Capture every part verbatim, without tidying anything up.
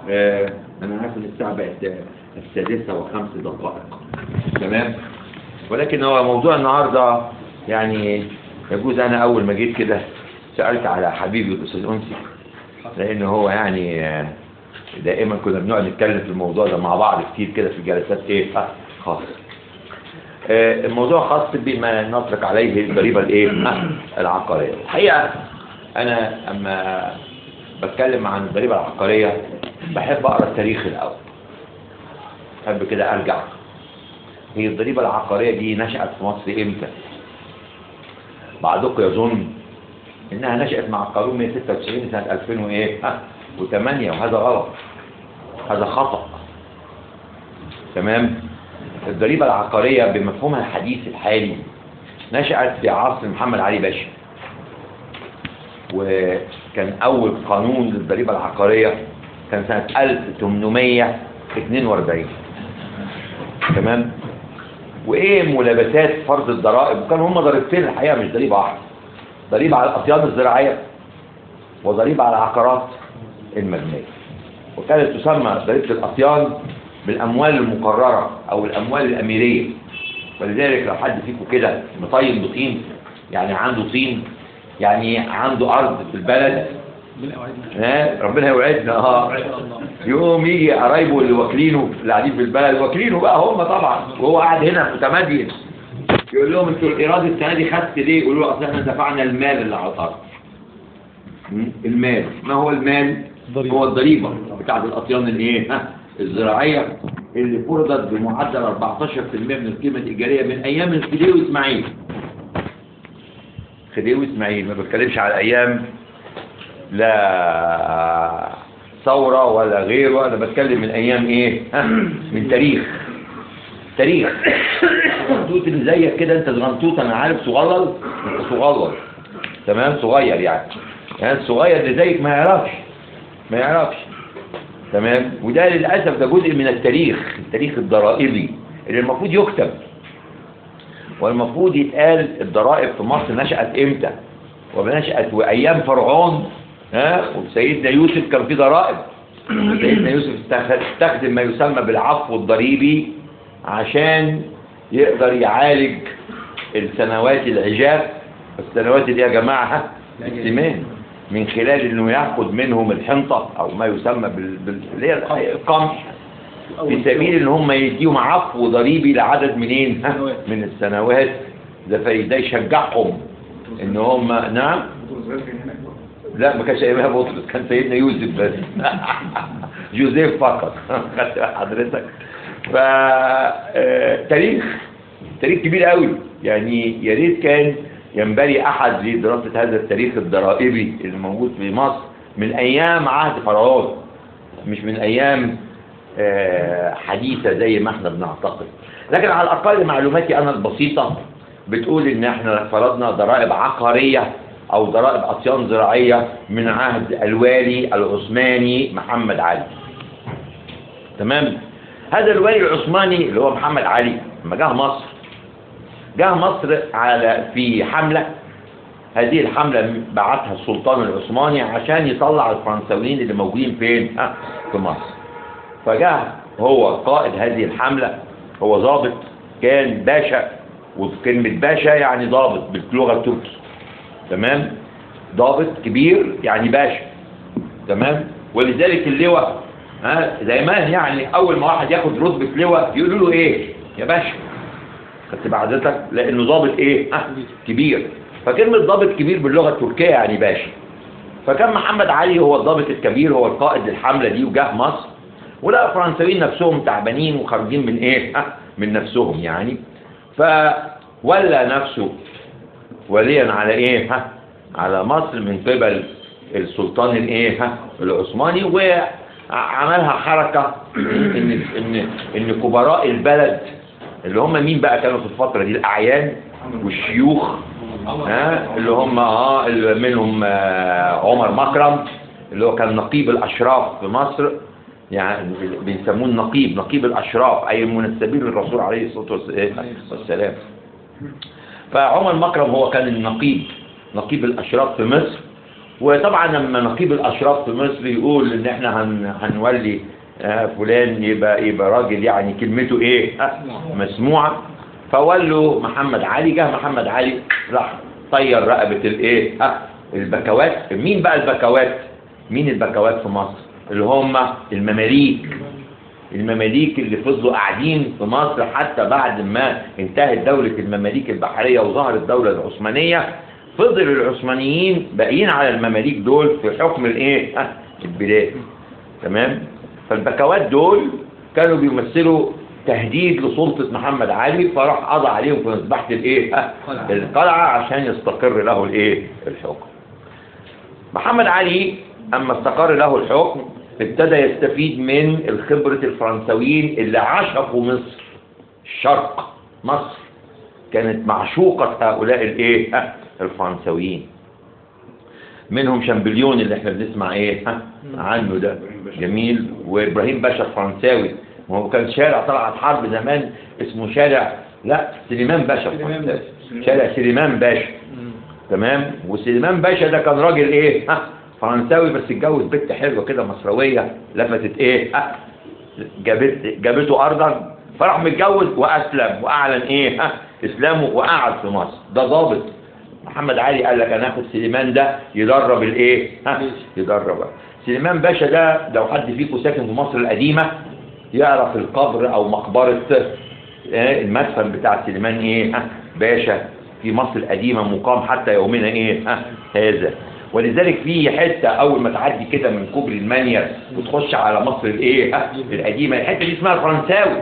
آه أنا عارف إن الساعة بقت السادسة وخمس دقائق، تمام؟ ولكن هو موضوع النهاردة يعني يجوز أنا أول ما جيت كده سألت على حبيبي الأستاذ أنسي، لأن هو يعني دائما كنا بنقعد نتكلم في الموضوع ده مع بعض كتير كده في جلسات إيه خاصة. آه الموضوع خاص بما نطلق عليه الضريبة الإيه العقارية. الحقيقة أنا أما بتكلم عن الضريبة العقارية بحب أقرأ التاريخ الأول، بحب كده أرجع هي الضريبة العقارية دي نشأت في مصر إمتى؟ بعضكم يظن إنها نشأت مع القانون مئة وستة وتسعين سنة ألفين وثمانية، وهذا غلط، هذا خطأ. تمام؟ الضريبة العقارية بمفهومها الحديث الحالي نشأت في عصر محمد علي باشا، وكان أول قانون للضريبة العقارية كان سنة ألف وثمانمئة واثنين وأربعين. تمام؟ وإيه ملابسات فرض الضرائب؟ وكانوا هم ضريبتين الحقيقة، مش ضريبة واحدة، ضريبة على الأطيان الزراعية وضريبة على العقارات المبنية. وكانت تسمى ضريبة الأطيان بالأموال المقررة أو الأموال الأميرية. ولذلك لو حد فيكم كده مطين بطين، يعني عنده طين، يعني عنده أرض في البلد، ها ربنا يوعدنا، اه يوم يجي قرايبه اللي واكلينه اللي قاعدين في البلد واكلينه بقى هم طبعا، وهو قاعد هنا متمدين، يقول لهم انتوا الايراد السنه دي خدت ليه؟ يقولوا له اصل احنا دفعنا المال اللي على الارض. المال، ما هو المال؟ هو الضريبه بتاعت الاطيان الايه؟ ها الزراعيه اللي فرضت بمعدل أربعتاشر بالمئة من القيمه الايجاريه من ايام الخديوي اسماعيل. خديوي اسماعيل، ما بتكلمش على ايام لا ثوره ولا غيره، انا بتكلم من ايام ايه؟ ها من تاريخ تاريخ غنطوط اللي زيك كده، انت غنطوط انا عارف صغلل، انت صغلل تمام، صغير يعني يعني الصغير اللي زيك ما يعرفش ما يعرفش تمام. وده للاسف ده جزء من التاريخ، التاريخ الضرائبي اللي المفروض يكتب، والمفروض يتقال الضرائب في مصر نشأت امتى، ونشأت وايام فرعون، ها وسيدنا يوسف كان في ضرائب. سيدنا يوسف استخدم ما يسمى بالعفو الضريبي عشان يقدر يعالج السنوات العجاف. السنوات دي يا جماعه السمان، من خلال انه ياخد منهم الحنطه او ما يسمى بال اللي هي القمح، في سبيل ان هم يديهم عفو ضريبي لعدد منين من السنوات، ده يشجعهم ان هم نعم. لا ما كانش ايامها بطرس، كان سيدنا يوسف بس جوزيف فقط حضرتك. ف تاريخ تاريخ كبير قوي يعني، يا ريت كان ينبغي احد لدراسه هذا التاريخ الضرائبي اللي موجود في مصر من ايام عهد فرعون، مش من ايام حديثه زي ما احنا بنعتقد. لكن على الاقل معلوماتي انا البسيطه بتقول ان احنا فرضنا ضرائب عقاريه او ضرائب اطيان زراعيه من عهد الوالي العثماني محمد علي. تمام. هذا الوالي العثماني اللي هو محمد علي لما جه مصر، جه مصر على في حمله. هذه الحمله بعتها السلطان العثماني عشان يطلع الفرنساويين اللي موجودين فين؟ ها في مصر. فجاء هو قائد هذه الحمله، هو ضابط، كان باشا، وكلمه باشا يعني ضابط باللغه التركي. تمام. ضابط كبير يعني باشا. تمام. ولذلك اللواء ها زمان يعني اول ما واحد ياخد رتبه لواء يقولوا له ايه؟ يا باشا. خدت بعضتك؟ لانه ضابط ايه؟ ها كبير. فكلمه ضابط كبير باللغه التركيه يعني باشا. فكان محمد علي هو الضابط الكبير، هو القائد للحمله دي، وجاه مصر ولقى الفرنساويين نفسهم تعبانين وخارجين من ايه؟ ها من نفسهم يعني. فولى نفسه وليا على ايه؟ ها على مصر من قبل السلطان الايه؟ ها العثماني، وعملها حركه ان ان ان كبراء البلد اللي هم مين بقى كانوا في الفتره دي؟ الاعيان والشيوخ، ها اللي هم اه اللي منهم آه عمر مكرم اللي هو كان نقيب الاشراف في مصر، يعني بيسموه النقيب، نقيب الاشراف اي المنسبين للرسول عليه الصلاه والسلام. فعمر مكرم هو كان النقيب، نقيب الاشراف في مصر، وطبعا لما نقيب الاشراف في مصر يقول ان احنا هن هنولي آه فلان يبقى يبقى راجل يعني كلمته ايه آه مسموعه، فولوا محمد علي. جه محمد علي راح طير رقبه الايه آه البكوات. مين بقى البكوات؟ مين البكوات في مصر؟ اللي هم المماليك. المماليك اللي فضلوا قاعدين في مصر حتى بعد ما انتهت دولة المماليك البحرية وظهرت الدولة العثمانية، فضل العثمانيين باقيين على المماليك دول في حكم الايه آه البلاد. تمام. فالبكوات دول كانوا بيمثلوا تهديد لسلطة محمد علي، فراح قضى عليهم في مذبحة الايه آه القلعة عشان يستقر له الايه الحكم. محمد علي اما استقر له الحكم ابتدى يستفيد من الخبرة الفرنساويين اللي عشقوا مصر. الشرق مصر كانت معشوقة هؤلاء الايه آه الفرنساويين. منهم شامبليون اللي احنا بنسمع ايه آه عنه ده جميل، وابراهيم باشا الفرنساوي. وهو كان شارع طلعت حرب زمان اسمه شارع لا سليمان باشا الفرنساوي، شارع سليمان باشا. تمام. وسليمان باشا ده كان راجل ايه ها فرنساوي بس اتجوز بنت حلوه كده مصرويه لفتت ايه ها جابت جابته ارضا، فراح متجوز واسلم واعلن ايه ها اسلامه وقعد في مصر. ده ضابط. محمد علي قال لك انا هاخد سليمان ده يدرب الايه ها يدرب. سليمان باشا ده لو حد فيكم ساكن في مصر القديمه يعرف القبر او مقبره المدفن بتاع سليمان ايه ها باشا في مصر القديمه مقام حتى يومنا ايه ها هذا. ولذلك في حته اول ما تعدي كده من كوبري المانيا وتخش على مصر الايه ها القديمه، الحته دي اسمها الفرنساوي.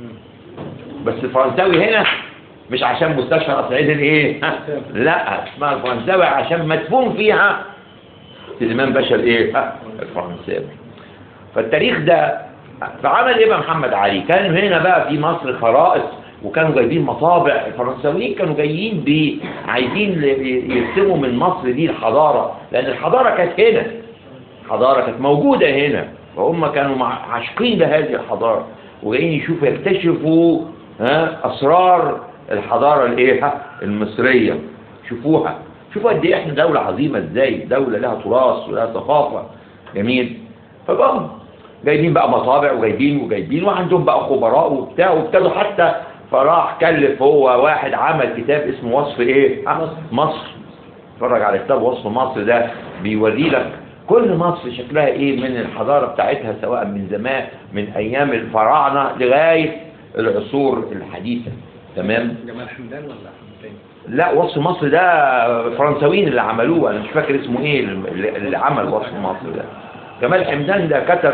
بس الفرنساوي هنا مش عشان مستشفى قصعيد الايه ها لا، اسمها الفرنساوي عشان مدفون فيها سليمان باشا الايه ها الفرنساوي. فالتاريخ ده فعمل ايه بقى محمد علي؟ كان هنا بقى في مصر خرائط وكانوا جايبين مطابع. الفرنساويين كانوا جايين ب عايزين يرسموا من مصر دي الحضاره، لان الحضاره كانت هنا، الحضاره كانت موجوده هنا، فهم كانوا عاشقين لهذه الحضاره وجايين يشوفوا يكتشفوا ها اسرار الحضاره الايه المصريه. شوفوها، شوفوا قد ايه احنا دوله عظيمه ازاي، دوله لها تراث ولها ثقافه جميل. فبقوا جايبين بقى مطابع وجايبين وجايبين وعندهم بقى خبراء وبتاع، وابتدوا حتى فراح كلف هو واحد عمل كتاب اسمه وصف ايه مصر. اتفرج على كتاب وصف مصر ده بيوري لك كل مصر شكلها ايه من الحضاره بتاعتها، سواء من زمان من ايام الفراعنه لغايه العصور الحديثه. تمام. جمال حمدان ولا حمدان؟ لا، وصف مصر ده فرنساويين اللي عملوه، انا مش فاكر اسمه ايه اللي عمل وصف مصر ده. جمال حمدان ده كتب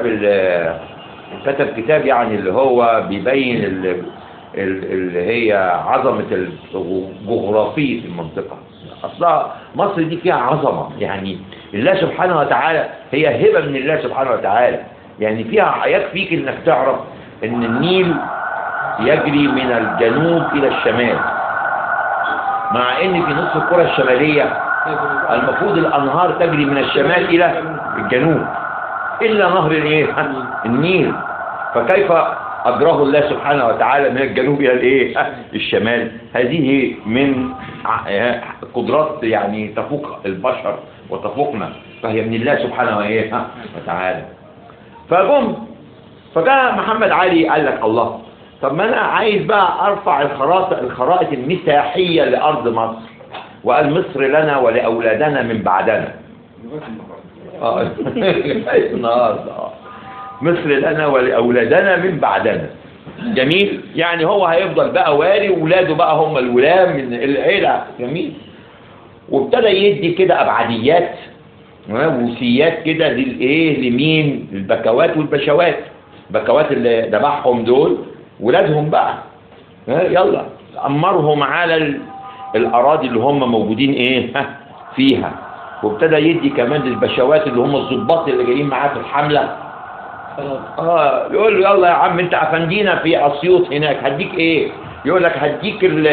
كتب كتاب يعني اللي هو بيبين اللي هي عظمة الجغرافية في المنطقة. أصلا مصر دي فيها عظمة، يعني الله سبحانه وتعالى هي هبة من الله سبحانه وتعالى. يعني فيها يكفيك إنك تعرف إن النيل يجري من الجنوب إلى الشمال، مع إن في نصف الكرة الشمالية المفروض الأنهار تجري من الشمال إلى الجنوب إلا نهر الإيه؟ النيل. فكيف أجراه الله سبحانه وتعالى من الجنوب إلى الإيه؟ الشمال؟ هذه من قدرات يعني تفوق البشر وتفوقنا، فهي من الله سبحانه وتعالى. فقم فجاء محمد علي قال لك الله، طب ما أنا عايز بقى أرفع الخرائط الخرائط المساحية لأرض مصر، وقال مصر لنا ولأولادنا من بعدنا. اه النهارده مصر لنا ولأولادنا من بعدنا. جميل. يعني هو هيفضل بقى والي وولاده بقى هم الولام من العيله. جميل. وابتدى يدي كده ابعاديات ووصيات كده للايه لمين؟ للبكوات والبشوات. البكوات اللي ذبحهم دول ولادهم بقى، يلا امرهم على الاراضي اللي هم موجودين ايه فيها. وابتدى يدي كمان للبشوات اللي هم الضباط اللي جايين معاه في الحمله، اه يقول له يلا يا عم انت افندينا في اسيوط هناك، هديك ايه؟ يقول لك هديك ال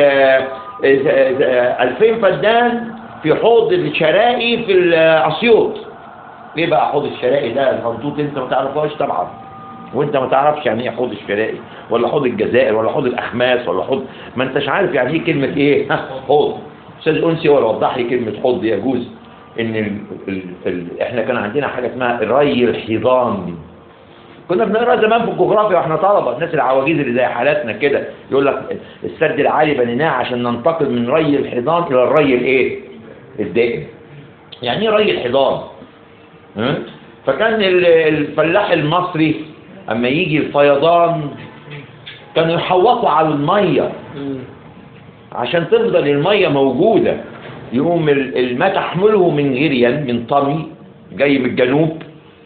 ألفين فدان في حوض الشرائي في اسيوط. ايه بقى حوض الشرائي ده؟ الخطوط انت ما تعرفهاش طبعا، وانت ما تعرفش يعني ايه حوض الشرائي ولا حوض الجزائر ولا حوض الاخماس ولا حوض، ما انتش عارف يعني ايه كلمه ايه حوض. استاذ انسي ولا وضح لي كلمه حوض يجوز. ان ال ال ال احنا كان عندنا حاجه اسمها ري الحيضان. كنا بنقرا زمان في الجغرافيا واحنا طلبه، الناس العواجيز اللي زي حالاتنا كده يقول لك السد العالي بنيناه عشان ننتقل من ري الحيضان الى الري الايه؟ الدائم. يعني ايه ري الحيضان؟ فكان الفلاح المصري اما يجي الفيضان كانوا يحوطوا على الميه عشان تفضل الميه موجوده. يقوم الماء تحمله من غريا من طمي جاي من الجنوب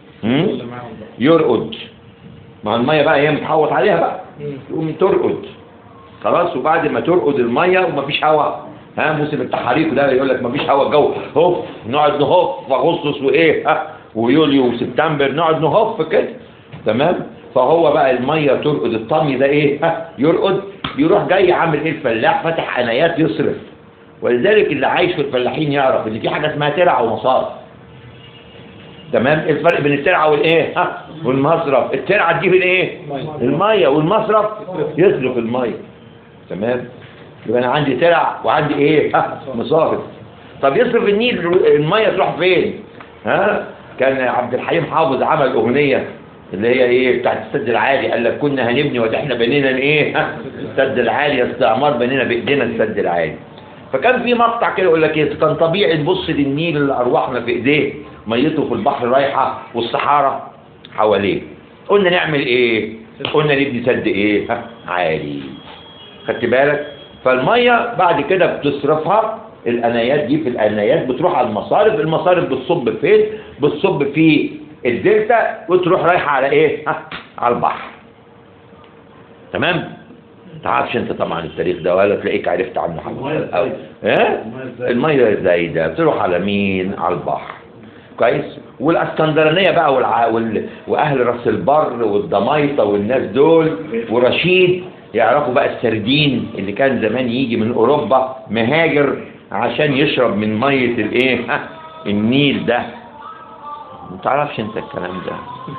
يرقد مع الميه بقى، هي متحوط عليها بقى، يقوم ترقد خلاص. وبعد ما ترقد الميه ومفيش هواء، ها موسم التحريق ده يقول لك مفيش هواء، جو هوف، نقعد نهف في اغسطس وايه ها ويوليو وسبتمبر نقعد نهف كده، تمام. فهو بقى الميه ترقد، الطمي ده ايه ها يرقد، يروح جاي عامل ايه الفلاح؟ فتح عنايات يصرف. ولذلك اللي عايش في الفلاحين يعرف ان في حاجه اسمها ترعه ومصارف، تمام. الفرق بين الترعه والايه ها والمصرف، الترعه تجيب الايه؟ الميه، والمصرف يصرف الميه، تمام. يبقى انا عندي ترع وعندي ايه ها مصارف. طب يصرف النيل الميه تروح فين؟ ها كان عبد الحليم حافظ عمل اغنيه اللي هي ايه بتاعت السد العالي، قال لك كنا هنبني واحنا بنينا ايه ها السد العالي، استعمار بنينا بايدينا السد العالي. فكان في مقطع كده يقول لك ايه، كان طبيعي تبص للنيل اللي ارواحنا في ايديه، ميته في البحر رايحه والصحارى حواليه. قلنا نعمل ايه؟ قلنا نبني سد ايه ها عالي. خدت بالك؟ فالميه بعد كده بتصرفها الانايات دي، في الانايات بتروح على المصارف، المصارف بتصب فين؟ بتصب في الدلتا وتروح رايحه على ايه ها على البحر، تمام. تعرفش انت طبعا التاريخ ده ولا تلاقيك عرفت عنه حاجه قوي. ها الميه ازاي ده بتروح على مين؟ على البحر، كويس. والاسكندرانيه بقى والع... وال... واهل راس البر والضمايطه والناس دول ورشيد يعرفوا بقى السردين اللي كان زمان يجي من اوروبا مهاجر عشان يشرب من ميه الايه ها النيل ده. ما تعرفش انت الكلام ده؟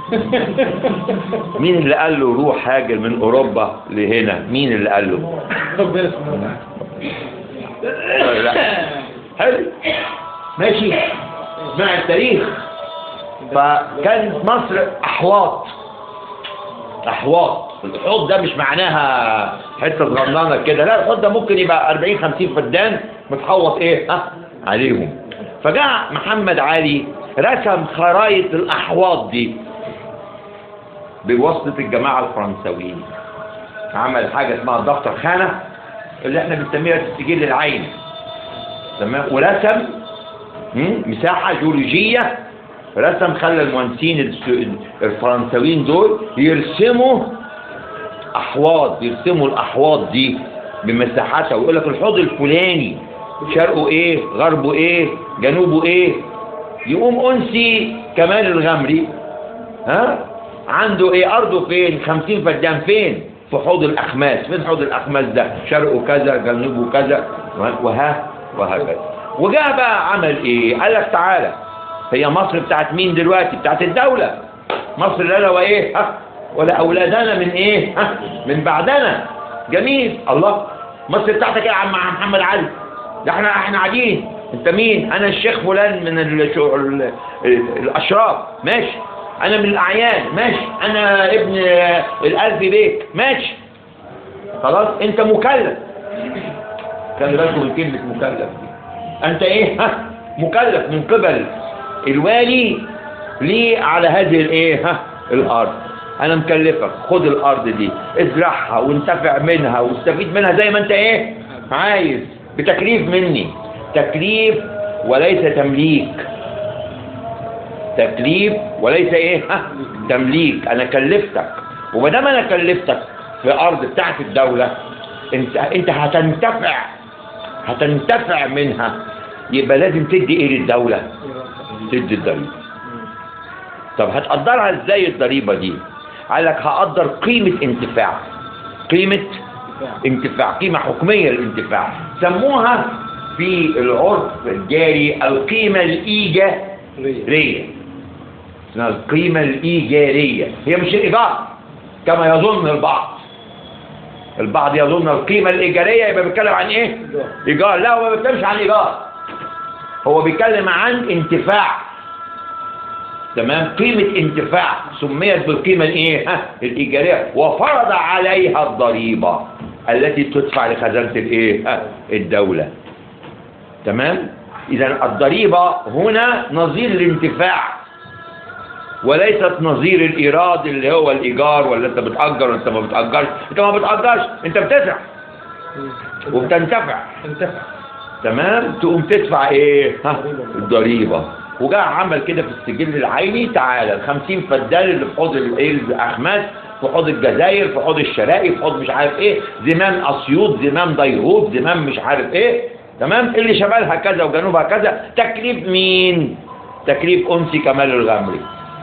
مين اللي قال له روح هاجر من اوروبا لهنا؟ مين اللي قال له؟ ربنا سبحانه وتعالى. حلو ماشي مع التاريخ. فكانت مصر احواض، احواض. الحوض ده مش معناها حته صغننه كده، لا، الحوض ده ممكن يبقى أربعين خمسين فدان متحوط ايه ها عليهم. فجاء محمد علي رسم خرائط الاحواض دي بواسطه الجماعه الفرنساويين. عمل حاجه اسمها الدفتر خانه اللي احنا بنسميها تسجيل العين، تمام. ورسم مساحه جيولوجيه، رسم خلى المهندسين الفرنساويين دول يرسموا احواض، يرسموا الاحواض دي بمساحاتها، ويقول لك الحوض الفلاني شرقه ايه، غربه ايه، جنوبه ايه. يقوم انسي كمال الغمري ها عنده ايه، ارضه فين، خمسين فدان فين، في حوض الاخماس. فين حوض الاخماس ده؟ شرقه كذا جنوبه كذا وها وهكذا. وجاء بقى عمل ايه؟ قال لك تعالى، هي مصر بتاعت مين دلوقتي؟ بتاعت الدولة. مصر لا وايه ها ولا اولادنا من ايه ها من بعدنا. جميل. الله، مصر بتاعتك ايه يا عم محمد علي؟ ده احنا احنا قاعدين. انت مين؟ انا الشيخ فلان من الاشراف، ماشي. انا من الاعيان، ماشي. انا ابن الالف بيك، ماشي. خلاص انت مكلف. خلي بالكم من كلمه مكلف دي. انت ايه ها مكلف من قبل الوالي ليه على هذه الايه ها الارض. انا مكلفك، خد الارض دي ازرعها وانتفع منها واستفيد منها زي ما انت ايه عايز، بتكليف مني. تكليف وليس تمليك، تكليف وليس ايه ها تمليك. انا كلفتك، وما دام انا كلفتك في ارض بتاعت الدوله، انت انت هتنتفع هتنتفع منها، يبقى لازم تدي ايه للدوله؟ تدي الضريبه. طب هتقدرها ازاي الضريبه دي؟ قال لك هقدر قيمه انتفاع، قيمه انتفاع، قيمه حكميه للانتفاع. سموها في العرف الجاري القيمه الايجاريه. اسمها القيمه الايجاريه، هي مش الايجار كما يظن البعض. البعض يظن القيمه الايجاريه يبقى بيتكلم عن ايه؟ ايجار. لا، هو ما بيتكلمش عن ايجار. هو بيتكلم عن انتفاع. تمام، قيمة انتفاع سميت بالقيمة الايه؟ ها الإيجارية، وفرض عليها الضريبة التي تدفع لخزانة الايه؟ ها الدولة. تمام، إذا الضريبة هنا نظير الانتفاع وليست نظير الإيراد اللي هو الإيجار، ولا أنت بتأجر ولا أنت ما بتأجرش. أنت ما بتأجرش، أنت بتدفع وبتنتفع. انتفع. تمام، تقوم تدفع ايه؟ ها الضريبة. وجاء عمل كده في السجل العيني، تعالى الخمسين فدان اللي في حوض الايه الأحماس، في حوض الجزائر، في حوض الشرائي، في حوض مش عارف ايه، زمام أسيوط، زمام ديروت، زمام مش عارف ايه. تمام، اللي شمالها كذا وجنوبها كذا، تكليف مين؟ تكليف أنسي كمال الغمري.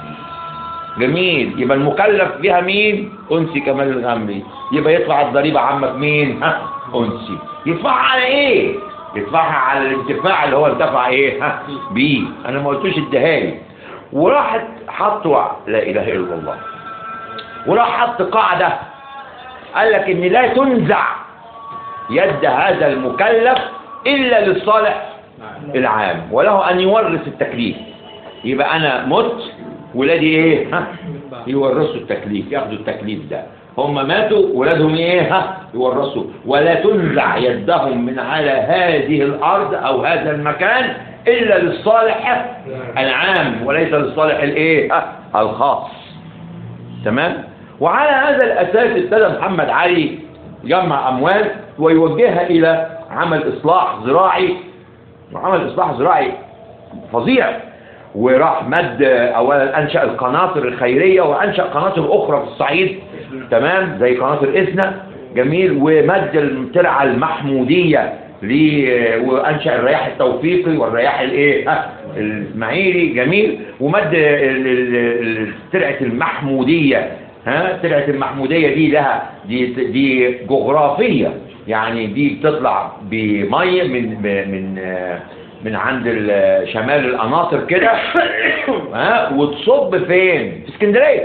جميل، يبقى المكلف بها مين؟ أنسي كمال الغمري. يبقى يدفع الضريبة عمك مين؟ ها أنسي. يدفعها على ايه؟ يدفعها على الانتفاع اللي هو انتفع ايه؟ ها بيه. انا ما قلتوش اديهالي. وراحت حطوا لا اله الا الله، وراح حط قاعدة قال لك ان لا تنزع يد هذا المكلف الا للصالح العام، وله ان يورث التكليف. يبقى انا مت، ولادي ايه؟ ها يورثوا التكليف، ياخدوا التكليف ده. هم ماتوا، ولادهم ايه؟ ها يورثوا. ولا تنزع يدهم من على هذه الارض او هذا المكان الا للصالح العام وليس للصالح الايه؟ ها الخاص. تمام. وعلى هذا الاساس ابتدى محمد علي يجمع اموال ويوجهها الى عمل اصلاح زراعي، وعمل اصلاح زراعي فظيع. وراح مد اولا انشا القناطر الخيريه، وانشا قناطر اخرى في الصعيد. تمام، زي قناطر إسنا. جميل، ومد الترعه المحموديه ليه، وانشا الرياح التوفيقي والرياح الايه؟ ها الاسماعيلي. جميل، ومد ترعه المحموديه. ها ترعه المحموديه دي لها دي دي جغرافيه، يعني دي بتطلع بميه من من من عند شمال القناطر كده، ها وتصب فين؟ في اسكندريه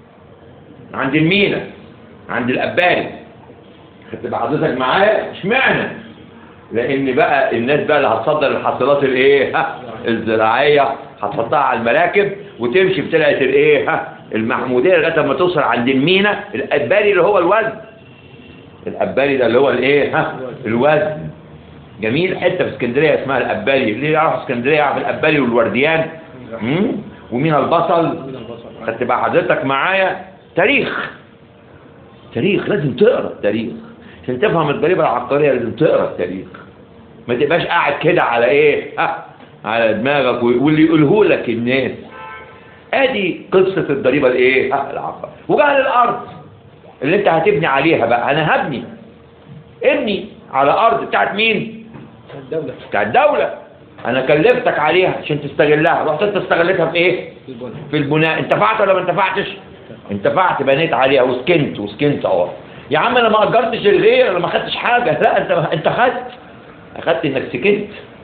عند المينا، عند الاباري. خدت حضرتك معايا؟ اشمعنى؟ لان بقى الناس بقى اللي هتصدر الحاصلات الايه؟ ها الزراعيه، هتحطها على المراكب وتمشي بتلقى الايه؟ ها المحموديه لغايه ما توصل عند المينا. الاباري اللي هو الوزن، الاباري ده اللي هو الايه؟ ها الوزن. جميل، حته في اسكندريه اسمها الاباري. اللي يعرف اسكندريه يعرف الاباري والورديان ومين البصل. خدت بقى حضرتك معايا؟ تاريخ، تاريخ لازم تقرا التاريخ عشان تفهم الضريبه العقاريه. لازم تقرا التاريخ، ما تبقاش قاعد كده على ايه؟ ها على دماغك واللي يقوله لك الناس. ادي قصه الضريبه الايه؟ ها العقار. وجعل الارض اللي انت هتبني عليها بقى، انا هبني ابني على ارض بتاعت مين؟ الدولة. بتاعت الدوله. انا كلفتك عليها عشان تستغلها، رحت انت استغلتها في ايه؟ في البناء. في البناء. انتفعت ولا ما انتفعتش؟ انتفعت، بنيت عليها وسكنت وسكنت اهو. يا عم انا ما اجرتش الغير، انا ما خدتش حاجه. لا، انت انت خدت اخدت انك سكنت.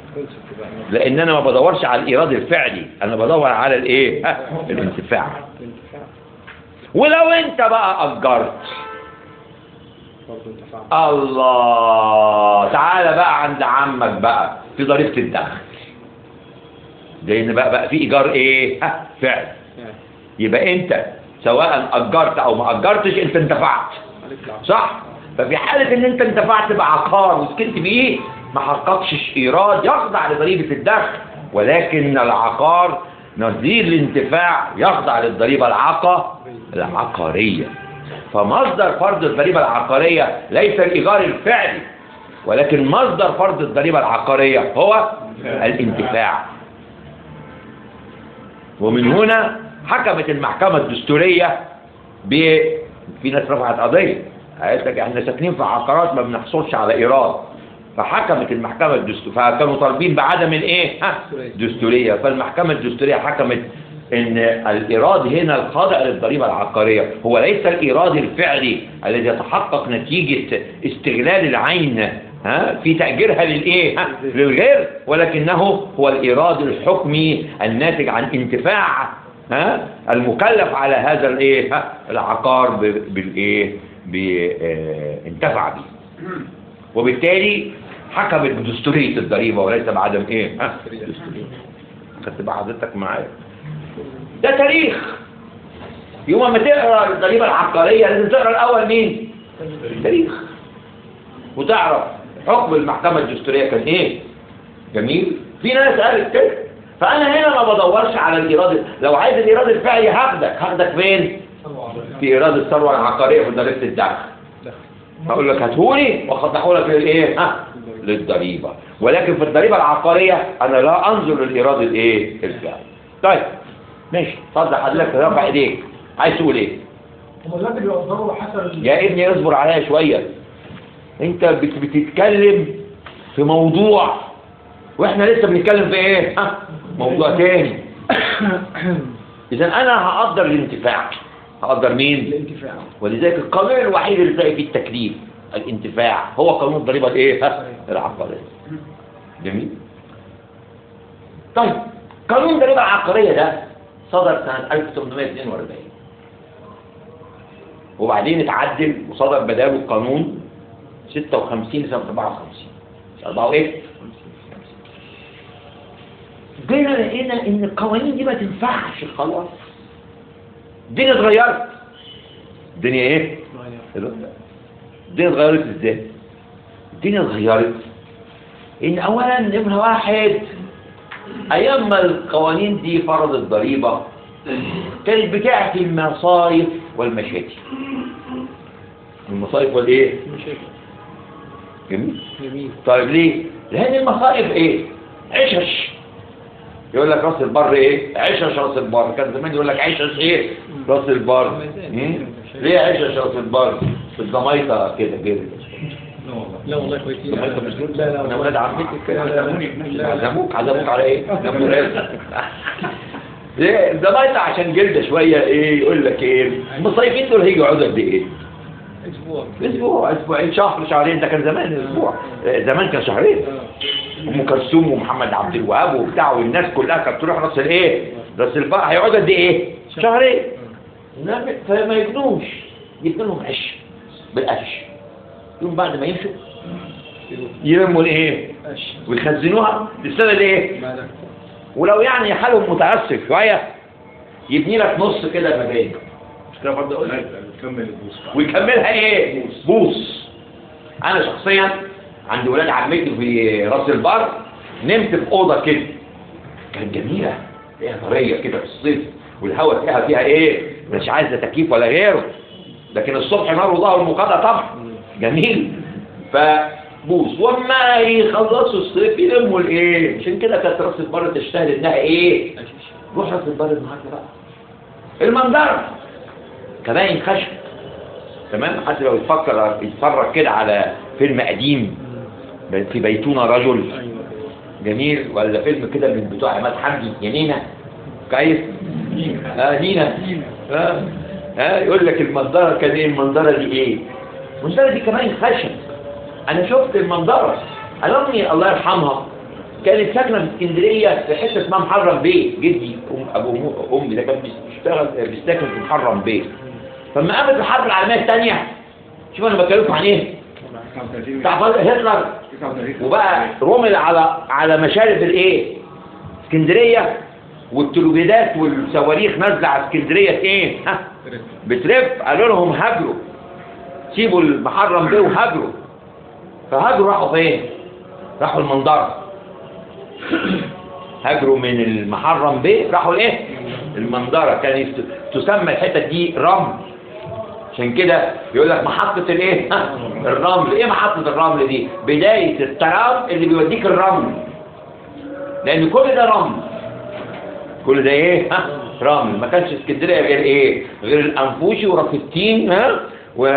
لان انا ما بدورش على الايراد الفعلي، انا بدور على الايه؟ ها الانتفاع. ولو انت بقى اجرت، الله تعالى بقى عند عمك بقى في ضريبه الدخل. لان بقى بقى في ايجار ايه؟ ها فعل. يبقى انت سواء اجرت او ما اجرتش انت انتفعت، صح؟ ففي حاله ان انت انتفعت بعقار وسكنت بيه ما حققش ايراد يخضع لضريبه الدخل، ولكن العقار نظير الانتفاع يخضع للضريبه العقا العقاريه. فمصدر فرض الضريبه العقاريه ليس الايجار الفعلي، ولكن مصدر فرض الضريبه العقاريه هو الانتفاع. ومن هنا حكمت المحكمة الدستورية ب في ناس رفعت قضية قالت لك احنا ساكنين في عقارات ما بنحصلش على ايراد، فحكمت المحكمة الدستورية، فكانوا طالبين بعدم الايه؟ ها دستورية. فالمحكمة الدستورية حكمت ان الايراد هنا الخاضع للضريبة العقارية هو ليس الايراد الفعلي الذي يتحقق نتيجة استغلال العين ها في تأجيرها للايه؟ ها للغير، ولكنه هو الايراد الحكمي الناتج عن انتفاع ها المكلف على هذا الايه؟ ها العقار بالايه؟ بانتفع به. وبالتالي حكمت بدستورية الضريبة وليس بعدم ايه ها دستورية. خدت بقى حضرتك معايا؟ ده تاريخ. يوم ما تقرا الضريبة العقارية لازم تقرا الاول مين؟ التاريخ، وتعرف حكم المحكمة الدستورية كان ايه. جميل. في ناس قالت كده. فانا هنا ما بدورش على الايراد، لو عايز الايراد الفعلي هاخدك هاخدك فين؟ في ايراد الثروة العقارية في ضريبة الدخل. هقول لك هاتهولي واخضحه لك للايه؟ ها للضريبة. ولكن في الضريبة العقارية انا لا انظر للايراد الايه الفعلي. طيب ماشي، اتفضل حضرتك رافع ايديك، عايز تقول ايه؟ هم دلوقتي بيقدروا حسب يا ابني اصبر عليا شويه، انت بت- بتتكلم في موضوع واحنا لسه بنتكلم في ايه؟ ها موضوع تاني. اذا انا هقدر الانتفاع. هقدر مين؟ الانتفاع. ولذلك القانون الوحيد اللي تلاقي فيه التكليف الانتفاع هو قانون الضريبه الايه؟ ها العقاريه. جميل. طيب قانون الضريبه العقاريه ده صدر سنه ألف وثمانمائة واثنين وأربعين، وبعدين اتعدل وصدر بداله القانون ستة وخمسين سنه أربعة وخمسين. أربعة ايه؟ جينا لقينا ان القوانين دي ما تنفعش خلاص. الدنيا اتغيرت. الدنيا ايه؟ الدنيا اتغيرت ازاي؟ الدنيا اتغيرت ان اولا نمره واحد، ايام ما القوانين دي فرضت ضريبه كانت بتاعت المصارف والمشاتي. المصارف والايه؟ مشاكل. جميل. جميل. طيب ليه؟ لان المصارف ايه؟ عشش. يقول لك راس البر ايه؟ عشش راس البر. كان زمان يقول لك عشش ايه؟ راس البر. مم؟ ليه عشش راس البر؟ في الزميطه كده كده. لا والله لا والله كويسين. الزميطه مش كده؟ لا لا انا ولاد عمتك كده عزموني. عزموك عزموك على ايه؟ عزموك رزق. ليه؟ الزميطه عشان جلده شويه ايه؟ يقول لك ايه؟ المصيفين دول هيجوا يقعدوا قد ايه؟ اسبوع. اسبوع اسبوعين شهر شهرين. ده كان زمان اسبوع. زمان كان شهرين. ام كلثوم ومحمد عبد الوهاب وبتاع والناس كلها كانت تروح راس الايه؟ راس البر. هيقعدوا قد ايه؟ شهرين. فما يبنوش يبنوا لهم عش بالقش. يوم بعد ما يمشوا يلموا الايه؟ ويخزنوها للسنه الايه؟ ولو يعني حالهم متعسف شويه يبني لك نص كده مباني. مش كده برضه اقول لك؟ ويكملها ايه؟ بوص. انا شخصيا عندي ولاد عمتي في راس البر، نمت في اوضه كده كانت جميله فيها طريه كده في الصيف والهواء فيها فيها ايه؟ مش عايزه تكييف ولا غيره، لكن الصبح نار وظهر المقاطع طبعا. جميل. فبوص. وما يخلصوا الصيف يلموا الايه؟ عشان كده كانت راس البر تشتهر انها ايه؟ روح راس البر النهارده بقى المنظره كباين خشب. تمام. حتى لو يفكر يتفرج كده على فيلم قديم في بيتنا رجل. جميل. ولا فيلم كده من بتوع عماد حمدي يا نينا. كويس. اه نينا. اه اه يقول لك المنظره كان ايه؟ المنظره دي ايه؟ المنظره دي كمان خشب. انا شفت المنظره. انا امي الله يرحمها كانت ساكنه في اسكندريه في حته اسمها محرم بيه. جدي ام ابو امي ده كان بيشتغل بيسكن في محرم بيه. فلما قامت الحرب العالميه الثانيه، شوف انا بكلمكم عن ايه؟ بتاع هتلر، وبقى رمل على على مشارف الايه؟ اسكندريه، والتلوجيدات والصواريخ نازله على اسكندريه ايه؟ ها بترف. قالوا لهم هاجروا، سيبوا المحرم ده وهاجروا. فهاجروا راحوا فين؟ راحوا المنظره. هاجروا من المحرم بيه راحوا الايه؟ المنظره. كان تسمى الحته دي رمل. عشان كده يقول لك محطه الايه؟ الرمل. ايه محطه الرمل دي؟ بدايه الترام اللي بيوديك الرمل، لان كل ده رمل. كل ده ايه؟ ها رمل. ما كانش اسكندريه غير ايه؟ غير الانفوشي ورفتين ها و...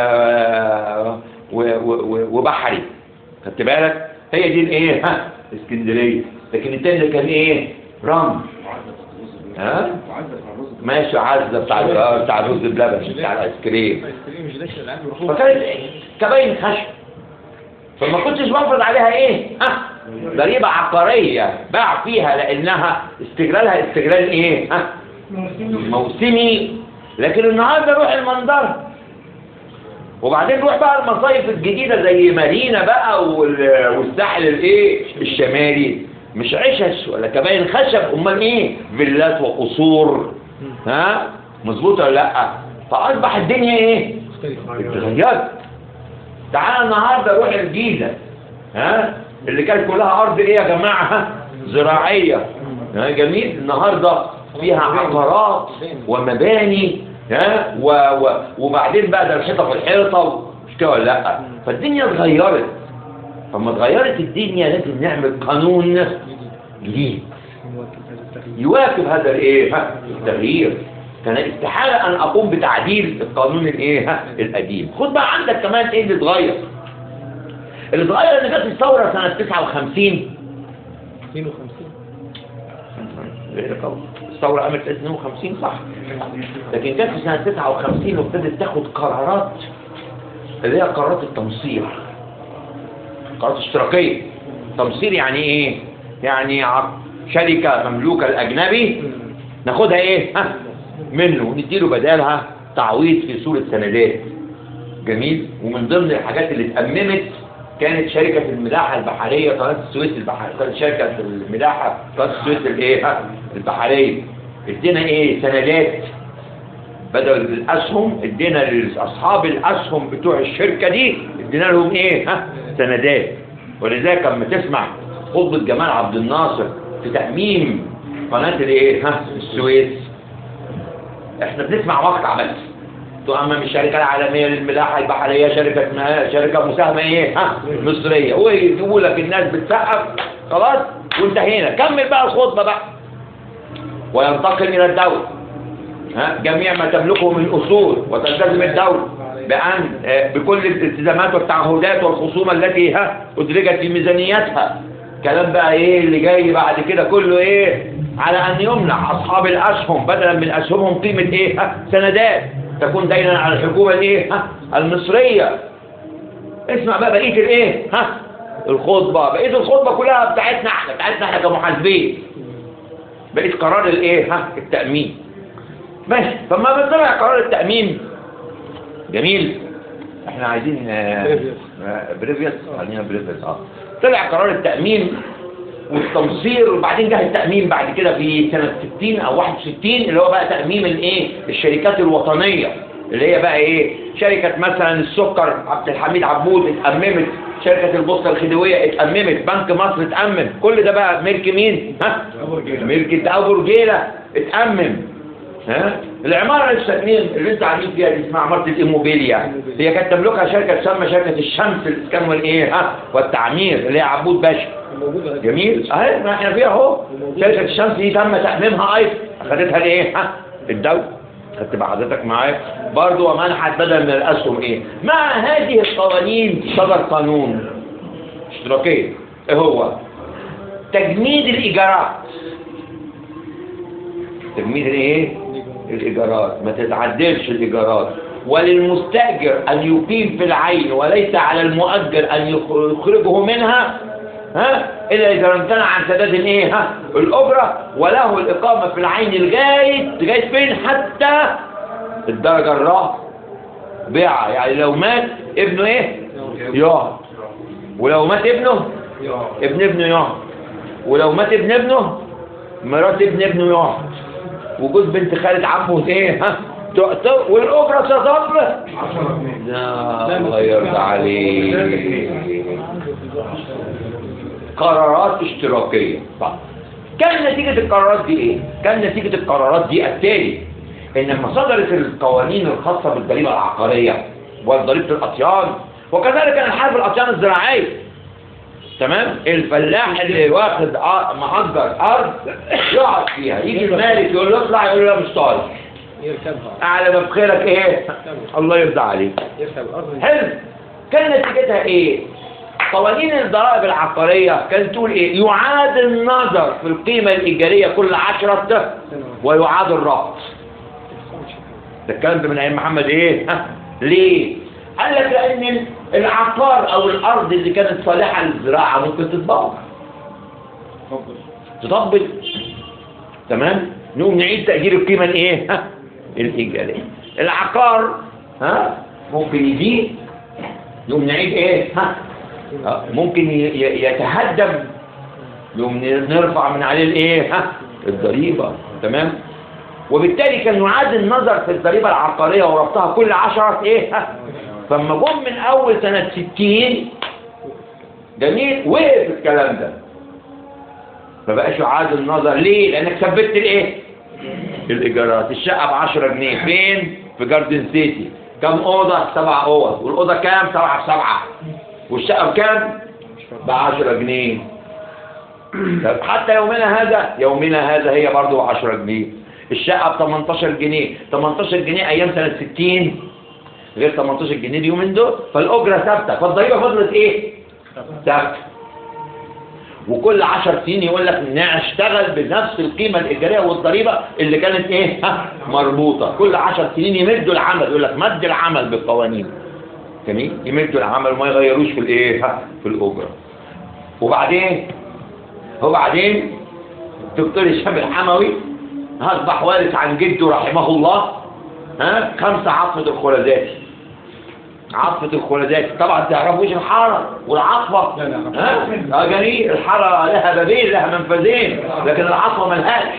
و... و... وبحري. خدت بالك؟ هي دي الايه؟ ها اسكندريه. لكن التاني ده كان ايه؟ رمل. ها ماشي. عزه بتاع بتاع الرز بلبن بتاع الايس كريم. فكانت كباين خشب. فما كنتش بفرض عليها ايه؟ ها ضريبه عقاريه باع فيها لانها استغلالها استغلال ايه؟ ها موسمي. لكن النهارده روح المنظره وبعدين نروح بقى المصايف الجديدة زي مارينا بقى وال- والساحل الايه الشمالي، مش عشش ولا كباين خشب، امال ايه؟ فيلات وقصور. ها مظبوط ولا لا؟ فاصبح الدنيا ايه؟ اتغيرت. تعال النهارده روح الجيزه، ها اللي كانت كلها ارض ايه يا جماعه؟ زراعيه. ها جميل، النهارده فيها عقارات ومباني، ها و... و... وبعدين بقى ده الحيطه في الحيطه، مش كده ولا لا؟ فالدنيا اتغيرت. فلما اتغيرت الدنيا لازم نعمل قانون جديد يواكب هذا الايه؟ ها التغيير. كان استحاله ان اقوم بتعديل القانون الايه؟ ها القديم. خد بقى عندك كمان ايه اللي اتغير؟ اللي اتغير ان جت الثوره سنه تسعة وخمسين. اثنين وخمسين الثوره قامت سنه اثنين وخمسين صح، لكن جت في سنه تسعة وخمسين وابتدت تاخد قرارات اللي هي قرارات التمصير، قرارات اشتراكيه. تمصير يعني ايه؟ يعني شركه مملوكه الاجنبي ناخدها ايه؟ ها منه ونديله بدالها تعويض في صوره سندات. جميل. ومن ضمن الحاجات اللي اتأممت كانت شركة الملاحة البحرية قناة السويس البحرية، كانت شركة الملاحة قناة السويس الايه؟ البحرية. ادينا ايه؟ سندات بدل الاسهم، ادينا لاصحاب الاسهم بتوع الشركة دي ادينا لهم ايه؟ ها سندات. ولذلك لما تسمع خطبة جمال عبد الناصر في تأميم قناة الايه؟ ها السويس، احنا بنسمع مقطع بس. تؤمم الشركة العالمية للملاحة البحرية شركة اسمها شركة مساهمة ايه؟ ها مصرية. ويجيبوا لك الناس بتسقف خلاص وانتهينا. كمل بقى الخطبة بقى. وينتقل إلى الدولة، ها جميع ما تملكه من أصول، وتلتزم الدولة بأن بكل الالتزامات والتعهدات والخصومة التي ها أدرجت في ميزانيتها. كلام بقى ايه اللي جاي بعد كده كله ايه؟ على أن يمنع أصحاب الأسهم بدلا من أسهمهم قيمة ايه؟ ها سندات تكون دايما على الحكومة الايه؟ ها المصرية. اسمع بقى بقية الايه؟ ها الخطبة. بقية الخطبة كلها بتاعتنا احنا بتاعتنا احنا كمحاسبين. بقية قرار الايه؟ ها التأمين. ماشي. فما بنطلع قرار التأمين جميل. احنا عايزين بريفيس، خلينا بريفيس. اه طلع قرار التأمين والتمصير، وبعدين جه التأميم بعد كده في سنة ستين أو واحد وستين اللي هو بقى تأميم الايه؟ الشركات الوطنية اللي هي بقى ايه؟ شركة مثلا السكر عبد الحميد عبود اتأممت، شركة البوسطة الخديوية اتأممت، بنك مصر اتأمم. كل ده بقى ملك مين؟ ها؟ ملك أبو رجيلة اتأمم. ها؟ العمارة اللي ساكنين اللي انت قاعدين فيها دي اسمها عمارة الإيموبيليا، هي كانت تملكها شركة تسمى شركة الشمس للإسكان والإيه؟ ها؟ والتعمير اللي هي عبود باشا. جميل. اهي ما احنا فيها اهو. شركة الشمس دي تم تأميمها ايضا، اخذتها الايه؟ ها؟ الدولة. خدت بقى حضرتك معايا برضه. ومنحت بدل من الاسهم ايه؟ مع هذه القوانين صدر قانون اشتراكية. ايه هو؟ تجميد الايجارات. تجميد الايه؟ الايجارات، ما تتعدلش الايجارات. وللمستأجر ان يقيم في العين وليس على المؤجر ان يخرجه منها، ها الا اذا امتنع عن سداد الايه؟ ها الاجره. وله الاقامه في العين لغايه لغايه فين؟ حتى الدرجه الرابعه بيعه. يعني لو مات ابنه ايه؟ يقعد. ولو مات ابنه ابن ابنه يقعد. ولو مات ابن ابنه مرات ابن ابنه يقعد. وجوز بنت خالد عمه ايه؟ ها والاجره تظل. لا الله يرضى عليك. قرارات اشتراكية. طيب كان نتيجة القرارات دي ايه؟ كان نتيجة القرارات دي التالي: ان لما صدرت القوانين الخاصة بالضريبة العقارية وضريبة الأطيان، وكذلك الحرب الأطيان الزراعية، تمام؟ الفلاح اللي واخد مأجر أرض يقعد فيها، يجي المالك يقول له اطلع، يقول له لا مش طالع. يركبها. أعلى ما بخيرك ايه؟ الله يرضى عليك. يركب الأرض. حلو. كان نتيجتها ايه؟ قوانين الضرائب العقارية كانت تقول ايه؟ يعاد النظر في القيمة الإيجارية كل عشرة ويعاد الربط. ده الكلام ده من أيام محمد ايه؟ ها؟ ليه؟ قال لك لأن العقار أو الأرض اللي كانت صالحة للزراعة ممكن تتباع. تطبل. تمام؟ نقوم نعيد تأجير القيمة الايه؟ ها؟ الإيجارية. العقار ها؟ ممكن يزيد يوم نعيد ايه ها آه، ممكن ي- ي- يتهدم يوم نرفع من عليه الايه ها الضريبه. تمام. وبالتالي كان يعاد النظر في الضريبه العقاريه وربطها كل عشرة ايه ها. فلما جم من اول سنه ستين جميل وقف الكلام ده، ما بقاش يعاد النظر. ليه؟ لانك ثبتت الايه الايجارات. الشقه ب عشرة جنيه فين؟ في جاردن سيتي. كم اوضه؟ سبع اوض. والاوضه كام؟ سبعه بسبعه. والشقه بكام؟ ب عشرة جنيه. طب حتى يومنا هذا يومنا هذا هي برضه عشرة جنيه. الشقه ب تمنتاشر جنيه. تمنتاشر جنيه ايام سنه ستين غير تمنتاشر جنيه اليومين دول. فالاجره ثابته، فالضريبه فضلت ايه ثابته. وكل عشر سنين يقول لك نشتغل بنفس القيمه الايجاريه والضريبه اللي كانت ايه ها مربوطه. كل عشر سنين يمدوا العمل، يقول لك مد العمل بالقوانين. جميل. يمدوا العمل وما يغيروش في الايه ها في الاجره. وبعدين وبعدين الدكتور هشام الحموي اصبح وارث عن جده رحمه الله ها خمسه عطفه الخلداتي. عطفه الخلداتي طبعا تعرفوش الحاره والعطفه ها اه جميل. الحاره لها بابين لها منفذين لكن العطفه ملهاش.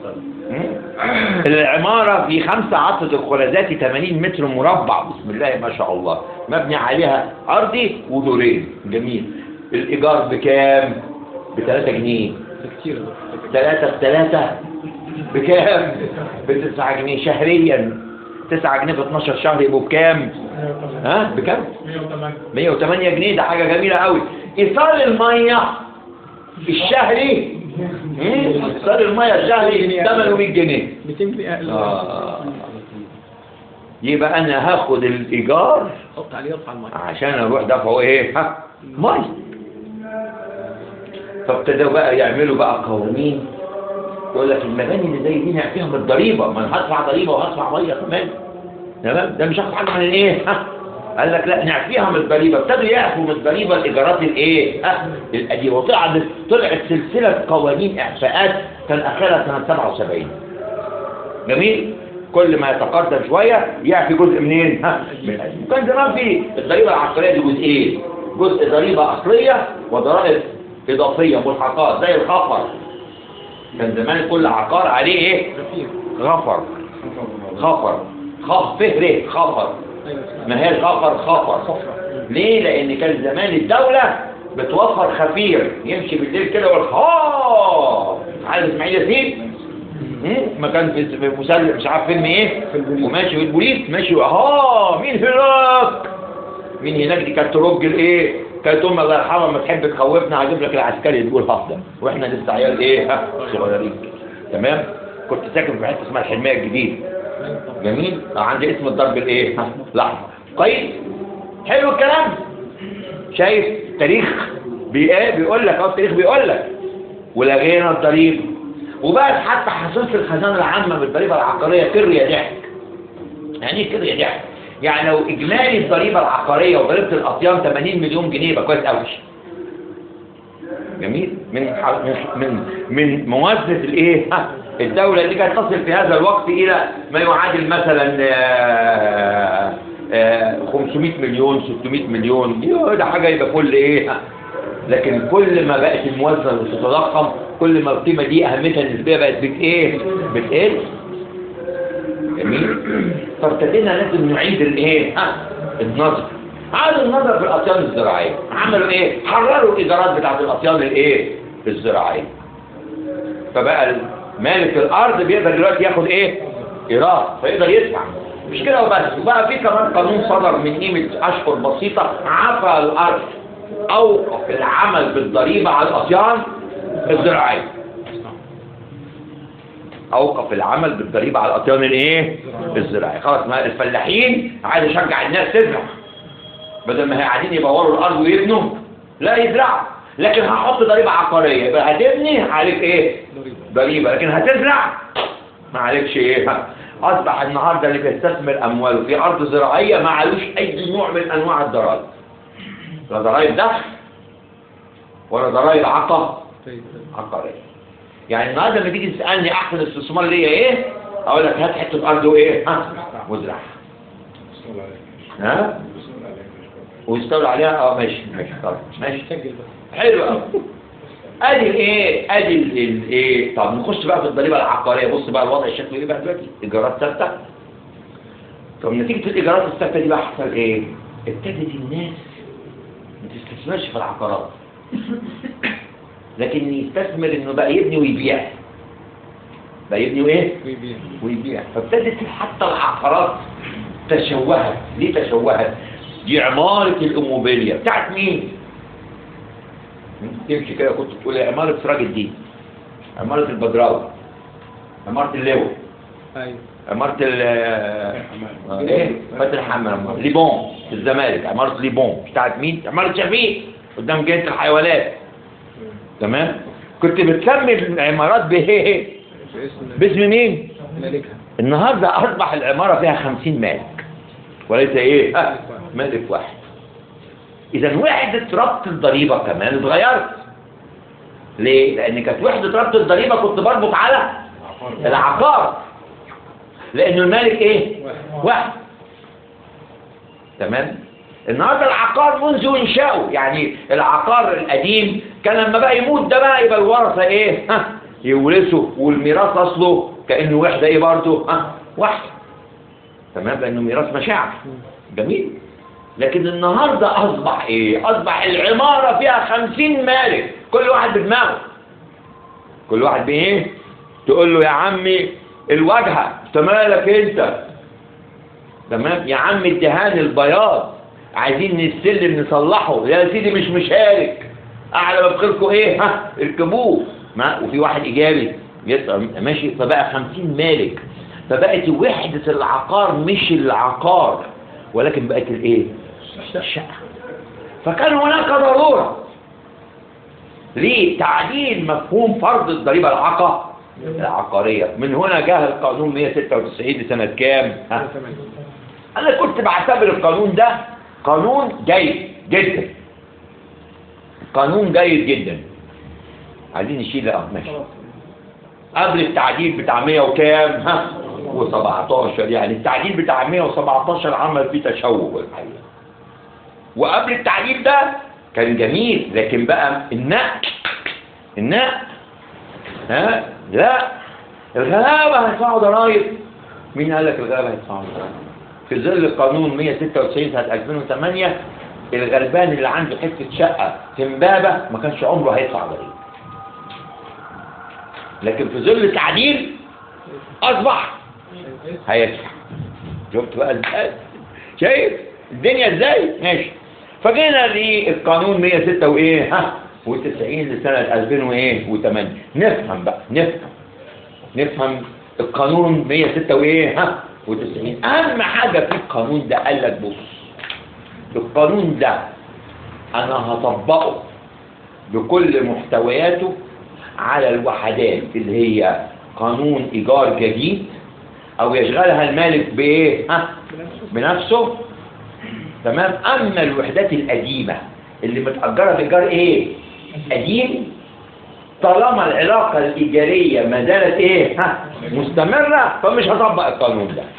العماره في خمسه عطفه الخلداتي ثمانين متر مربع بسم الله ما شاء الله، مبني عليها ارضي ودورين. جميل. الايجار بكام؟ ب ثلاثة جنيه. كتير ثلاثة بثلاثة بكام؟ ب تسعة جنيه شهريا. تسعة جنيه في اتناشر شهر يبقوا بكام؟ ها بكام؟ مية وتمانية جنيه. ده حاجة جميلة قوي. إيصال المية الشهري إيصال المية الشهري ثمنه مية جنيه. ميتين جنيه اقل. آه. يبقى أنا هاخد الإيجار حط عليه يرفع الميه عشان أروح دفعه إيه؟ ها مية. فابتدوا بقى يعملوا بقى قوانين يقول لك المباني اللي زي دي نعفيها من الضريبه، ما انا هدفع ضريبه وهدفع ميه كمان. تمام. ده مش هاخد حاجه من الايه ها قال لك لا نعفيها من الضريبه. ابتدوا يعفوا من الضريبه الايجارات الايه ها القديمه. وطلعت طلعت سلسله قوانين اعفاءات كان اخرها سنه سبعة وسبعين. جميل. كل ما يتقدم شويه يعفي جزء منين ها من القديم. وكان زمان في الضريبه العقاريه دي جزئين، جزء ضريبه اصليه وضرائب اضافيه ملحقات زي الخفر. كان زمان كل عقار عليه ايه غفر. خفر خف فهره خفر ما هيش غفر خفر. ليه؟ لان كان زمان الدوله بتوفر خفير يمشي بالليل كده ويقول ها عايز اسماعيل ياسين ما كان في مسلسل مش عارف فيلم ايه وماشي بالبوليس ماشي ها مين هناك مين هناك. دي كانت ترج الايه كانت امي الله يرحمها لما تحب تخوفنا هجيب لك العسكري تقول هفضل واحنا لسه عيال ايه ها صغيرين. تمام. كنت ساكن في حته اسمها الحلميه الجديده. جميل. عندي اسم الضرب الايه ها الاحمر. كويس. حلو الكلام. شايف تاريخ بي بيقول لك اه التاريخ بيقول لك ولغينا الضريبه وبقت حتى حصيله الخزانه العامه بالضريبه العقاريه كريه ضحك. يعني ايه كريه ضحك؟ يعني لو اجمالي الضريبه العقاريه وضريبه الاطيان ثمانين مليون جنيه يبقى كويس قوي. جميل. من من من موازنه الايه ها الدوله اللي كانت تصل في هذا الوقت الى ما يعادل مثلا آآ آآ خمسمائة مليون ستمائة مليون. ده حاجه يبقى كل ايه ها. لكن كل ما بقت الموازنه تتضخم كل ما القيمه دي اهميتها النسبيه بقت بت ايه بتقل. جميل. فابتدينا لازم نعيد الايه ها النظر. عادوا النظر في الاطيان الزراعيه. عملوا ايه؟ حرروا الايجارات بتاعت الاطيان الايه الزراعيه. فبقى مالك الارض بيقدر دلوقتي ياخد ايه ايراد فيقدر يدفع. مش كده وبس. وبقى في كمان قانون صدر من قيمه اشهر بسيطه عفى الارض اوقف العمل بالضريبه على الاطيان الزراعيه. اوقف العمل بالضريبه على الاطيان الايه الزراعيه. خلاص ما الفلاحين عايز يشجع الناس تزرع بدل ما هي قاعدين يبوروا الارض ويبنوا لا يزرعوا. لكن هحط ضريبه عقاريه يبقى هتبني عليك ايه ضريبه لكن هتزرع ما عليكش ايه. اصبح النهارده اللي بيستثمر امواله في ارض زراعيه ما عليهوش اي نوع من انواع الضرائب. لا ضرائب دخل ولا ضرائب عقار عقاريه. يعني النهارده لما تيجي تسالني احسن استثمار ليا ايه اقول لك هات حته ارض وايه ها وازرعها. ها ويستولوا عليها. اه ماشي ماشي طب ماشي حلو قوي. ادي الايه ادي الايه. طب نخش بقى في الضريبه العقاريه. بص بقى الوضع شكله ايه بقى دلوقتي. ايجارات ثابته. طب نتيجه الايجارات الثابته دي بقى حصل ايه؟ ابتدت الناس ما تستثمرش في العقارات لكن يستثمر انه بقى يبني ويبيع. بقى يبني وايه؟ ويبيع ويبيع. فابتدت حتى العقارات تشوهت. ليه تشوهت؟ دي عمارة الأموبيليا بتاعت مين؟ تمشي كده كنت تقول عمارة سراج الدين، عمارة البدراوي، عمارة اللواء، ايوه عمارة ال ايه؟ فتح حمام، ليبون في الزمالك، عمارة ليبون بتاعت مين؟ عمارة شفيق قدام جنينة الحيوانات. تمام؟ كنت بتسمي العمارات بايه؟ باسم مين؟ مالكها. النهارده اصبح العمارة فيها خمسين مالك وليس ايه؟ آه. مالك واحد. اذا وحدة ربط الضريبة كمان اتغيرت. ليه؟ لان كانت وحدة ربط الضريبة كنت بربط على العقار لان المالك ايه؟ واحد, واحد. تمام؟ النهارده العقار منذ انشائه، يعني العقار القديم كان لما بقى يموت ده بقى يبقى الورثة ايه؟ ها يورثوا، والميراث اصله كانه وحده ايه برضه؟ ها واحد. تمام؟ لانه ميراث مشاعر. جميل. لكن النهارده اصبح ايه؟ اصبح العماره فيها خمسين مالك كل واحد بدماغه. كل واحد بايه؟ تقول له يا عمي الواجهه انت مالك انت؟ تمام؟ يا عم الدهان البياض عايزين السلم نصلحه، يا سيدي مش مشارك، اعلى بخيركم ايه؟ ها اركبوه. ما وفي واحد ايجابي ماشي. فبقى خمسين مالك. فبقت وحدة العقار مش العقار ولكن بقت الايه؟ الشقة. فكان هناك ضرورة لتعديل مفهوم فرض الضريبة العقا العقارية. من هنا جاء القانون مئة وستة وتسعين لسنة كام؟ ها؟ انا كنت بعتبر القانون ده قانون جيد جدا. قانون جيد جدا. عايزين نشيل اه ماشي. قبل التعديل بتاع مئة وكام؟ ها وسبعتاشر. يعني التعديل بتاع مئة وسبعتاشر عمل فيه تشوه الحقيقة. وقبل التعديل ده كان جميل. لكن بقى النقل النقل ها لا الغلابة هيدفعوا ضرايب. مين قال لك الغلابة هيدفعوا ضرايب؟ في ظل القانون مئة وستة وتسعين سنة ألفين وثمانية الغلبان اللي عنده حتة شقة في امبابة ما كانش عمره هيدفع ضريبة. لكن في ظل التعديل اصبح هيدفع. شفت بقى ازاي؟ شايف الدنيا ازاي؟ ماشي. فجينا للقانون مئة وستة وايه ها وتسعين لسنه ألفين وايه وثمانية. نفهم بقى نفهم نفهم القانون مئة وستة وايه ها وتسعين. اهم حاجه في القانون ده قال لك بص القانون ده انا هطبقه بكل محتوياته على الوحدات اللي هي قانون إيجار جديد أو يشغلها المالك بإيه؟ ها؟ بنفسه. تمام؟ أما الوحدات القديمة اللي متأجرة بإيجار إيه؟ قديم طالما العلاقة الإيجارية ما زالت إيه؟ ها؟ مستمرة فمش هطبق القانون ده.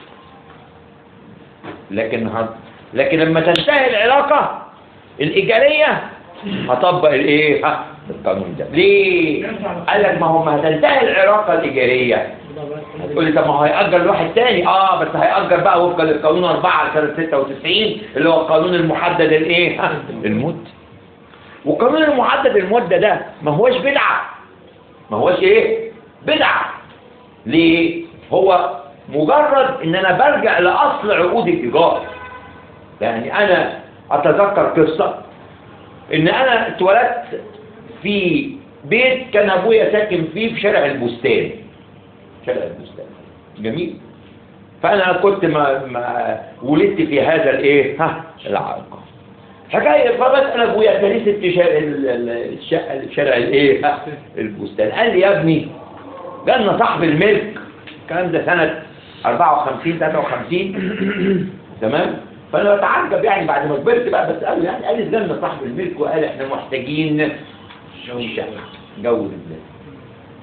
لكن ه... لكن لما تنتهي العلاقة الإيجارية هطبق الإيه؟ ها؟ القانون ده. ليه؟ قال لك ما هو ما هتنتهي العلاقة الإيجارية. هتقول لي طب ما هو هيأجر لواحد تاني. اه بس هيأجر بقى وفقا للقانون أربعة سنة ستة وتسعين اللي هو القانون المحدد الايه؟ المدة. والقانون المحدد المدة ده ما هوش بدعة. ما هوش ايه؟ بدعة. ليه؟ هو مجرد ان انا برجع لأصل عقود الإيجار. يعني انا اتذكر قصة ان انا اتولدت في بيت كان ابويا ساكن فيه في شارع البستان. شارع البستان جميل. فانا كنت ما, ما ولدت في هذا الايه ها العقار. حكايه فبسال ابويا كنيسه الشقه شارع الايه ها البستان. قال لي يا ابني جالنا صاحب الملك الكلام ده سنه أربعة وخمسين ثلاثة وخمسين. تمام؟ فانا بتعجب يعني بعد ما كبرت بقى بساله يعني. قال لي جالنا صاحب الملك وقال احنا محتاجين الشقه جوز البلاد.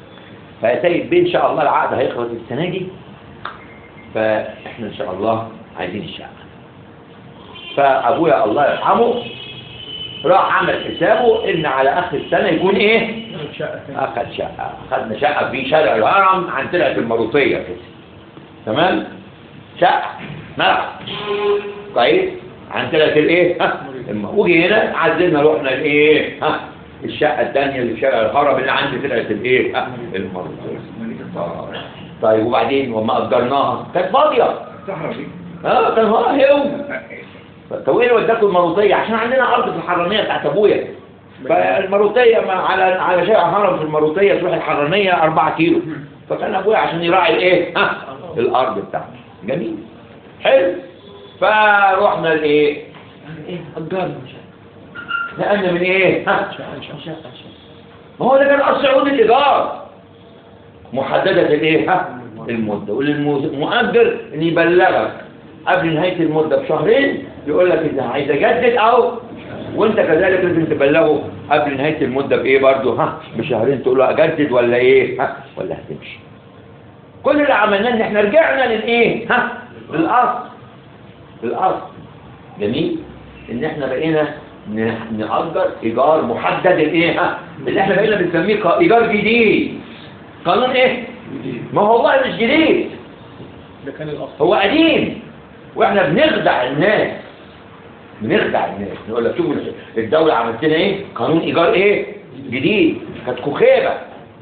فيا سيد بيه ان شاء الله العقد هيخلص السنه دي. فاحنا ان شاء الله عايزين الشقة. فأبويا الله يرحمه راح عمل حسابه إن على آخر السنة يكون إيه؟ أخذ شقة. أخذنا شقة في شارع الهرم عن طلعة المروطية كده. تمام؟ شقة ملعب كويس عن طلعة الإيه؟ ها؟ وجي هنا عزلنا رحنا الإيه؟ ها؟ الشقة الثانية اللي في شارع الهرم اللي عند طلعة الإيه؟ ها؟ المروطية. طيب وبعدين وما أجرناها كانت فاضية. اه كان هو يوم. طب ايه اللي وداكوا المروطيه؟ عشان عندنا ارض في الحرانيه بتاعت ابويا. فالمروطيه على على شارع هرم في المروطيه تروح الحرانيه أربعة كيلو. فكان ابويا عشان يراعي الايه؟ ها الارض بتاعته. جميل. حلو. فروحنا لايه؟ ايه اجرنا نقلنا من ايه؟ ها ما هو ده كان اصل عقود الايجار محدده الايه؟ ها المده. والمؤجر ان يبلغك قبل نهايه المده بشهرين يقول لك اذا عايز اجدد او وانت كذلك لازم تبلغه قبل نهايه المده بايه برضه ها بشهرين تقول له اجدد ولا ايه ها ولا هتمشي. كل اللي عملناه ان احنا رجعنا للايه ها للاصل للاصل. جميل. ان احنا بقينا نأجر ايجار محدد الايه ها اللي احنا بقينا بنسميه ايجار جديد. قانون ايه؟ ما هو والله مش جديد ده كان الاصل هو قديم. واحنا بنخدع الناس بنخدع الناس نقول لك شوفوا الدوله عملت لنا ايه؟ قانون ايجار ايه؟ جديد. كانت كوخيبه.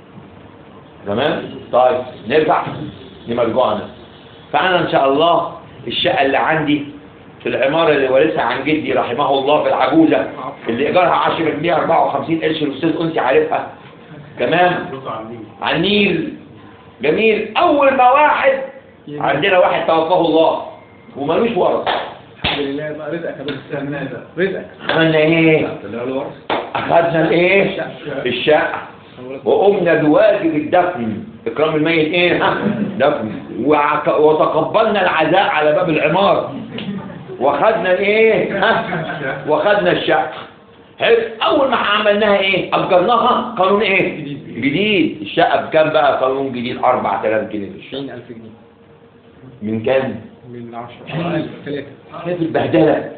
تمام؟ طيب نرجع لمرجوعنا. فانا ان شاء الله الشقه اللي عندي في العماره اللي وارثها عن جدي رحمه الله في العجوزه اللي ايجارها عشرة جنيه أربعة وخمسين قرش الاستاذ انسي عارفها. تمام؟ على النيل. جميل. اول ما واحد عندنا واحد توفاه الله ومالوش ورث. الحمد لله بقى رزقك يا دكتور رزقك. عملنا ايه؟ اخذنا الايه؟ الشقه وقمنا بواجب الدفن. اكرام الميت ايه؟ ها دفن. وعك... وتقبلنا العزاء على باب العماره واخذنا الايه؟ ها واخذنا الشقه. حلو. اول ما عملناها ايه؟ اجرناها قانون ايه؟ جديد. الشقه بكام بقى؟ قانون جديد أربعة آلاف جنيه في الشهر. عشرين ألف جنيه. من كام؟ من عشرة ألف ثلاثة. كيف البهدله؟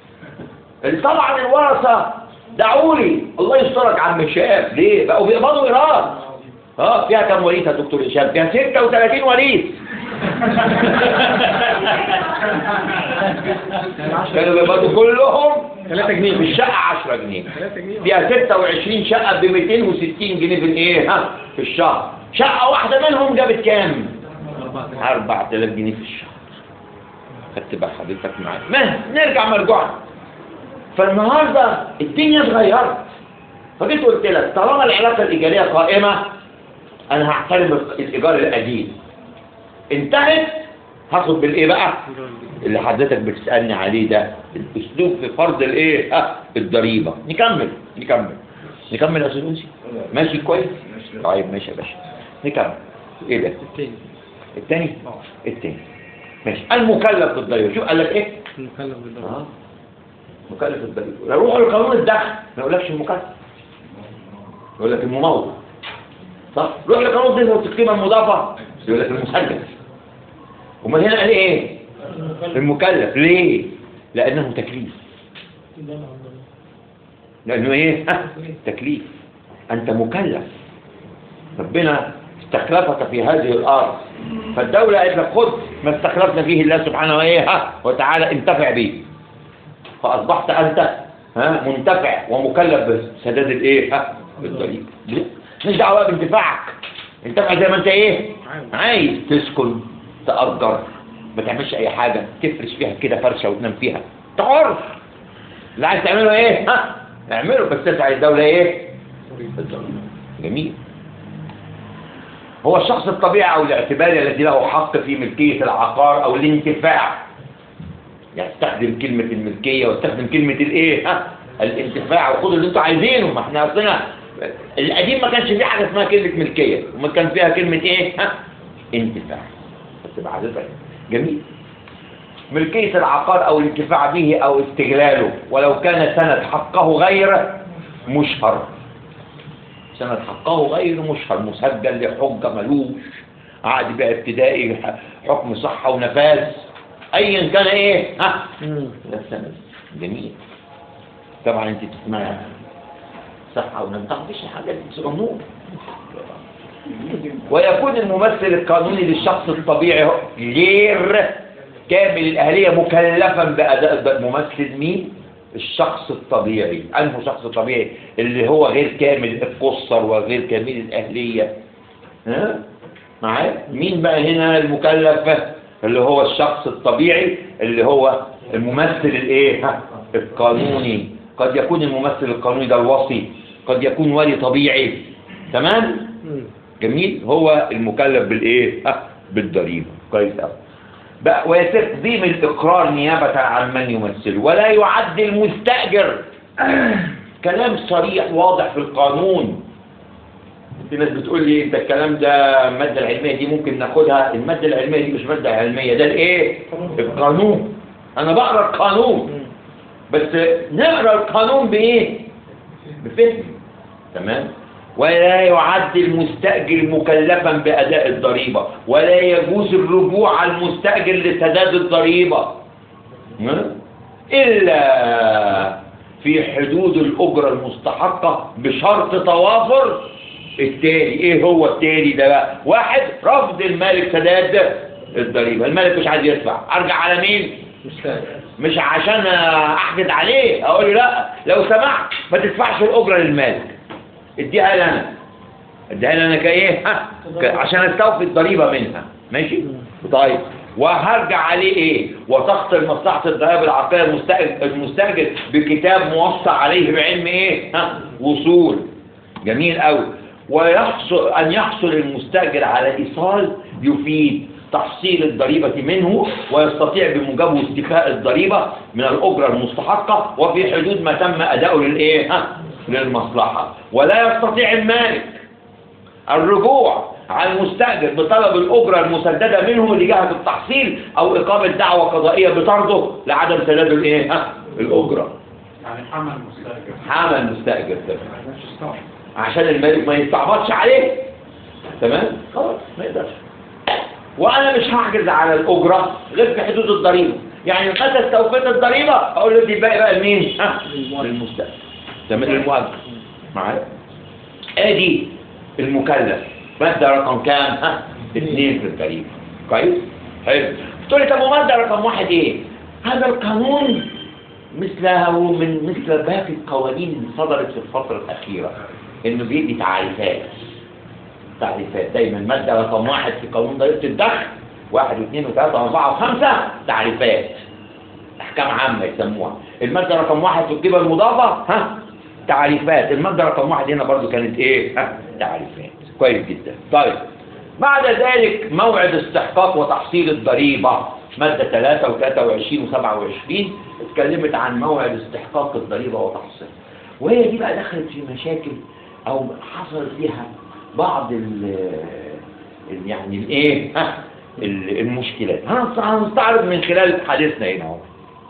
طبعا الورثه دعوا لي الله يسترك عم هشام. ليه؟ بقوا بيقبضوا ايراد. اه فيها كام وريث يا دكتور هشام؟ فيها ستة وثلاثين وريث. كانوا بيقبضوا كلهم ثلاثة جنيه في الشقه عشرة جنيه. ثلاثة جنيه. فيها ستة وعشرين شقه ب مئتين وستين جنيه في الايه؟ ها في الشهر. شقه واحده منهم جابت كام؟ أربعة آلاف جنيه في الشهر. خدت بقى حضرتك معايا. ما نرجع مرجوعنا. فالنهارده الدنيا اتغيرت. فجيت قلت لك طالما العلاقه الايجاريه قائمه انا هحترم الايجار القديم. انتهت هاخد بالايه بقى؟ اللي حضرتك بتسالني عليه ده الاسلوب في فرض الايه؟ ها الضريبه. نكمل نكمل نكمل يا استاذ انسي. ماشي كويس؟ طيب ماشي يا باشا نكمل. ايه ده؟ الثاني. الثاني؟ الثاني ماشي. المكلف بالضريبه. شوف قال لك ايه؟ المكلف بالضريبه. اه مكلف بالضريبه. روحوا لقانون الدخل ما يقولكش المكلف يقول لك الممول. صح؟ روح لقانون الضريبه والقيمه المضافه يقول لك المسجل. وما هنا قال ايه؟ المكلف. ليه؟ لانه تكليف. لانه ايه؟ تكليف. انت مكلف. ربنا استخلفك في هذه الارض فالدوله قالت لك خذ ما استخلفنا فيه الله سبحانه ايه وتعالى انتفع به. فاصبحت انت ها منتفع ومكلف بسداد الايه؟ ها بالضريبه. مش دعوه بانتفاعك. انتفع زي ما انت ايه؟ عايز تسكن تأجر ما تعملش اي حاجه تفرش فيها كده فرشه وتنام فيها. تعرف اللي عايز تعمله ايه؟ ها اعمله بس تسعى الدوله ايه؟ بالضريبه. جميل. هو الشخص الطبيعي او الاعتباري الذي له حق في ملكيه العقار او الانتفاع. يعني استخدم كلمه الملكيه واستخدم كلمه الايه؟ ها الانتفاع وخدوا اللي انتوا عايزينه. ما احنا اصلنا القديم ما كانش فيه حاجه اسمها كلمه ملكيه وما كان فيها كلمه ايه؟ ها انتفاع. بس بعد جميل. ملكيه العقار او الانتفاع به او استغلاله ولو كان سند حقه غير مشهر. سند حقه غير مشهر مسجل لحجه ملوش عقد بقى ابتدائي حكم صحه ونفاذ ايا كان ايه ها مم. ده السند. جميل. طبعا انت تسمعها صح او ما تعرفيش الحاجات دي قانون. ويكون الممثل القانوني للشخص الطبيعي غير كامل الأهلية مكلفا بأداء ممثل مين؟ الشخص الطبيعي. أنه شخص طبيعي اللي هو غير كامل القصر وغير كامل الأهلية. ها؟ معايا؟ مين بقى هنا المكلف؟ اللي هو الشخص الطبيعي اللي هو الممثل الايه؟ ها؟ القانوني. قد يكون الممثل القانوني ده الوصي، قد يكون ولي طبيعي. تمام؟ جميل. هو المكلف بالايه؟ ها؟ بالضريبه. كويس قوي. بقى ويتقديم الاقرار نيابه عن من يمثله، ولا يعد المستاجر. كلام صريح واضح في القانون. في ناس بتقول لي انت الكلام ده الماده العلميه دي ممكن ناخدها. الماده العلميه دي مش ماده علميه، ده الايه؟ القانون. انا بقرا القانون، بس نقرا القانون بايه؟ بفهم. تمام. ولا يعد المستأجر مكلفا بأداء الضريبة، ولا يجوز الرجوع على المستأجر لسداد الضريبة إلا في حدود الأجرة المستحقة بشرط توافر التالي. إيه هو التالي ده بقى؟ واحد، رفض المالك سداد الضريبة. المالك مش عايز يدفع، أرجع على مين؟ مش عشان أحجز عليه أقول له لا لو سمحت ما تدفعش الأجرة للمالك، اديها لنا، اديها لنا كايه؟ ها عشان استوفي الضريبه منها. ماشي. طيب وهرجع عليه ايه؟ وتخطر مصلحه الضرائب العقاريه المستاجر بكتاب موصى عليه بعلم ايه؟ ها وصول. جميل قوي. ويحصل ان يحصل المستاجر على ايصال يفيد تحصيل الضريبه منه، ويستطيع بموجبه استيفاء الضريبه من الاجره المستحقه وفي حدود ما تم اداؤه للايه؟ ها للمصلحة. ولا يستطيع المالك الرجوع على المستأجر بطلب الأجرة المسددة منه لجهة التحصيل أو إقامة دعوة قضائية بطرده لعدم سداد الإيه؟ ها الأجرة. يعني حمل المستأجر. حمل المستأجر ده عشان المالك ما يستعبطش عليه. تمام؟ خلاص ما يقدرش. وأنا مش هحجز على الأجرة غير في حدود الضريبة. يعني متى استوفيت الضريبة أقول له دي باقي بقى لمين؟ ها للمستأجر. تمام. المؤجر. معايا؟ ادي المكلف. ماده رقم كام؟ ها اثنين في الضريبه. كويس؟ حلو. تقول لي طب وماده رقم واحد ايه؟ هذا القانون مثله من مثل باقي القوانين اللي صدرت في الفتره الاخيره، انه بيدي تعريفات. تعريفات دايما. ماده رقم واحد في قانون ضريبه الدخل واحد واثنين وثلاثه واربعه وخمسه تعريفات. احكام عامه يسموها. الماده رقم واحد في القيمه المضافه ها تعريفات. المادة رقم واحد هنا برضو كانت ايه؟ ها تعريفات. كويس جدا. طيب بعد ذلك موعد استحقاق وتحصيل الضريبة. مادة ثلاثة وثلاثة وعشرين وسبعة وعشرين اتكلمت عن موعد استحقاق الضريبة وتحصيلها، وهي دي بقى دخلت في مشاكل او حصلت فيها بعض ال يعني الايه؟ ها المشكلات. هنستعرض من خلال حديثنا هنا اهو.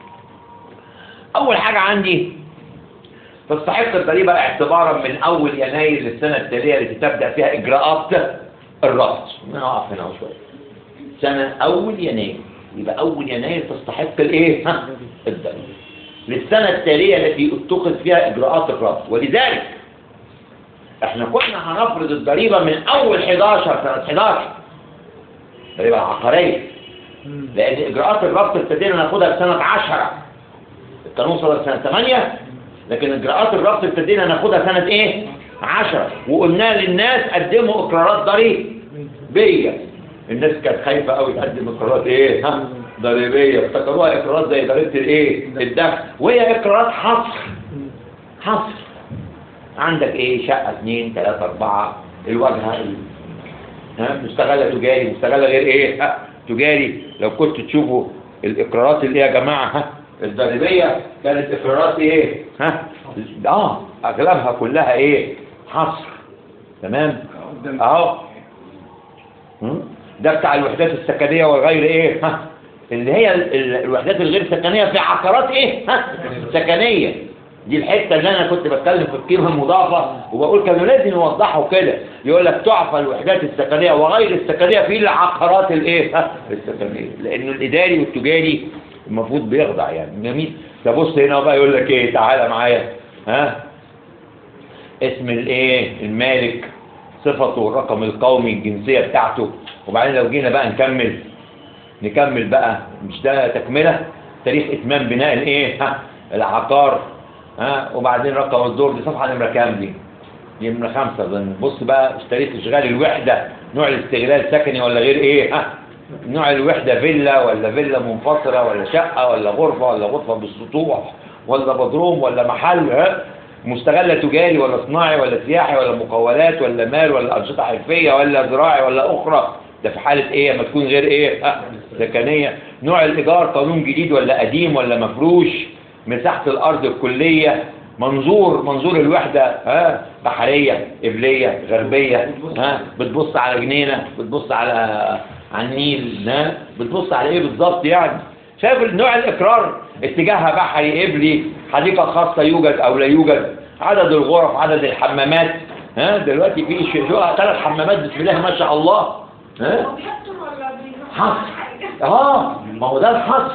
اول حاجة عندي تستحق الضريبة اعتبارا من أول يناير للسنة التالية التي تبدأ فيها إجراءات الرفض. نقف هنا شوية. سنة أول يناير، يبقى أول يناير تستحق الإيه؟ ها الضريبة. للسنة التالية التي اتخذ فيها إجراءات الرفض. ولذلك إحنا كنا هنفرض الضريبة من أول حداشر سنة حداشر الضريبة العقارية، لأن إجراءات الرفض ابتدينا ناخدها في سنة عشرة. القانون صدر سنة ثمانية، لكن اجراءات الربط ابتدينا ناخدها سنه ايه؟ عشرة. وقلنا للناس قدموا اقرارات ضريبيه. الناس كانت خايفه قوي تقدم اقرارات ايه؟ ها ضريبيه، افتكروها اقرارات زي ضريبه الايه؟ الدخل، وهي اقرارات حصر. حصر. عندك ايه؟ شقه اثنين ثلاثه اربعه، الواجهه ها مستغله تجاري، مستغله غير ايه؟ ها تجاري. لو كنت تشوفوا الاقرارات اللي يا جماعه ها الضريبيه كانت اقرارات ايه؟ ها اه اغلبها كلها ايه؟ حصر. تمام؟ اهو ده بتاع الوحدات السكنيه والغير ايه؟ ها اللي هي الوحدات الغير سكنيه في عقارات ايه؟ ها سكنيه. دي الحته اللي انا كنت بتكلم في القيمه المضافه، وبقول كانوا لازم يوضحوا كده، يقول لك تعفى الوحدات السكنيه وغير السكنيه في العقارات الايه السكنيه، لانه الاداري والتجاري المفروض بيخضع يعني. جميل. ده بص هنا بقى يقول لك ايه، تعالى معايا، ها اسم الايه المالك، صفته، الرقم القومي، الجنسيه بتاعته، وبعدين لو جينا بقى نكمل نكمل بقى، مش ده تكمله، تاريخ اتمام بناء الايه ها العقار، ها وبعدين رقم الدور. دي صفحه نمره كام دي؟ دي نمره خمسه اظن. بص بقى تاريخ اشغال الوحده، نوع الاستغلال سكني ولا غير ايه، ها نوع الوحده فيلا ولا فيلا منفصله ولا شقه ولا غرفه ولا غرفه بالسطوح ولا بدروم ولا محل، ها مستغله تجاري ولا صناعي ولا سياحي ولا مقاولات ولا مال ولا انشطه حرفيه ولا زراعي ولا اخرى. ده في حاله ايه؟ لما تكون غير ايه ها سكنيه. نوع الايجار قانون جديد ولا قديم ولا مفروش. مساحه الارض الكليه. منظور منظور الوحده، ها بحريه قبليه غربيه، ها بتبص على جنينه، بتبص على على النيل، ها بتبص على ايه بالظبط يعني. شايف نوع الاقرار، اتجاهها بحري قبلي، حديقه خاصه يوجد او لا يوجد، عدد الغرف، عدد الحمامات. ها دلوقتي في ثلاث حمامات بسم الله ما شاء الله. ها حصر، اه ما هو ده الحصر.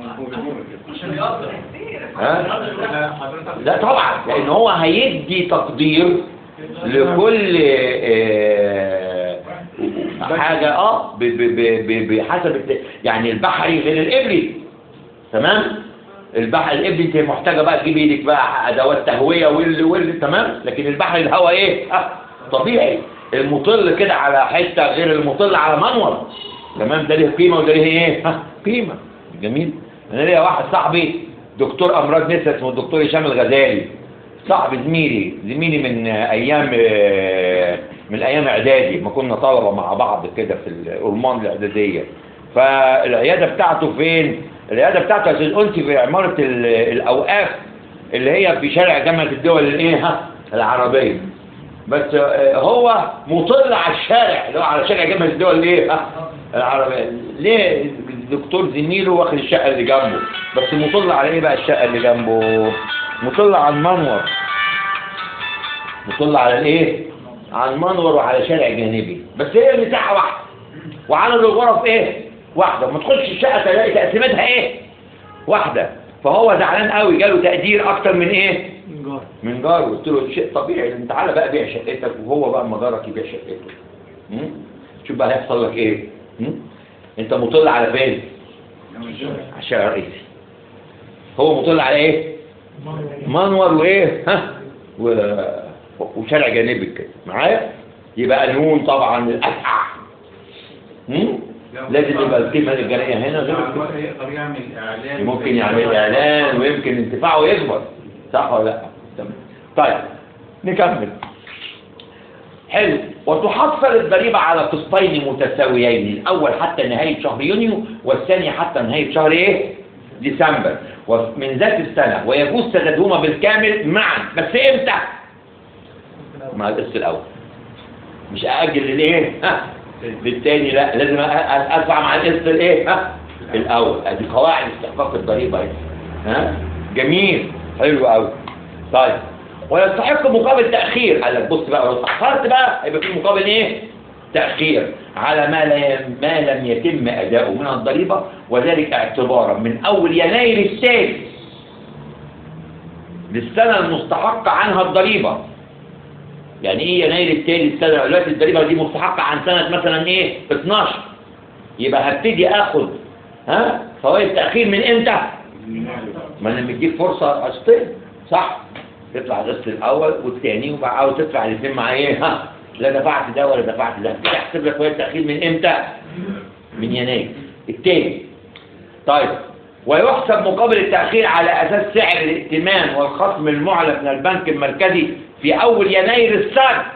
ها لا طبعا، لان هو هيدي تقدير لكل آه حاجه اه بحسب يعني البحري غير القبلي. تمام. البحر القبلي انت محتاجه بقى تجيب ايدك بقى ادوات تهويه واللي واللي تمام. لكن البحر الهواء ايه اه طبيعي، المطل كده على حته غير المطل على منور. تمام. ده ليه قيمه وده ليه ايه ها قيمه. جميل. انا ليا واحد صاحبي دكتور امراض نسا اسمه الدكتور هشام الغزالي، صاحب زميلي زميلي من ايام من ايام اعدادي، ما كنا طلبه مع بعض كده في الأورمان الاعداديه. فالعياده بتاعته فين؟ العياده بتاعته عشان قلت في عماره الاوقاف اللي هي في شارع جامعه الدول الايه ها العربيه. بس هو مطل على الشارع اللي هو على شارع جامعه الدول الايه ها العربيه. ليه الدكتور زميله واخد الشقه اللي جنبه، بس مطل على ايه بقى الشقه اللي جنبه؟ مطل على المنور، مطل على الايه على المنور وعلى شارع جانبي، بس هي المساحه واحده وعدد الغرف ايه واحده. ما تخش الشقه تلاقي تقسيمتها ايه واحده. فهو زعلان قوي، جاله تقدير اكتر من ايه من جار من جار. قلت له شيء طبيعي، انت تعالى بقى بيع شقتك، وهو بقى اما جارك يبيع شقته. شوف بقى هيحصل لك ايه. انت مطل على فين؟ على الشارع الرئيسي. هو مطل على ايه؟ منور وايه ها و... وشارع جانبي كده معايا. يبقى قانون طبعا الاسعى. لازم يبقى القيمه الجاريه هنا غير يقدر يعمل اعلان، ممكن يعمل اعلان ويمكن انتفاعه يكبر، صح ولا لا؟ تمام. طيب نكمل. حلو. وتحصل الضريبه على قسطين متساويين، الاول حتى نهايه شهر يونيو والثاني حتى نهايه شهر ايه ديسمبر ومن ذات السنه، ويجوز سدادهما بالكامل معا. بس امتى؟ مع القسط الاول، مش ااجل للايه ها بالتاني، لا لازم ادفع مع القسط الايه ها الاول. ادي قواعد استحقاق الضريبه اهي. ها جميل حلو قوي. طيب ويستحق مقابل تاخير. قال لك بص بقى، لو اتاخرت بقى هيبقى في مقابل ايه تاخير على ما لا ما لم يتم اداؤه من الضريبه، وذلك اعتبارا من اول يناير الثالث للسنه المستحقه عنها الضريبه. يعني ايه يناير الثالث السنه دلوقتي الضريبه دي مستحقه عن سنه مثلا ايه اتناشر، يبقى هبتدي اخد ها فوائد تاخير من امتى؟ ما انا مديك فرصه قسطين صح، تدفع القسط الاول والثاني وبعد تدفع الاثنين مع ايه ها لا دفعت ده ولا دفعت ده. هبتدي احسب لك فوائد تاخير من امتى؟ من يناير الثاني. طيب ويحسب مقابل التاخير على اساس سعر الائتمان والخصم المعلن من البنك المركزي في اول يناير السابق.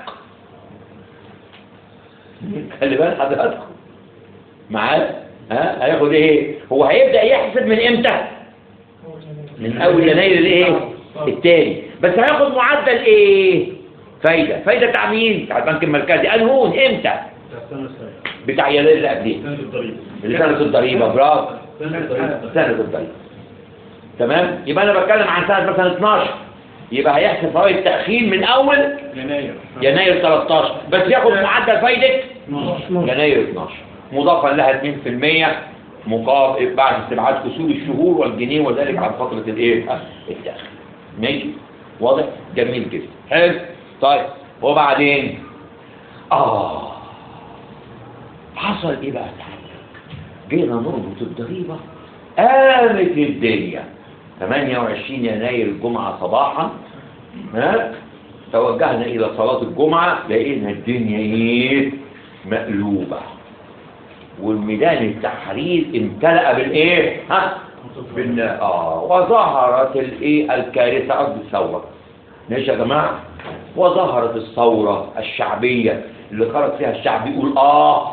خلي بالك حضراتكم معاه. ها هياخد ايه؟ هو هيبدا يحسب من امتى؟ من اول يناير الايه التاني. بس هياخد معدل ايه فايده فايده بتاع مين؟ بتاع البنك المركزي. انهون امتى؟ بتاع يناير اللي قبليه، اللي سنه الضريبه. برافو، سنه الضريبه. تمام. يبقى انا بتكلم عن سنه مثلا اتناشر يبقى هيحسب فوائد تأخير من أول يناير يناير تلتاشر، بس ياخد معدل فايدة اتناشر. يناير اتناشر، مضافا لها اتنين في المية مقابل بعد استبعاد كسور الشهور والجنيه وذلك عن فترة الايه؟ التأخير. ماشي؟ واضح؟ جميل جدا. حلو؟ طيب وبعدين آه حصل إيه بقى تعالى؟ جينا نربط الضريبة، قامت الدنيا ثمانية وعشرين يناير الجمعة صباحا، ها؟ توجهنا إلى صلاة الجمعة، لقينا الدنيا إيه؟ مقلوبة، والميدان التحرير امتلأ بالإيه؟ ها؟ بال آه وظهرت الإيه؟ الكارثة، قصد الثورة. ماشي يا جماعة؟ وظهرت الثورة الشعبية اللي خرج فيها الشعب يقول آه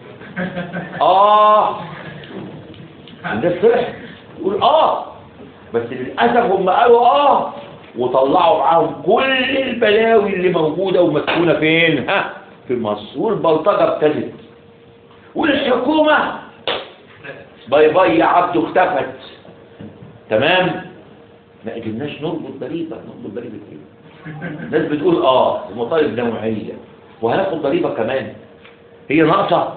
آه الناس فرح يقول آه، بس للأسف هم قالوا آه وطلعوا معاهم كل البلاوي اللي موجودة ومسكونة فين؟ ها؟ في مصر، والبلطجة ابتدت، والحكومة باي باي يا عبده اختفت. تمام؟ ما قدرناش نربط ضريبة، نربط ضريبة ايه؟ الناس بتقول اه المطالب نوعية وهناخد ضريبة كمان، هي ناقصة.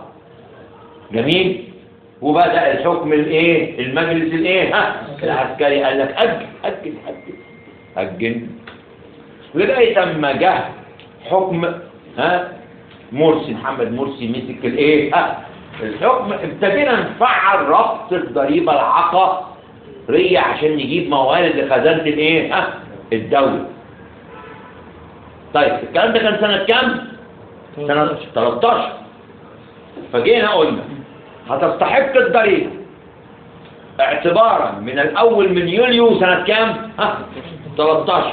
جميل. وبدأ الحكم الايه؟ المجلس الايه؟ ها؟ العسكري قال لك أجل أجل أجل أجل لغاية اما جه حكم ها مرسي، محمد مرسي مسك الايه؟ ها الحكم، ابتدينا نفعل ربط الضريبة العقارية عشان نجيب موارد لخزانة الايه؟ ها الدولة. طيب الكلام ده كان سنة كام؟ سنة تلتاشر. فجينا قلنا هتستحق الضريبة اعتبارا من الأول من يوليو سنة كام؟ ها تلتاشر.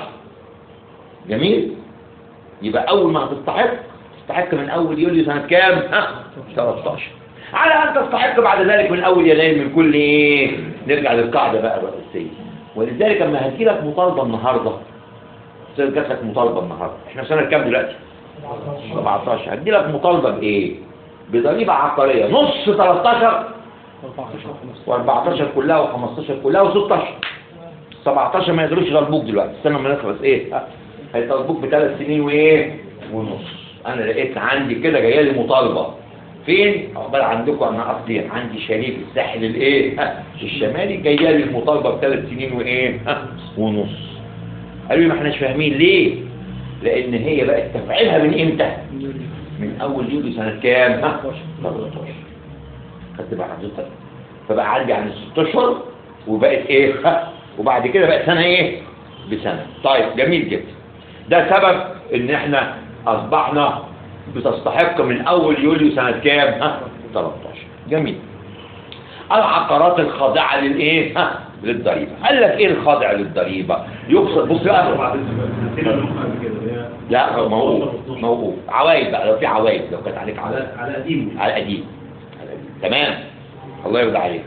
جميل. يبقى أول ما هتستحق تستحق من أول يوليو سنة كام؟ ها تلتاشر، على أن تستحق بعد ذلك من أول يناير من كل إيه؟ نرجع للقاعدة بقى الرئيسية. ولذلك لما هتجيلك مطالبة النهاردة، جات لك مطالبة النهاردة، احنا في سنة كام دلوقتي؟ سبعتاشر. هتجيلك مطالبة بإيه؟ بضريبة عقارية نص تلتاشر واربعتاشر كلها وخمستاشر كلها وستاشر. سبعتاشر ما يقدروش يطالبوك دلوقتي، استنى ما نخلص ايه؟ هيطالبوك بثلاث سنين وايه؟ ونص. انا لقيت عندي كده جايه لي مطالبه فين؟ عقبال عندكم انا قصدي عندي شريك الساحل الايه؟ الشمالي جايه لي المطالبه بثلاث سنين وايه؟ ونص. قالوا لي ما احناش فاهمين ليه؟ لان هي بقت تفعيلها من امتى؟ من اول يوليو سنه كام؟ ها تلتاشر. خدت بقى حضرتك؟ فبقى عندي عن ست اشهر وبقت ايه؟ ها وبعد كده بقت سنه ايه؟ بسنه. طيب جميل جدا. ده سبب ان احنا اصبحنا بتستحق من اول يوليو سنه كام؟ ها تلتاشر. جميل. العقارات الخاضعه للايه؟ ها للضريبه. قال لك ايه الخاضع للضريبه؟ يقصد بص بقى، لا موقوف موقوف عوايد بقى، لو في عوايد، لو كانت عليك عوايد على قديم على قديم. تمام. الله يرضى عليك.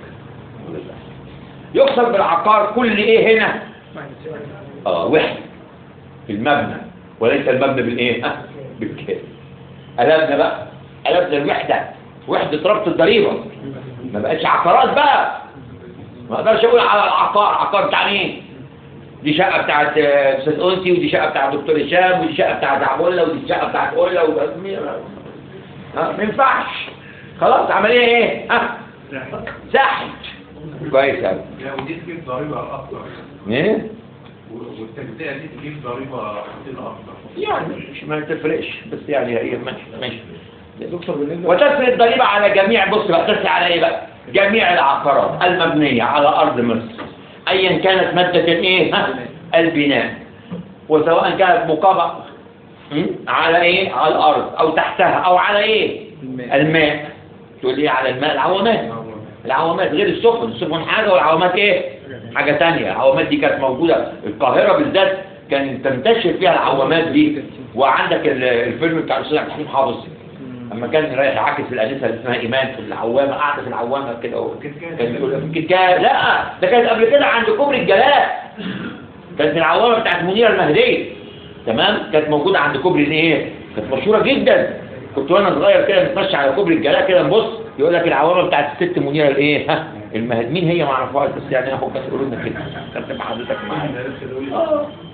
يقصد بالعقار كل ايه هنا؟ اه وحده في المبنى وليس المبنى بالايه؟ ها بالكامل. قلبنا بقى، قلبنا الوحده وحده ربط الضريبه، ما بقتش عقارات بقى. ما اقدرش اقول على العقار عقار بتاع مين؟ دي شقه بتاعت استاذ انسي، ودي شقه بتاعت دكتور هشام، ودي شقه بتاعت عبوله، ودي شقه بتاعت اولا، ها ما ينفعش. خلاص عمليه ايه؟ ها ساحت. كويس قوي. لا ودي تجيب ضريبه اكتر. ايه؟ والتجزئه دي تجيب ضريبه اكتر. يعني مش ما تفرقش، بس يعني هي ماشي ماشي. وتسري الضريبه على جميع، بص بقى تسري على ايه بقى؟ جميع العقارات المبنيه على ارض مصر ايا كانت ماده الايه؟ ها البناء، وسواء كانت مقابله على ايه؟ على الارض او تحتها او على ايه؟ الماء. تقول ايه على الماء؟ العوامات. العوامات غير السفن، السفن حاجه والعوامات ايه؟ حاجه ثانيه. العوامات دي كانت موجوده القاهره بالذات، كان تنتشر فيها العوامات دي. وعندك الفيلم بتاع الاستاذ عبد الحليم حافظ اما كان رايح يعاكس في الانسه اللي اسمها ايمان في العوامه، قاعده في العوامه كده كان يقول في الكتكات. لا ده كانت قبل كده عند كوبري الجلاء، كانت العوامه بتاعت منيره المهديه. تمام. كانت موجوده عند كوبري الايه؟ كانت مشهوره جدا. كنت وانا صغير كده نتمشى على كوبري الجلاء كده نبص يقول لك العوامه بتاعت الست منيره الايه؟ ها المهد. مين هي ما اعرفهاش، بس يعني اهو كانت تقولوا لنا كده. كانت تبقى حضرتك معايا. اه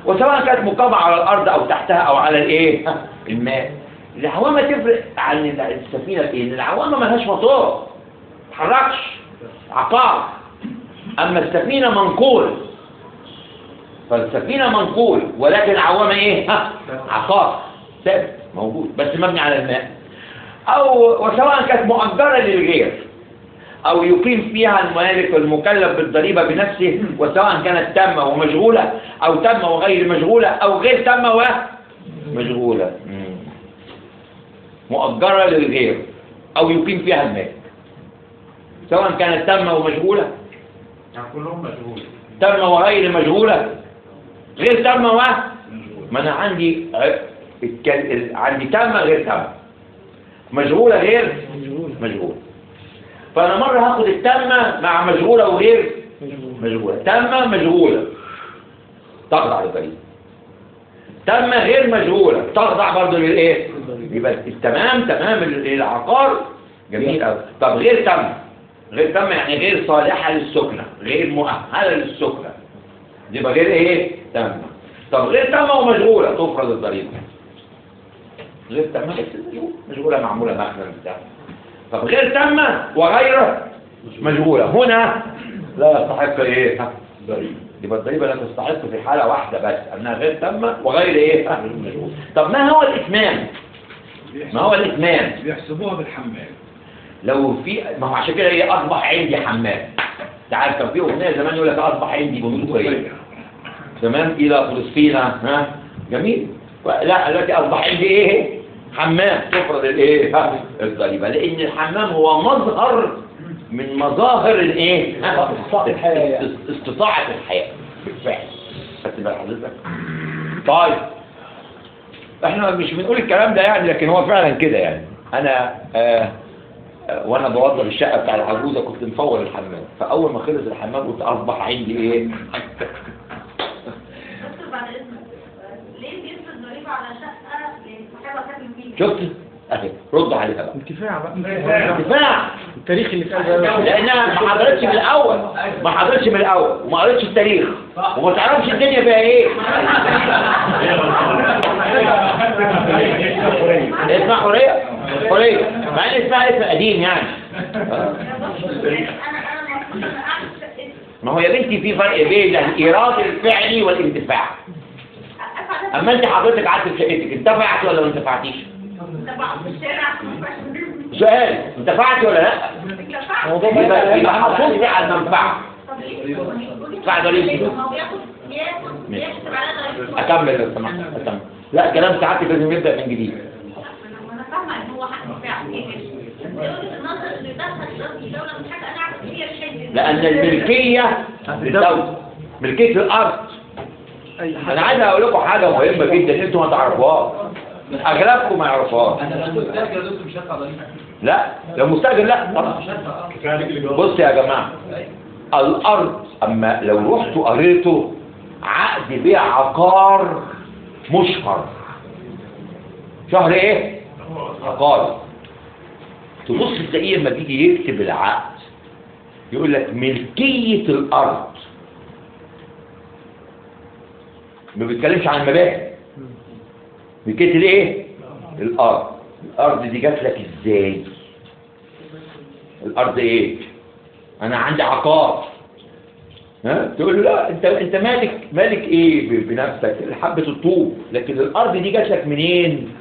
وسواء كانت مقامة على الأرض أو تحتها أو على الإيه؟ الماء. العوامة تفرق عن السفينة في إيه؟ إن العوامة ملهاش موتور، ما تتحركش، عقار. أما السفينة منقول، فالسفينة منقول ولكن العوامة إيه؟ ها؟ عقار ثابت موجود بس مبني على الماء. أو وسواء كانت مؤجرة للغير أو يقيم فيها المالك المكلف بالضريبة بنفسه، وسواء كانت تامة ومشغولة أو تامة وغير مشغولة أو غير تامة ومشغولة. مؤجرة للغير أو يقيم فيها المالك، سواء كانت تامة ومشغولة، يعني كلهم مشغول، تامة وغير مشغولة، غير تامة و ما أنا عندي عندي تامة غير تامة، مشغولة غير مشغولة. فأنا مرة هاخد التامة مع مشغولة وغير مشغولة. تامة مشغولة تخضع للضريبة، تامة غير مشغولة تخضع برضه للإيه؟ يبقى التمام تمام العقار جميل أوي. طب غير تامة، غير تامة يعني غير صالحة للسكنة، غير مؤهلة للسكنة، يبقى غير إيه؟ تامة. طب غير تامة ومشغولة تفرض الضريبة. غير تامة بس مشغولة معمولة مخزن بتاعها. طب غير تامة وغير مشغولة هنا لا يستحق ايه؟ ضريبة. يبقى الضريبة لا تستحق في حالة واحدة بس، انها غير تامة وغير ايه؟ مشغولة. طب ما هو الاتمام؟ ما هو الاتمام؟ بيحسبوها بالحمام. لو في ما هو عشان كده ايه اصبح عندي حمام. تعال كان في اغنية زمان يقول لك اصبح عندي بندقية. تمام الى فلسطين ها جميل. لا دلوقتي اصبح عندي ايه؟ حمام تفرض الايه؟ الضريبه، لان الحمام هو مظهر من مظاهر الايه؟ استطاعه الحياه بالفعل. خدت بال حضرتك؟ طيب احنا مش بنقول الكلام ده يعني، لكن هو فعلا كده يعني. انا آه آه وانا بوضب الشقه بتاع العجوزه كنت مفور الحمام، فاول ما خلص الحمام قلت اصبح عندي ايه؟ شفت؟ اهي ردوا عليها بقى. انتفاع بقى انتفاع التاريخ اللي اتقال ده لانها ما حضرتش من الاول، ما حضرتش من الاول وما قريتش التاريخ وما تعرفش الدنيا فيها ايه. اسمها حريه، حريه مع ان اسمها اسم قديم يعني. ما هو يا بنتي في فرق بين الايراد الفعلي والاندفاع. اما انت حضرتك قعدت في شقتك انتفعت ولا ما انتفعتيش؟ سؤال انتفعتي ولا لا؟ يبقى يبقى حصلتي على المنفعه. ادفع ضريبه. اكمل لو سمحت اكمل. لا كلام سعادتك لازم يبدا من جديد. انا فاهمه ان هو حق فعلي، لان الملكيه للدوله، ملكيه الارض. انا عايز اقول لكم حاجه مهمه جدا انتوا ما تعرفوهاش، اغلبكم ما يعرفوهاش. انا لو مستاجر يا دكتور مش هدفع ضريبه. لا لو مستاجر لا طبعا. بص يا جماعه الارض اما لو رحتوا قريتوا عقد بيع عقار مشهر، شهر ايه؟ عقار. تبص تلاقيه لما بيجي يكتب العقد يقول لك ملكيه الارض، ما بيتكلمش عن المباني. ملكيه الايه؟ الارض. الارض دي جات لك ازاي؟ الارض ايه؟ انا عندي عقار. ها تقول له لا انت انت مالك مالك ايه بنفسك؟ حبه الطوب. لكن الارض دي جات لك منين؟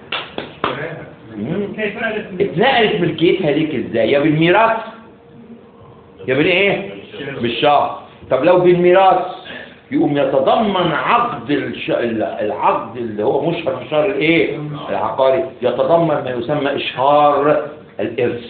اتنقلت ملكيتها ليك ازاي؟ يا بالميراث يا بالايه؟ بالشهر. طب لو بالميراث يقوم يتضمن عقد الش... العقد اللي هو مشهر في الشهر الايه؟ العقاري، يتضمن ما يسمى اشهار الارث.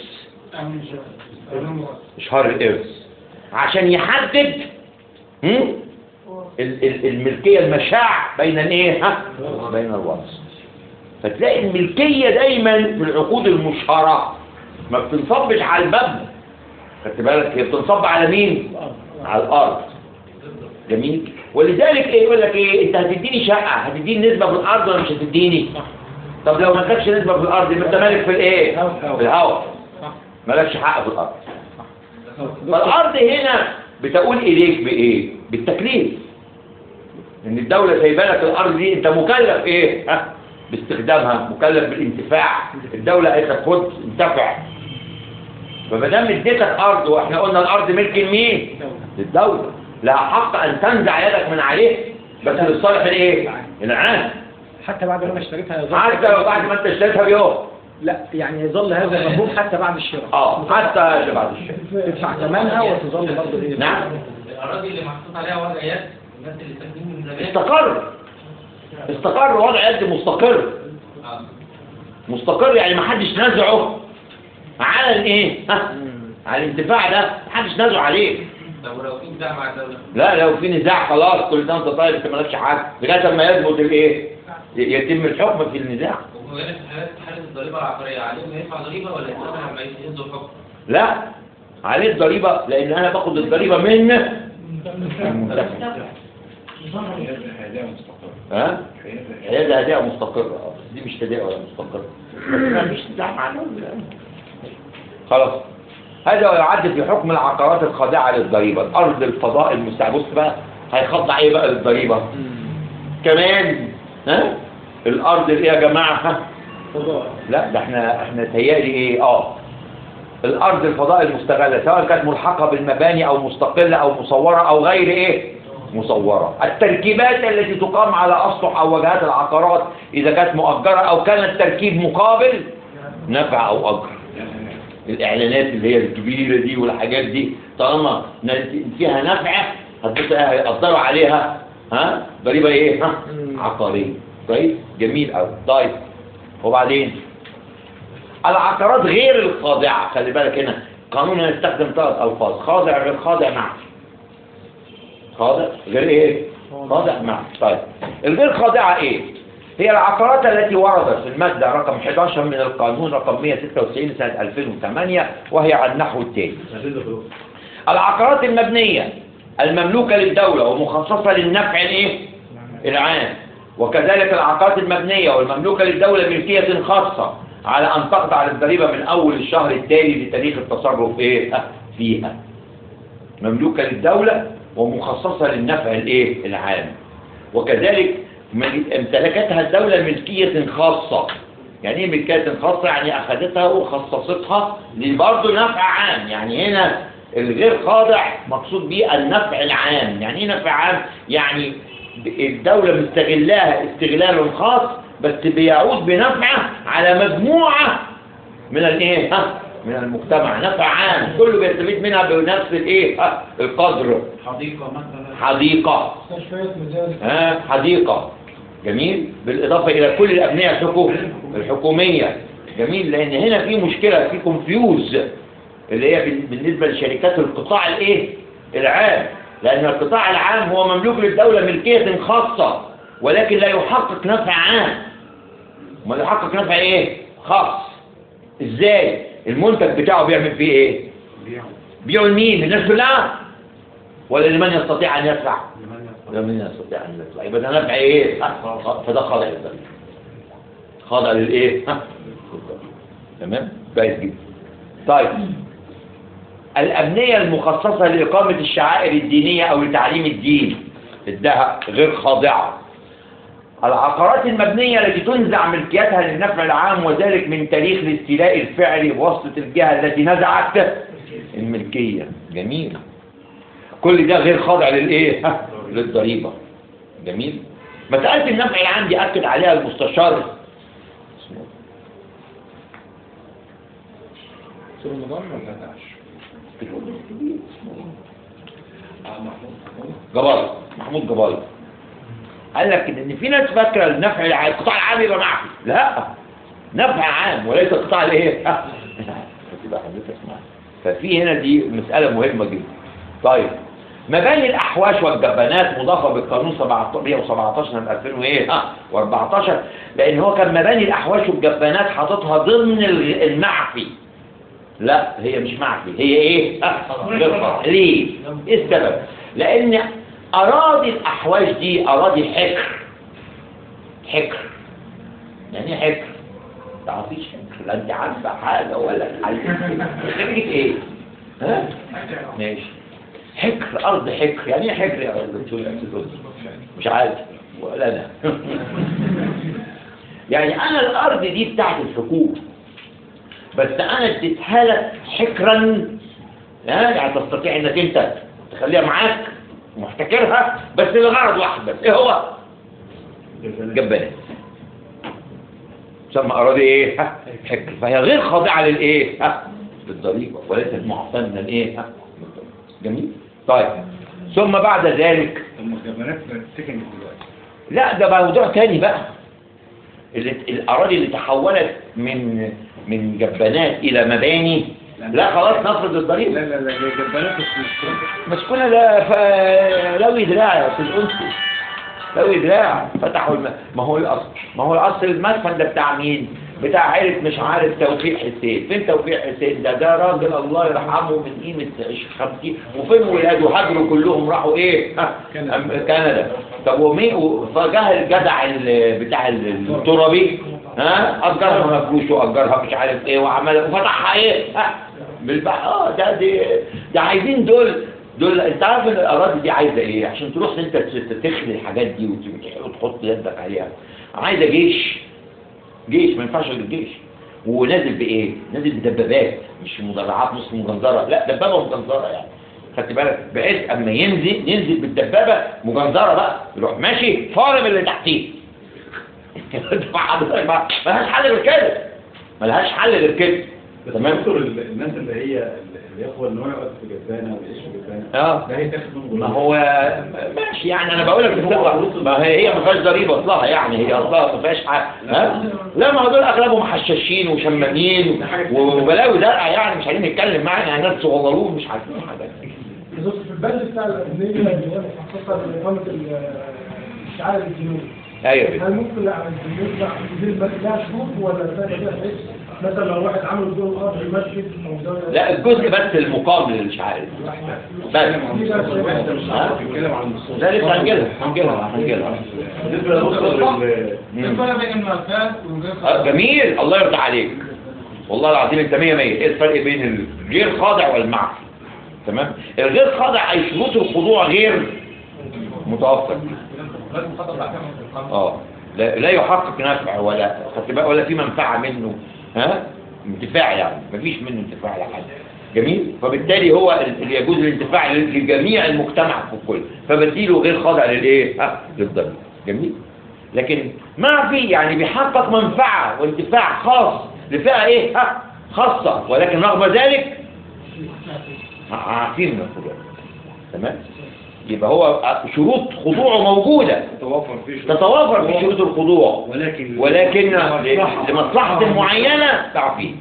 اشهار الارث عشان يحدد ال... ال... الملكيه المشاع بين الايه؟ ها؟ بين الورث. فتلاقي الملكيه دايما في العقود المشهره ما بتنصبش على المبنى، خدت بالك؟ هي بتنصب على مين؟ على الارض. جميل. ولذلك ايه يقول لك ايه؟ انت هتديني شقه، هتديني نسبه في الارض ولا مش هتديني؟ طب لو ما ادكش نسبه في الارض يبقى انت مالك في الايه؟ في الهواء. مالكش حق في الارض. فالارض هنا بتقول اليك بايه؟ بالتكليف. ان الدولة سايبه لك الارض دي، انت مكلف ايه؟ ها؟ باستخدامها، مكلف بالانتفاع. الدولة قالت لك خد انتفع. فما دام اديتك ارض، واحنا قلنا الارض ملك لمين؟ للدولة. لها حق ان تنزع يدك من عليه، بس للصالح الايه؟ العام. حتى بعد ما انا اشتريتها يظل حتى لو بعد ما انت اشتريتها بيوم. لا يعني يظل هذا المفهوم حتى بعد الشراء. اه حتى بعد الشراء تدفع ثمنها وتظل برضه ايه؟ نعم. الأراضي اللي محطوط عليها وضع يد الناس اللي ساكنين من زمان استقر استقر وضع يد مستقر. آه. مستقر يعني ما حدش نازعه على الايه؟ ها؟ على الانتفاع ده ما حدش نازعه عليه. طب ولو في نزاع مع الدولة؟ لا لو في نزاع خلاص كل سنه وانت طيب، انت مالكش حاجه لغايه ما يثبت الايه؟ يتم الحكم في النزاع. وهنا في حالات حالة الضريبة العقارية عليهم يدفع ضريبة ولا يستنى لما ينزل الحكم؟ لا عليه الضريبه، لان انا باخد الضريبه من المنتفع. ها؟ هي هدايا مستقره، بس دي مش هدايا ولا مستقره. ما فيش نزاع مع الدولة. خلاص. هذا يعد في حكم العقارات الخاضعه للضريبه. الارض الفضاء المستعمر، بص بقى هيخضع ايه بقى للضريبه؟ كمان ها؟ الارض اللي ايه يا جماعه؟ ها؟ فضاء. لا ده احنا احنا تهيألي ايه؟ اه الارض الفضاء المستغله، سواء كانت ملحقه بالمباني او مستقله او مصوره او غير ايه؟ مصوره. التركيبات التي تقام على اسطح او واجهات العقارات اذا كانت مؤجره او كان التركيب مقابل نفع او اجر. الاعلانات اللي هي الكبيره دي والحاجات دي طالما فيها نفع هتقدروا عليها ها ضريبه ايه؟ ها عقاريه. طيب جميل قوي. طيب وبعدين العقارات غير الخاضعه، خلي بالك هنا قانون هنستخدم ثلاث الفاظ: خاضع، غير خاضع، معفي. خاضع غير ايه؟ خاضع، معفي. طيب الغير خاضعه ايه؟ هي العقارات التي وردت في المادة رقم احد عشر من القانون رقم مئة وستة وتسعين سنة ألفين وثمانية، وهي على النحو التالي: العقارات المبنية المملوكة للدولة ومخصصة للنفع الايه؟ العام، وكذلك العقارات المبنية والمملوكة للدولة ملكية خاصة على أن تخضع للضريبة من أول الشهر التالي لتاريخ التصرف ايه؟ فيها. مملوكة للدولة ومخصصة للنفع الايه؟ العام، وكذلك امتلكتها الدولة ملكية خاصة. يعني ايه ملكية خاصة؟ يعني أخذتها وخصصتها لبرضه نفع عام. يعني هنا الغير خاضع مقصود به النفع العام. يعني ايه نفع عام؟ يعني الدولة مستغلاها استغلال خاص بس بيعود بنفعه على مجموعة من الايه؟ ها؟ من المجتمع. نفع عام كله بيستفيد منها بنفس الايه؟ ها؟ القدر. حديقة مثلا. حديقة. ها حديقة. جميل. بالإضافة إلى كل الأبنية الحكومية. جميل. لأن هنا في مشكلة، في كونفيوز اللي هي بالنسبة لشركات القطاع الايه؟ العام. لأن القطاع العام هو مملوك للدولة ملكية خاصة ولكن لا يحقق نفع عام. ما يحقق نفع ايه؟ خاص. ازاي؟ المنتج بتاعه بيعمل فيه ايه؟ بيعه لمين؟ للناس كلها ولا لمن يستطيع ان يدفع؟ لمن يستطيع ان يدفع. يبقى ده نفع ايه؟ فده خاضع للضريبه. خاضع للايه؟ تمام؟ كويس جدا. طيب الأبنية المخصصة لإقامة الشعائر الدينية أو لتعليم الدين ادها غير خاضعة. العقارات المبنية التي تنزع ملكيتها للنفع العام وذلك من تاريخ الاستيلاء الفعلي بواسطة الجهة التي نزعت الملكية. جميل. كل ده غير خاضع للإيه؟ للضريبة. جميل. مسألة النفع العام دي أكد عليها المستشار جبال محمود جبال. قال لك ان في ناس فاكره النفع العام القطاع العام يبقى معفي. لا، نفع عام وليس القطاع الايه؟ تبقى حضرتك معايا. ففي هنا دي مساله مهمه جدا. طيب مباني الاحواش والجبانات مضافه بالقانون مئة وسبعة عشر سنه ألفين وايه؟ وأربعتاشر، لان هو كان مباني الاحواش والجبانات حاططها ضمن المعفي. لا هي مش معفي، هي ايه؟ غير. ليه؟ ايه السبب؟ لان اراضي الاحواش دي اراضي حكر. حكر يعني ايه حكر؟ ما تعرفيش حكر؟ لا انت عارفه حاجه ولا عارفه خريجه ايه؟ ها؟ ماشي. حكر، ارض حكر. يعني ايه حكر يا دكتور؟ مش عارف ولا انا. يعني انا الارض دي بتاعت الحكومه، بس انا اديتها لك حكرا، يعني تستطيع انك انت تخليها معاك محتكرها بس لغرض واحد بس. ايه هو؟ جبانات. تسمى اراضي ايه؟ ها حكر. فهي غير خاضعه للايه؟ ها للضريبه، وليست معفاه من الايه؟ ها جميل. طيب ثم بعد ذلك الجبانات بتتسكن دلوقتي. لا ده موضوع تاني بقى. اللي الاراضي اللي تحولت من من جبانات الى مباني، لا خلاص نفرض الضريبه. لا لا لا الجبانات مش مسكونه. لا فلوي دراع يا استاذ انسي، لوي دراع. فتحوا الم... ما هو الاصل ما هو الاصل المدفن ده بتاع مين؟ بتاع عائله مش عارف توفيق حسين. فين توفيق حسين ده؟ ده راجل الله يرحمه من قيمه خمسين. وفين ولاده؟ هاجروا كلهم راحوا ايه؟ كندا. كندا. طب ومين؟ فجاه الجدع بتاع الترابي ها اجرها مفروش واجرها مش عارف ايه وعمل وفتحها ايه؟ ها بالبحر. اه ده دي ده عايزين دول دول انت عارف ان الاراضي دي عايزه ايه؟ عشان تروح انت تخلي الحاجات دي وتحط يدك عليها، عايزه جيش. جيش ما ينفعش غير الجيش. ونازل بايه؟ نازل بدبابات، مش مدرعات نص مجنزره، لا دبابه مجنزره. يعني خدت بالك؟ بحيث اما ينزل ينزل بالدبابه مجنزره بقى، يروح ماشي فارم اللي تحتيه. ما لهاش حل غير كده، ما لهاش حل غير كده. تمام. الناس اللي هي الإخوة اللي هو يقعد في جبانة ويعيش في جبانة، اه ده هيتاخد منهم. ما هو ماشي. يعني انا بقول لك ما هي هي ما فيهاش ضريبه اصلها، يعني هي اصلها ما فيهاش حاجه. ها لا ما هو دول اغلبهم حشاشين وشمامين وبلاوي درقه، يعني مش عايزين نتكلم معانا، يعني ناس صغيرون مش عارفين حاجه. في البند بتاع الأبنية اللي هي مخصصة لإقامة الشعائر الدينية. ايوه. هل ممكن على الجنود لها شروط ولا فيها حس؟ مثلا لو واحد عمل بدون الأرض في مسجد أو دولة. لا الجزء بس المقابل للشعائر بس. بنتكلم عن النصوص. لا لسه هنجيلها هنجيلها هنجيلها. بالنسبة للنصوص الفرق بين المعفاة والغير آه جميل، الله يرضى عليك والله العظيم انت مية مية. ايه الفرق بين الغير خاضع والمعفي؟ تمام. الغير خاضع اي شروط الخضوع غير متوفر. لازم خطر الأحكام في القانون. اه لا, لا يحقق نفع ولا خدت بالك ولا في منفعه منه. ها انتفاع، يعني مفيش منه انتفاع لحد. جميل. فبالتالي هو اللي يجوز الانتفاع لجميع المجتمع في الكل، فبديله غير خاضع للايه؟ ها للضريبه. جميل. لكن معفي يعني بيحقق منفعه وانتفاع خاص لفئه ايه؟ ها خاصه، ولكن رغم ذلك عارفين من الخضوع. تمام. يبقى هو شروط خضوعه موجودة، تتوافر فيه تتوافر في شروط الخضوع، ولكن ولكن لمصلحة معينة تعفيه.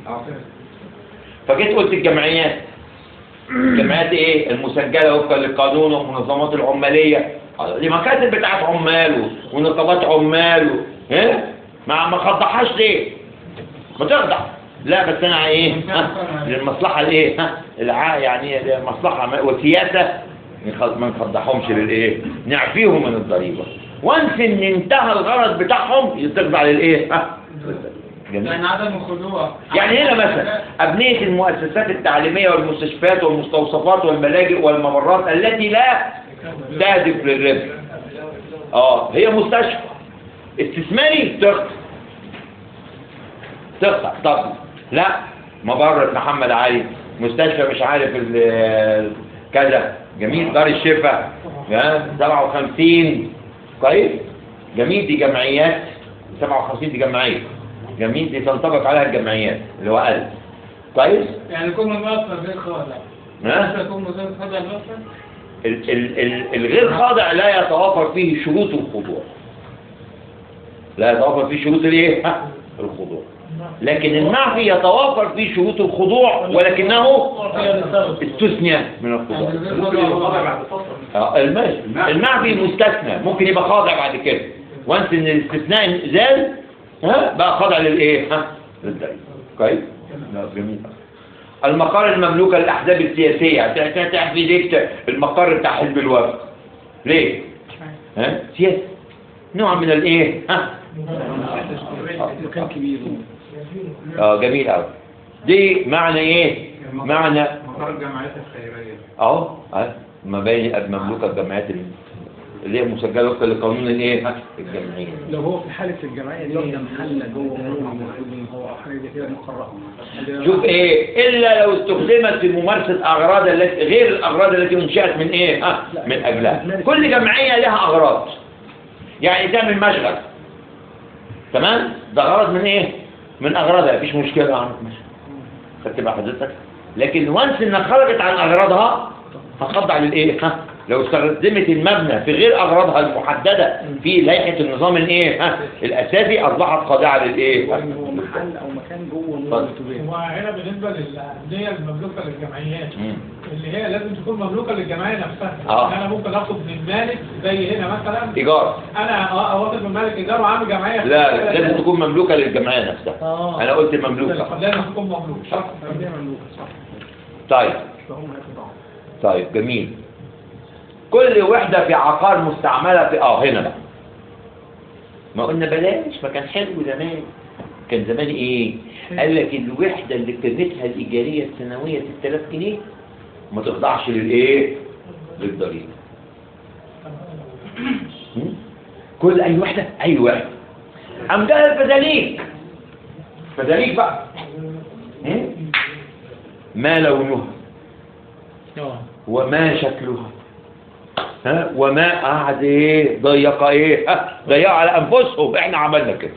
فجيت قلت الجمعيات الجمعيات ايه؟ المسجلة وفقا للقانون والمنظمات العمالية، دي مكاتب بتاعت عمال ونقابات عمال ها ما ما خضعهاش ليه؟ ما تخضع. لا بس انا ايه؟ للمصلحة الايه؟ ها الع يعني مصلحة وسياسة ما نفضحهمش للايه؟ نعفيهم من الضريبه. وانس ان انتهى الغرض بتاعهم تخضع للايه؟ ها يعني عدم الخضوع. يعني هنا مثلا ابنيه المؤسسات التعليميه والمستشفيات والمستوصفات والملاجئ والممرات التي لا تهدف للربح. اه هي مستشفى استثماري تخضع تخضع. طب لا مبرة محمد علي مستشفى مش عارف كذا. جميل. دار الشفاء سبعة وخمسين كويس. جميل. دي جمعيات سبعة وخمسين دي جمعية. جميل. دي تنطبق عليها الجمعيات اللي هو ألف كويس. يعني يكون الموفر غير خاضع. ها؟ يكون غير خاضع الموفر. ال ال ال الغير خاضع لا يتوافر فيه شروط الخضوع. لا يتوافر فيه شروط الايه؟ الخضوع. لكن المعفي يتوافر فيه شروط الخضوع ولكنه استثنى من الخضوع. المعفي مستثنى ممكن يبقى خاضع بعد كده، وانت ان الاستثناء زال ها بقى خاضع للايه؟ ها للضريبه. كويس. جميل. المقر المملوكه للاحزاب السياسيه تعرفي ليه المقر بتاع حزب الوفد ليه؟ ها سياسي نوع من الايه؟ ها مكان كبير. اه جميل قوي. دي معنى ايه؟ معنى مقر الجمعيات الخيريه اهو مباني مملوكه الجمعيات اللي هي مسجله وفقا لقانون الايه الجمعيه. لو هو في حالة الجمعية دي واخدة محل جوه هو أو حاجة زي كده مقررة. شوف ايه الا لو استخدمت في ممارسه اغراض التي غير الاغراض التي انشئت من ايه ها من اجلها. كل جمعيه لها اغراض، يعني تعمل مشغل تمام ده غرض من ايه من اغراضها، مفيش مشكله عنك مشغل خدت بقى حضرتك. لكن وانس انها خرجت عن اغراضها هتخضع للايه ها لو استخدمت المبنى في غير اغراضها المحدده في لائحه النظام الايه ها الاساسي اصبحت خاضعه للايه. هو محل او مكان جوه مول التجاري. وهنا بالنسبه للانديه المملوكه للجمعيات اللي هي لازم تكون مملوكه للجمعيه نفسها. آه. انا ممكن اخد من مالك زي هنا مثلا ايجار، انا اه واخد من مالك ايجار وعامل جمعيه. لا لازم تكون مملوكه للجمعيه نفسها. آه. انا قلت مملوكه، لازم تكون مملوك صح. انديه مملوكه صح. طيب فهم هيتضاعفوا. طيب جميل. كل وحدة في عقار مستعملة في اه هنا بقى ما قلنا بلاش، ما كان حلو زمان. كان زمان ايه قال لك الوحدة اللي قيمتها الإيجارية السنوية ستة آلاف جنيه ما تخضعش للايه للضريبة. كل اي وحدة اي وحدة قام جاء الفدانيك فدانيك بقى ما لونها وما شكلها ها وما قعد ايه ضيق ايه ها ضيقوا على انفسهم. احنا عملنا كده.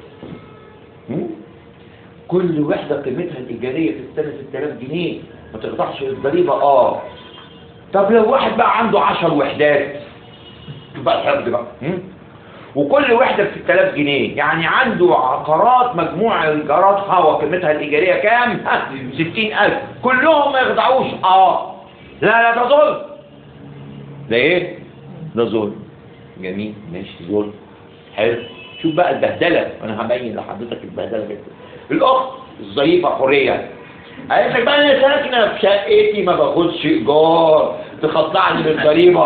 كل وحده قيمتها الايجاريه في السنه ستة آلاف جنيه ما تخضعش للضريبه. اه طب لو واحد بقى عنده عشر وحدات بقى الحفظ بقى وكل وحده ب ستة آلاف جنيه يعني عنده عقارات مجموع ايجاراتها وقيمتها الايجاريه كام ها ستين ألف كلهم ما يخضعوش. اه لا لا ده ظلم. ده ايه ده ظلم. جميل ماشي ظلم حلو. شوف بقى البهدله وانا هبين لحضرتك البهدله جدا. الاخت الضعيفه حوريه قالت لك بقى انا ساكنه في شقتي ما باخدش ايجار تخضعني بالضريبه.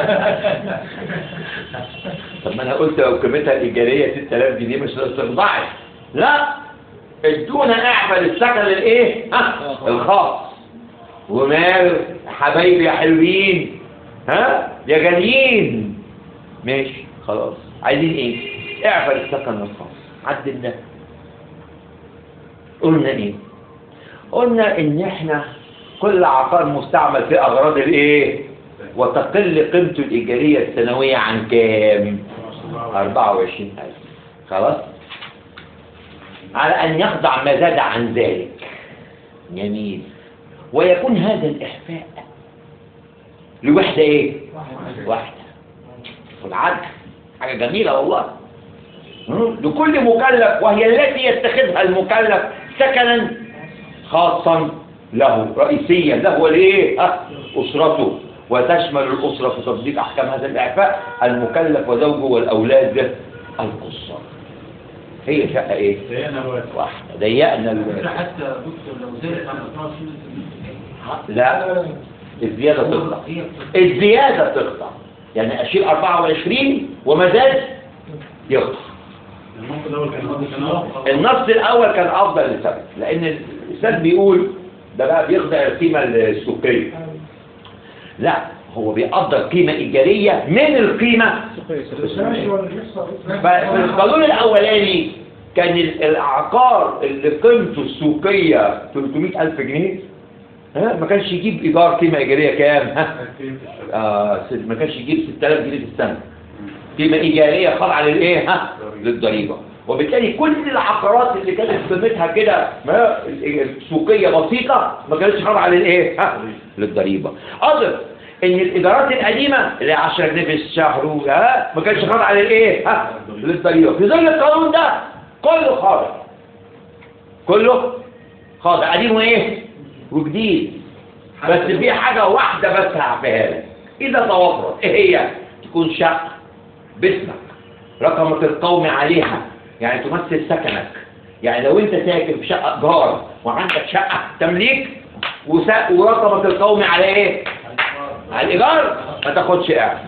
طب ما انا قلت لو قيمتها الايجاريه ستة آلاف جنيه مش هتخضعي. لا ادونا اعمل السكن الايه ها الخاص. ومال حبايبي يا حلوين ها يا غاليين ماشي خلاص عايزين ايه اعفل السكن الخاص. عدلنا قلنا ايه قلنا ان احنا كل عقار مستعمل في اغراض الايه وتقل قيمته الايجاريه السنويه عن كام أربعة وعشرين ألف خلاص على ان يخضع ما زاد عن ذلك. جميل. ويكون هذا الإحفاء لوحدة إيه؟ واحدة. والعدل حاجة جميلة والله. لكل مكلف وهي التي يتخذها المكلف سكنا خاصا له رئيسيا له وليه أسرته وتشمل الأسرة في تطبيق أحكام هذا الإعفاء المكلف وزوجه والأولاد القصار. هي شقة إيه؟ واحدة. ضيقنا الوحدة. حتى دكتور لو زادت عن أربعة وعشرين لا الزيادة تقطع. الزيادة تقطع يعني أشيل أربعة وعشرين وما زاد يقطع. النص الأول كان أفضل لسبب لأن الإنسان بيقول ده بقى بيخضع القيمة السوقية. لا هو بيقدر قيمة إيجارية من القيمة السوقية. ففي القانون الأولاني كان العقار اللي قيمته السوقية ثلاثمائة ألف جنيه ها ما كانش يجيب إيجار قيمة إيجارية كام ها آه ما كانش يجيب ستة آلاف جنيه في السنة قيمة إيجارية خاضعة للإيه ها للضريبة. وبالتالي كل العقارات اللي كانت قيمتها كده سوقية بسيطة ما كانتش خاضعة للإيه ها للضريبة. أضف إن الإيجارات القديمة اللي عشرة جنيه في الشهر ها ما كانتش خاضعة للإيه ها للضريبة. في ظل القانون ده كله خاضع كله خاضع قديم وإيه وجديد. بس في حاجة واحدة بس هعفيها لك إذا توفرت. إيه هي؟ تكون شقة باسمك رقمك القومي عليها يعني تمثل سكنك. يعني لو أنت ساكن في شقة إيجار وعندك شقة تمليك ورقمك القومي على إيه؟ على الإيجار ما تاخدش إعفاء.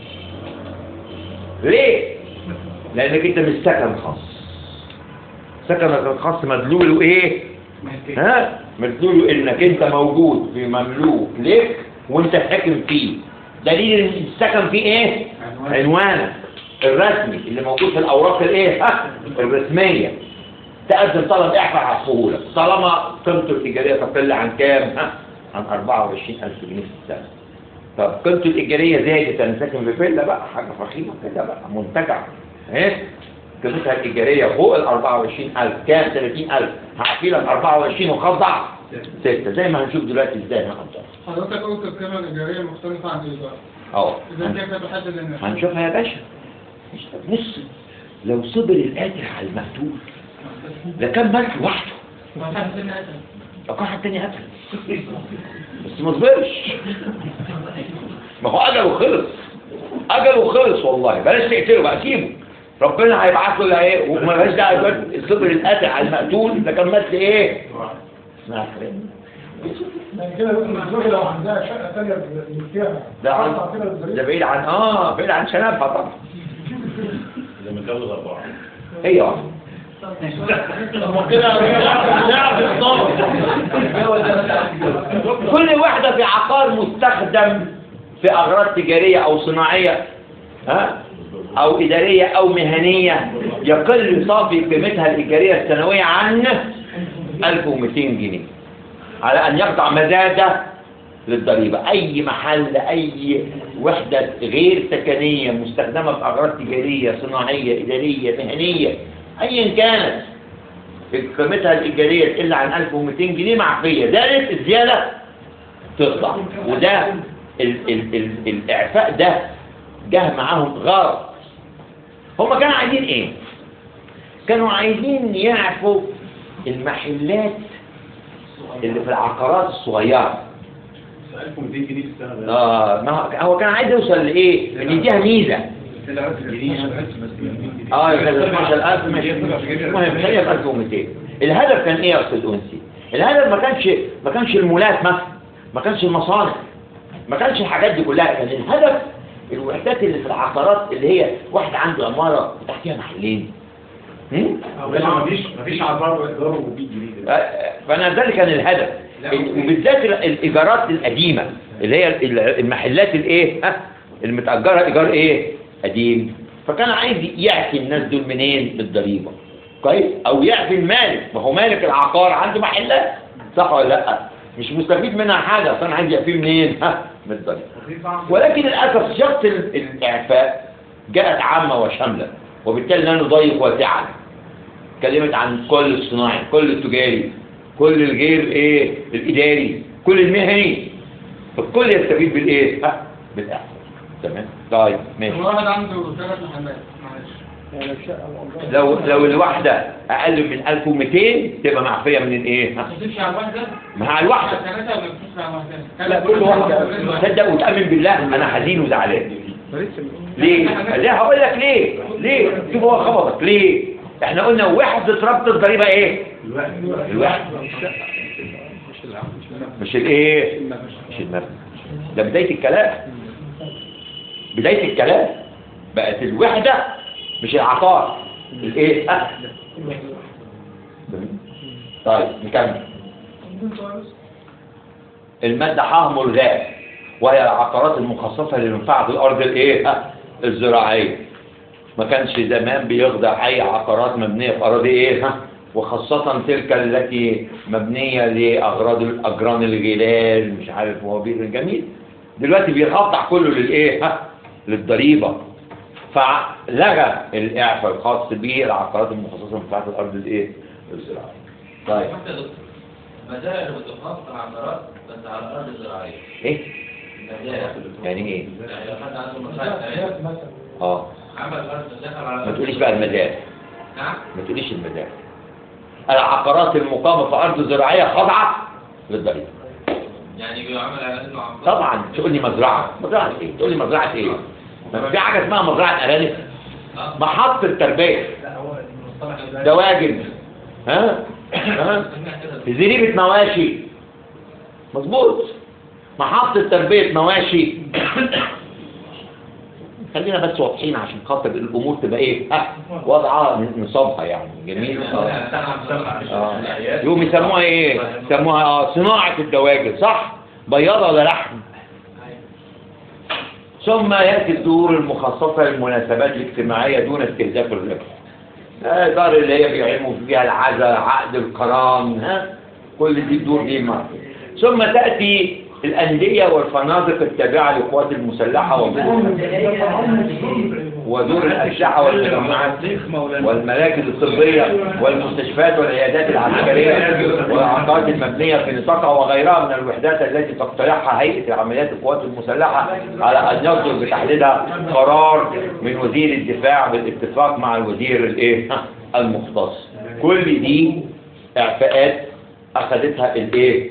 ليه؟ لأنك أنت مش سكن خاص. سكنك الخاص مدلوله إيه؟ ها؟ مدلوله إنك أنت موجود في مملوك لك وأنت حاكم فيه دليل ان السكن فيه ايه؟ عنوانك الرسمي اللي موجود في الاوراق الايه؟ ها الرسميه. تقدم طلب اعفاء على السهوله طالما قيمته التجاريه تقل عن كام؟ ها عن أربعة وعشرين ألف جنيه في السنه. طب قيمته الإيجارية زادت، أنا ساكن في فيلا بقى حاجة فخيمة كده بقى منتجع إيه؟ قيمتها الإيجارية فوق ال أربعة وعشرين ألف كام؟ ثلاثين ألف هحكي لك أربعة وعشرين وخضع ستة زي ما هنشوف دلوقتي إزاي هنخضع. حضرتك قلت القيمة الإيجارية مختلفة عن الإيجار. أهو إذا كيف تحدد الناس؟ هنشوفها يا باشا. بص لو صبر القاتل على المقتول لكان مات لوحده. لو كان حد تاني قتل بس ما صبرش، ما هو اجله خلص، اجله خلص والله. بلاش تقتله بقى، سيبه ربنا هيبعت له ايه وما لهاش دعوه. صبر القاتل على المقتول ده كان مات ايه؟ اسمع كلامي يعني كده الزوجة لو عندها شقة ثانية بملكها ده عن ده بعيد عن اه بعيد عن شنبها طبعا. لما متجوز أربعة هي واحدة كل واحدة في عقار مستخدم في أغراض تجارية أو صناعية ها أو إدارية أو مهنية يقل صافي قيمتها الإيجارية السنوية عن ألف ومئتين جنيه على أن يخضع مزادة للضريبة. أي محل أي وحدة غير سكنية مستخدمة في أغراض تجارية صناعية إدارية مهنية أيا كانت قيمتها الإيجارية تقل عن ألف ومئتين جنيه معفية. زادت الزيادة تخضع. وده ال ال ال الإعفاء ده جه معاهم غرض. هم كانوا عايزين إيه؟ كانوا عايزين يعفوا المحلات اللي في العقارات الصغيرة. ألف ومئتين جنيه في السنة. آه ما هو كان عايز يوصل لإيه؟ إن يديها ميزة. اه يبقى اثناشر ألف ماشي. المهم هي ألف ومئتين. الهدف كان ايه يا استاذ انسي؟ الهدف ما كانش ما كانش المولات مثلا، ما كانش المصانع، ما كانش الحاجات دي كلها. كان الهدف الوحدات اللي في العقارات اللي هي واحد عنده عماره تحتيها محلين. ما فيش ما فيش عقار ايجاره ب مية جنيه. فانا ده اللي كان الهدف. وبالذات الايجارات القديمه اللي هي المحلات الايه؟ ها المتاجره ايجار ايه؟ قديم. فكان عايز يعفي الناس دول منين؟ بالضريبه. كويس؟ او يعفي المالك، ما هو مالك العقار عنده محلات صح ولا لا؟ مش مستفيد منها حاجه، فانا عايز يعفيه منين؟ ها من الضريبه. ولكن للاسف شرط الاعفاء جاءت عامه وشامله، وبالتالي لا نضيق واسعا. اتكلمت عن كل الصناعي، كل التجاري، كل الغير ايه؟ الاداري، كل المهني. الكل يستفيد بالايه؟ ها بالاعفاء. تمام؟ طيب ماشي. واحد عنده ثلاث محلات معلش لو لو الواحدة أقل من ألف ومئتين تبقى معفية من الإيه؟ ما تمشي على الواحدة؟ مع الواحدة. ثلاثة ولا بتمشي على واحدة؟ لا كل واحدة. تصدق وتأمن بالله أنا حزين وزعلان. ليه؟ ليه هقول لك ليه؟ ليه؟ شوف هو خبطك ليه؟ إحنا قلنا وحدة ربط الضريبة إيه؟ الواحد. مش الإيه؟ مش المبنى. ده بداية الكلام. بداية الكلام بقت الوحدة مش العقار الايه؟ أه. طيب نكمل. المادة ح ملغاة وهي العقارات المخصصة لمنفعة الأرض الايه؟ أه. الزراعية. ما كانش زمان بيخضع أي عقارات مبنية في أراضي ايه؟ ها؟ وخاصة تلك التي مبنية لأغراض الأجران الغلال مش عارف موابير الجميل. دلوقتي بيخضع كله للايه؟ ها؟ للضريبة. فلغى الإعفاء الخاص به العقارات المخصصة لمنفعة الأرض الإيه؟ الزراعية. طيب. المزارع اللي بتقام في العقارات بس على الأرض الزراعية. إيه؟ المزارع. يعني إيه؟ يعني لو حد عنده مزارع آه. عمل أرض دخل على. ما تقوليش بقى المزارع. نعم؟ ما تقوليش المزارع. العقارات المقامة في أرض زراعية خاضعة للضريبة. يعني بيعمل على إنه عقار. طبعا تقول لي مزرعة، مزرعة إيه؟ تقول لي مزرعة إيه؟ ما في حاجة اسمها مزرعة أرانب. محطة تربية. دواجن. ها؟ ها؟ زريبة مواشي. مظبوط. محطة تربية مواشي. خلينا بس واضحين عشان خاطر الأمور تبقى إيه؟ ها؟ وضعها نصابها يعني جميل. آه. يوم يسموها إيه؟ يسموها آه صناعة الدواجن صح؟ بياضة ولا لحم؟ ثم يأتي الدور المخصصة للمناسبات الاجتماعية دون استهداف الربح. الدار اللي هي بيعلموا فيها العزاء، عقد القران، ها كل دي الدور دي ما. ثم تأتي الأندية والفنادق التابعة للقوات المسلحة ودور ودور الأشعة والمجمعات والمراكز الطبية والمستشفيات والعيادات العسكرية والعقارات المبنية في نطاقها وغيرها من الوحدات التي تقترحها هيئة العمليات القوات المسلحة على أن يصدر بتحديدها قرار من وزير الدفاع بالاتفاق مع الوزير الايه المختص. كل دي اعفاءات أخذتها الايه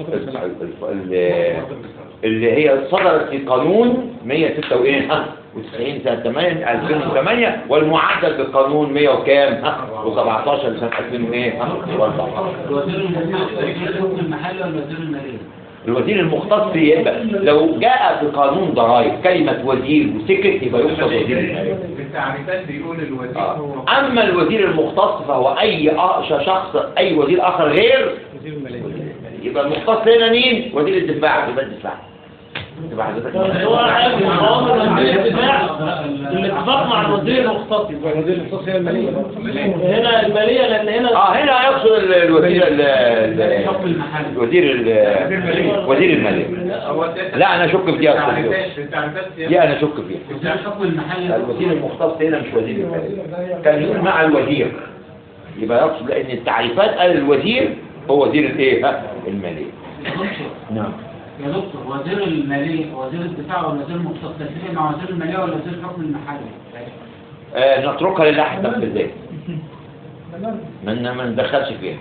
اللي هي صدرت في قانون مية وستة وتسعين سنة ثمانية ألفين وثمانية والمعدل بالقانون مية وكام وسبعتاشر سنة ألفين وأربعتاشر. الوزير المختص المحلي ولا الوزير المالي؟ الوزير المختص يبقى لو جاء بقانون ضرائب كلمة وزير وسكت يبقى يقصد وزير المالية. في التعريفات بيقول الوزير آه. هو أما الوزير المختص فهو أي شخص أي وزير آخر غير وزير المالية. يبقى المختص هنا مين؟ وزير الدفاع. يبقى الدفاع تبقى حضرتك هو عارف القوامر وزير الدفاع الاتفاق مع الوزير المختص. يبقى الوزير المختص هي المالية. هنا المالية لأن هنا اه هنا يقصد ال- الوزير ال- ال- الحكم المحلي. الوزير ال- وزير المالية. لا أنا أشك في دي أصلا. التعريفات التعريفات دي أنا أشك فيها. وزير الحكم المحلي. الوزير المختص هنا مش وزير المالية. كان يقول مع الوزير يبقى يقصد لأن التعريفات قال الوزير هو وزير الإيه؟ ها؟ المالية. نعم. يا دكتور وزير المالية وزير الدفاع ولا وزير المختص تتفق مع وزير المالية ولا وزير الحكم المحلي؟ آه نتركها لله حتى التنفيذية. ما ما ندخلش فيها.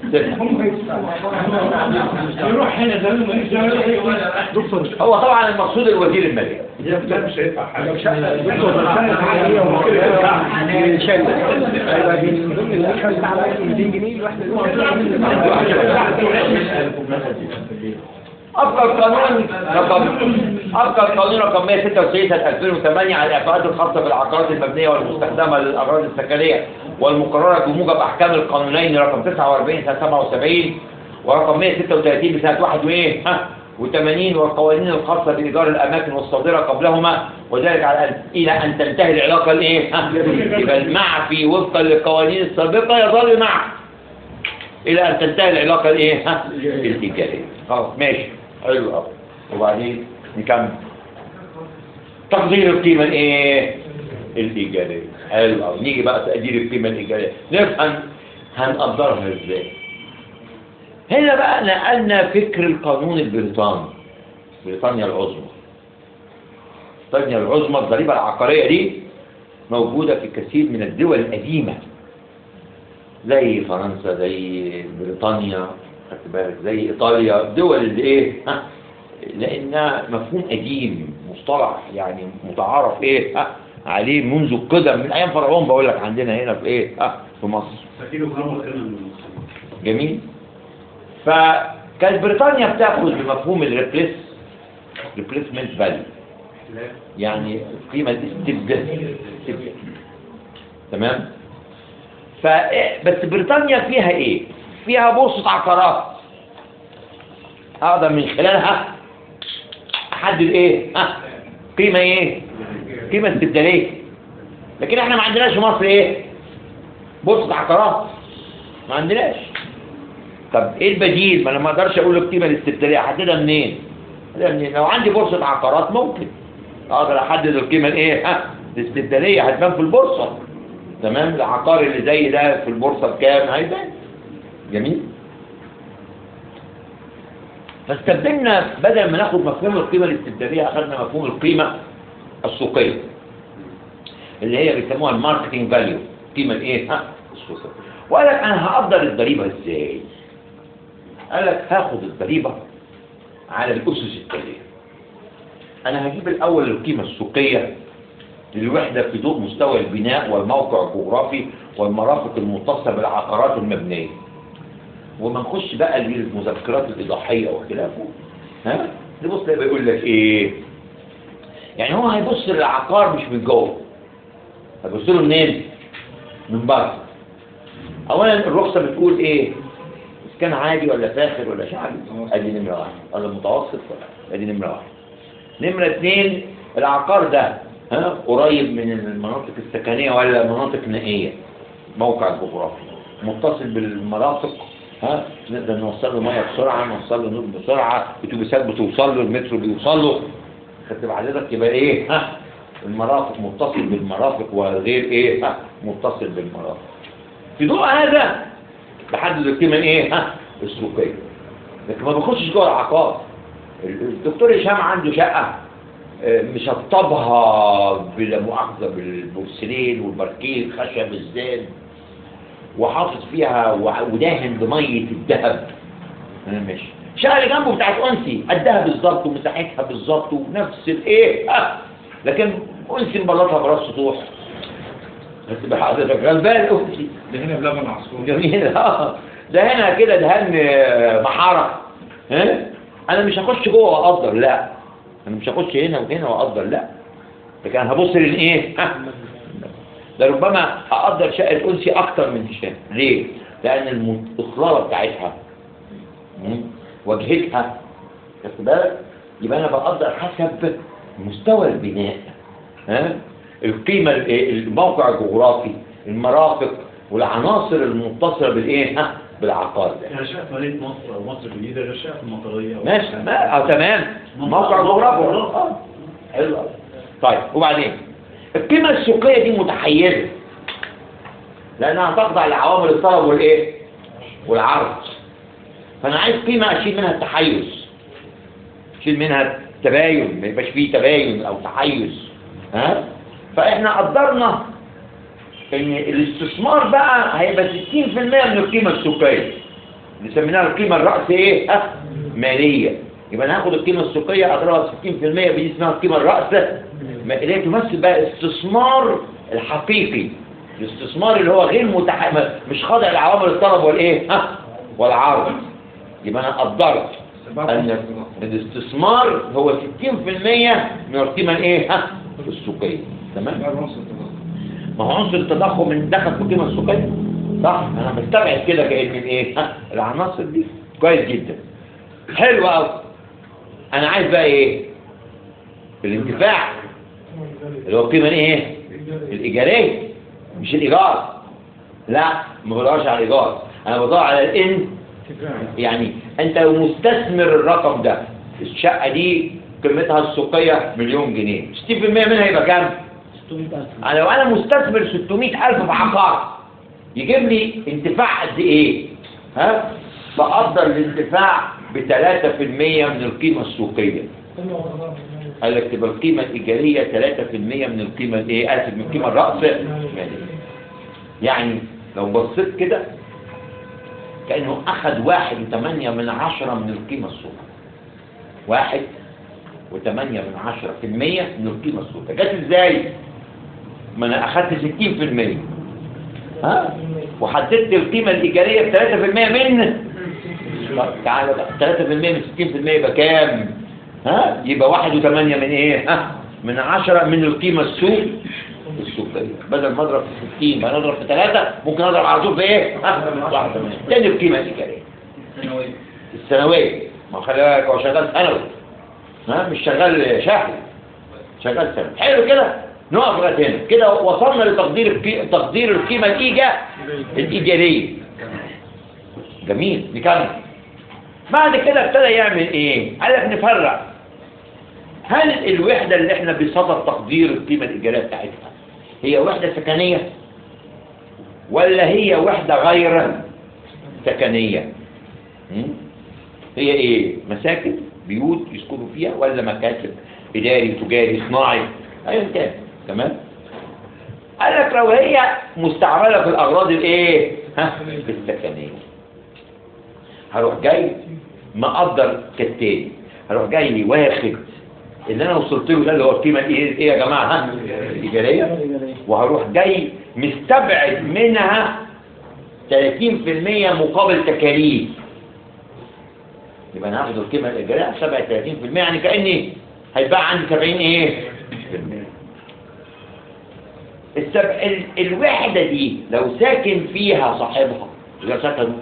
يروح هنا ده ماليش دعوه. دكتور هو طبعا المقصود الوزير المالية. ده مش هيدفع حاجه. دكتور هيبقى من ضمن المدخل على مئتين جنيه الواحدة. أبقى القانون رقم أبقى القانون رقم مية وستة وتسعين سنة ألفين وثمانية على الإعفاءات الخاصة بالعقارات المبنية والمستخدمة للأغراض السكنية والمقررة بموجب أحكام القانونين رقم تسعة وأربعين سنة سبعة وسبعين ورقم مية وستة وثلاثين بسنة واحد وثمانين والقوانين الخاصة بإيجار الأماكن والصادرة قبلهما وذلك على أن إلى أن تنتهي العلاقة الإيه؟ يبقى المعفي وفقا للقوانين السابقة يظل معه إلى أن تنتهي العلاقة الإيه؟ الإيجارية. خلاص ماشي حلو قوي. وبعدين نكمل تقدير القيمة الإيه؟ الإيجارية. حلو قوي. نيجي بقى تقدير القيمة الإيجارية نفهم هنقدرها إزاي. هنا بقى نقلنا فكر القانون البريطاني بريطانيا العظمى. بريطانيا العظمى الضريبة العقارية دي موجودة في كثير من الدول القديمة زي فرنسا زي بريطانيا خدت بالك زي ايطاليا الدول اللي ايه ها لانها مفهوم قديم مصطلح يعني متعارف ايه ها عليه منذ القدم من ايام فرعون بقول لك عندنا هنا في ايه ها في مصر. جميل. فكانت بريطانيا بتاخذ بمفهوم الريبليس ريبليسمنت فاليو يعني القيمه الاستبداليه تمام. ف بس بريطانيا فيها ايه؟ فيها بورصة عقارات اقدر من خلالها احدد ايه؟ ها قيمة ايه؟ قيمة استبدالية. لكن احنا ما عندناش في مصر ايه؟ بورصة عقارات ما عندناش. طب ايه البديل؟ ما انا ما اقدرش اقول القيمة الاستبدالية احددها منين؟ منين؟ لو عندي بورصة عقارات ممكن اقدر احدد القيمة الايه؟ ها الاستبدالية هتبان في البورصة تمام. العقار اللي زي ده في البورصة بكام هيبان. جميل. فاستبدلنا بدل ما ناخد مفهوم القيمة الاستبدالية اخذنا مفهوم القيمة السوقية اللي هي بيسموها الماركتنج فاليو القيمة الايه ها السوقية. وقال لك انا هقدر الضريبة ازاي؟ قال لك هاخد الضريبة على الاسس التالية. انا هجيب الاول القيمة السوقية للوحدة في ضوء مستوى البناء والموقع الجغرافي والمرافق المتصلة بالعقارات المبنية. وما نخش بقى للمذكرات الإيضاحية وخلافه ها نبص بقى بيقول لك ايه؟ يعني هو هيبص للعقار مش من جوه هيبص له منين؟ من بره. اولا الرخصة بتقول ايه؟ كان عادي ولا فاخر ولا شعبي؟ ادي نمرة واحد ولا متوسط ولا ادي نمرة واحد. نمرة اثنين العقار ده ها قريب من المناطق السكنية ولا مناطق نائية؟ موقع جغرافي متصل بالمرافق، ها نقدر نوصل له ميه بسرعه، نوصل له نور بسرعه، اتوبيسات بتوصل له، المترو بيوصل له، خدت حضرتك؟ يبقى ايه؟ ها المرافق متصل بالمرافق وغير ايه؟ ها متصل بالمرافق. في ضوء هذا بحدد القيمه ايه؟ ها السوقيه. لكن ما بخشش جوه العقار. الدكتور هشام عنده شقه مشطبها بلا مؤاخذه بالبورسلين والبركيل خشب الزان، وحاطط فيها وداهن بميه الذهب. انا ماشي. الشقه اللي جنبه بتاعت انسي قدها بالظبط ومساحتها بالظبط ونفس الايه، آه. لكن انسي مبلطها براس سطوح. بس بحضرتك غلبان انسي. ده هنا بلبن عصفور. جميل. اه ده هنا كده دهن محاره. ها انا مش هخش جوه واقدر، لا انا مش هخش هنا وهنا واقدر، لا لكن انا هبص للايه؟ ده ربما هقدر شقه الانسي اكتر من هشام. ليه؟ لان الاطلاله بتاعتها واجهتها، خدت بالك؟ يبقى انا بقدر حسب مستوى البناء، ها القيمه، الموقع الجغرافي، المرافق والعناصر المتصله بالايه؟ ها بالعقار ده. يعني شقه في مدينه مصر او مصر الجديده غير شقه في المطريه. ماشي ما اه تمام. موقع جغرافي اه حلو. طيب وبعدين القيمه السوقيه دي متحيزه لانها تخضع لعوامل الطلب والايه؟ والعرض. فانا عايز قيمه اشيل منها التحيز، اشيل منها التباين، ما يبقاش فيه تباين او تحيز. ها فاحنا قدرنا ان الاستثمار بقى هيبقى ستين في المية من القيمه السوقيه اللي سميناها القيمه الراس ايه؟ ها ماليه. يبقى انا هاخد القيمه السوقيه اضربها ستين في المية بدي اسمها القيمه الراس ماليه، تمثل بقى الاستثمار الحقيقي، الاستثمار اللي هو غير متح... مش خاضع لعوامل الطلب والايه؟ ها والعرض. يبقى انا قدرت ان الاستثمار هو ستين في المية من القيمه الايه؟ ها السوقيه. تمام؟ ما هو عنصر التضخم من دخل في القيمه السوقيه، صح؟ انا بستبعد كده كأن الايه؟ ها العناصر دي كويس جدا. حلو قوي. انا عايز بقى ايه؟ الانتفاع اللي هو القيمه ايه؟ الايجاريه، مش الايجار. لا ما بدورش على الايجار، انا بدور على الان. يعني انت لو مستثمر الرقم ده، الشقه دي قيمتها السوقيه مليون جنيه، ستين في المية منها يبقى كام؟ ستمية ألف. انا لو انا مستثمر ستمية ألف في عقار يجيب لي انتفاع قد ايه؟ ها؟ بقدر الانتفاع ب ثلاثة في المية من القيمه السوقيه. قال لك تبقى القيمه الايجاريه ثلاثة في المية من القيمه الايه؟ اسف من القيمه الراس ماليه. يعني لو بصيت كده كانه اخذ واحد وثمانية من عشرة من القيمه السوقيه. واحد وثمانية من عشرة في المية من القيمه السوقيه. جت ازاي؟ ما انا اخذت ستين في المية، ها؟ وحددت القيمه الايجاريه ب ثلاثة في المية من تعالى بقى ثلاثة في المية من ستين في المية يبقى كام؟ ها؟ يبقى واحد وثمانية من ايه؟ ها؟ من عشرة من القيمه السوق السوقيه. بدل ما اضرب في ستين بقى اضرب في ثلاثة، ممكن اضرب على طول في ايه؟ ها؟ واحد وثمانية. تاني القيمه الايجاريه السنويه. السنويه ما خلي بالك هو شغال سنوي، ها؟ مش شغال شهري، شغال سنوي. حلو كده؟ نقف لغايه هنا كده وصلنا لتقدير القي... تقدير القيمه الايجا الايجاريه. جميل. نكمل. بعد كده ابتدى يعمل ايه؟ قال لك نفرق. هل الوحده اللي احنا بصدد تقدير القيمه الايجاريه بتاعتها هي وحده سكنيه ولا هي وحده غير سكنيه؟ هي ايه؟ مساكن، بيوت يسكنوا فيها، ولا مكاتب اداري تجاري صناعي ايا كان. تمام؟ قال لك لو هي مستعمله في الاغراض الايه؟ ها السكنيه، هروح جاي مقدر كالتالي. هروح جاي واخد اللي انا وصلت له ده اللي هو القيمه ايه ايه يا جماعه؟ ها الايجاريه، وهروح جاي مستبعد منها ثلاثين في المية مقابل تكاليف. يبقى انا هاخد القيمه الايجاريه استبعد ثلاثين في المية، يعني كاني هيبقى عندي سبعين ايه؟ السبع ال... الوحده دي لو ساكن فيها صاحبها غير سكنه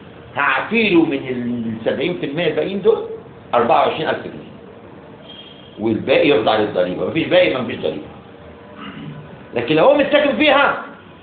هعفيله من ال سبعين في المية الباقيين دول أربعة وعشرين ألف جنيه. والباقي يخضع للضريبة، مفيش باقي ما مفيش ضريبة. لكن لو هو متساكن فيها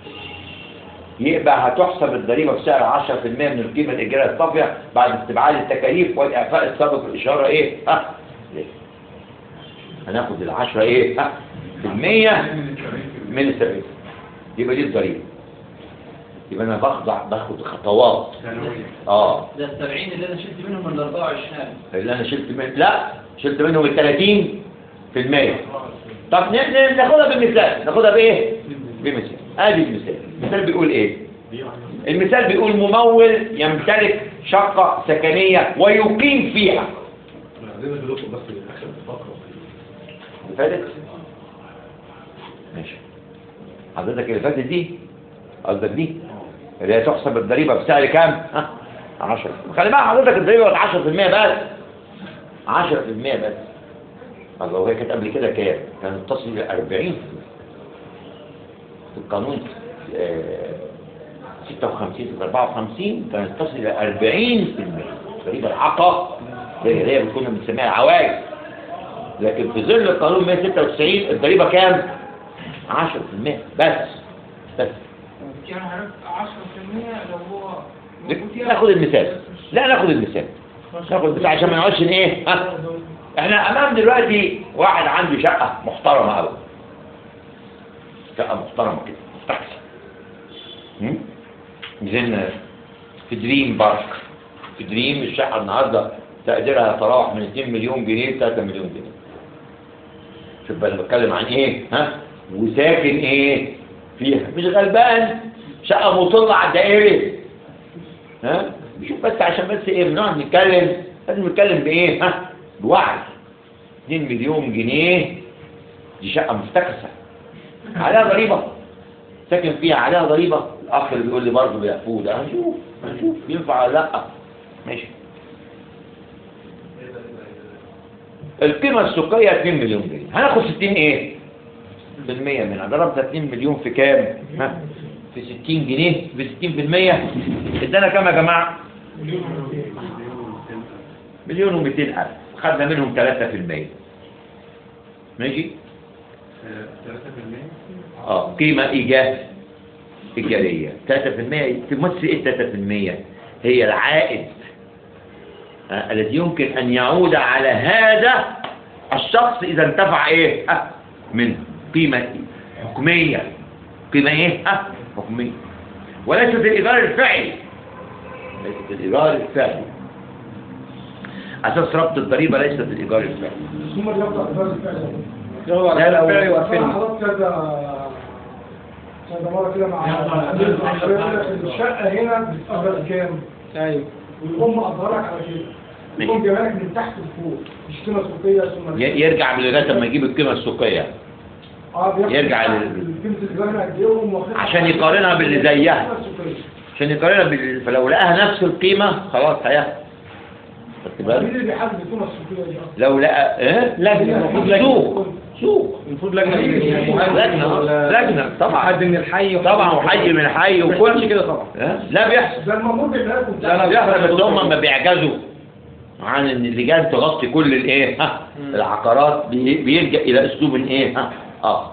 يبقى هتحسب الضريبة بسعر عشرة في المية من القيمة الإيجارية الصافية بعد استبعاد التكاليف والإعفاء السابق الإشارة إيه؟ ها؟ ليه؟ هناخد العشرة إيه؟ ها؟ في المية من السبعين. يبقى دي الضريبة. يبقى أنا بخضع باخد خطوات. آه. ده السبعين اللي أنا شلت منهم من الأربعة وعشرين اللي أنا شلت من لا شلت منهم الثلاثين في المية. طب ناخدها بالمثال، ناخدها بإيه؟ بمثال. آدي المثال. المثال بيقول إيه؟ المثال بيقول ممول يمتلك شقة سكنية ويقيم فيها. عايزين ندخل بس آخر الفقرة. اللي فاتت؟ ماشي. حضرتك اللي فاتت دي قصدك دي اللي هي تحسب الضريبة بسعر كام؟ ها؟ عشرة. خلي بالك حضرتك الضريبة بقت عشرة في المية بس. عشرة في المية بس. الله، وهي كانت قبل كده كام؟ كانت تصل إلى أربعين في المية. في القانون ستة وخمسين في أربعة وخمسين كانت تصل إلى أربعين في المية. الضريبة العقة زي هي كنا بنسميها العوائد. لكن في ظل القانون مية وستة وتسعين الضريبة كام؟ عشرة في المية بس. بس. يعني عشرة في المية لو هو ناخد المثال. لا ناخد المثال. ناخد المثال عشان ما نقعدش ايه؟ ها؟ احنا امام دلوقتي واحد عنده شقة محترمة قوي. شقة محترمة كده، مستحسن. نزلنا في دريم بارك. في دريم الشقة النهارده تقديرها يتراوح من اتنين مليون جنيه ل تلاتة مليون جنيه. شوف بقى انا بتكلم عن ايه؟ ها؟ وساكن ايه؟ فيها. مش غلبان، شقة مطلة على الدائري. ها؟ بشوف بس عشان بس ايه بنقعد نتكلم، لازم نتكلم بايه؟ ها؟ بوعي. اتنين مليون جنيه دي شقة مفتكسة. عليها ضريبة. ساكن فيها عليها ضريبة. الأخ اللي بيقول لي برضه بيعفوه ده هنشوف هنشوف ينفع ولا لأ. ماشي. القيمة السوقية اتنين مليون جنيه. هناخد ستين ايه؟ في المية منها. ضربت اتنين مليون في كام؟ ها؟ في ستين جنيه في ستين في المية. ادانا كام يا جماعة؟ مليون ومئتين ألف. خدنا منهم ثلاثة في المية. ماشي؟ ثلاثة في المية؟ اه قيمة إيجاب إيجابية. ثلاثة في المية تمثل إيه ثلاثة في المية؟ هي العائد آه الذي يمكن أن يعود على هذا الشخص إذا انتفع إيه؟ آه من قيمة حكمية. قيمة إيه؟ آه حكمية. وليست الإيجار الفعلي. ليست الإيجار الفعلي. أساس ربط الضريبة ليست الإيجار الفعلي. ثم اللي يبقى الإيجار الفعلي. هو لا لا الفعلي أنا وقفلني. حضرت كذا كذا مرة كده مع الشقة هنا بتأجر كام؟ ايوه. والأم أجرك على كده. الأم جايبالك من تحت لفوق. مش قيمة سوقية ثم ي- يرجع لغاية لما يجيب القيمة السوقية اه بياخد يرجع قيمة لل- الإيجار هنا قد إيه وهم واخدينها عشان يقارنها باللي زيها. قيمة سوقية. عشان يقارنها بال... فلو لقاها نفس القيمة خلاص هياخد. خدت مين بالك؟ اللي بيحدد القيمة السوقية دي أصلا؟ لو لقى ايه؟ لجنة، المفروض لجنة. سوق سوق المفروض لجنة لجنة لجنة طبعا. حد من الحي طبعا وحي من حي ما وكل يحصلش كده طبعا. ها؟ لا بيحصل. ده المفروض بيبقى لكم لا لا بيحصل. بس هم ما بيعجزوا عن ان اللجان تغطي كل الايه؟ ها؟ العقارات بي- بيلجأ الى اسلوب ايه؟ ها؟ اه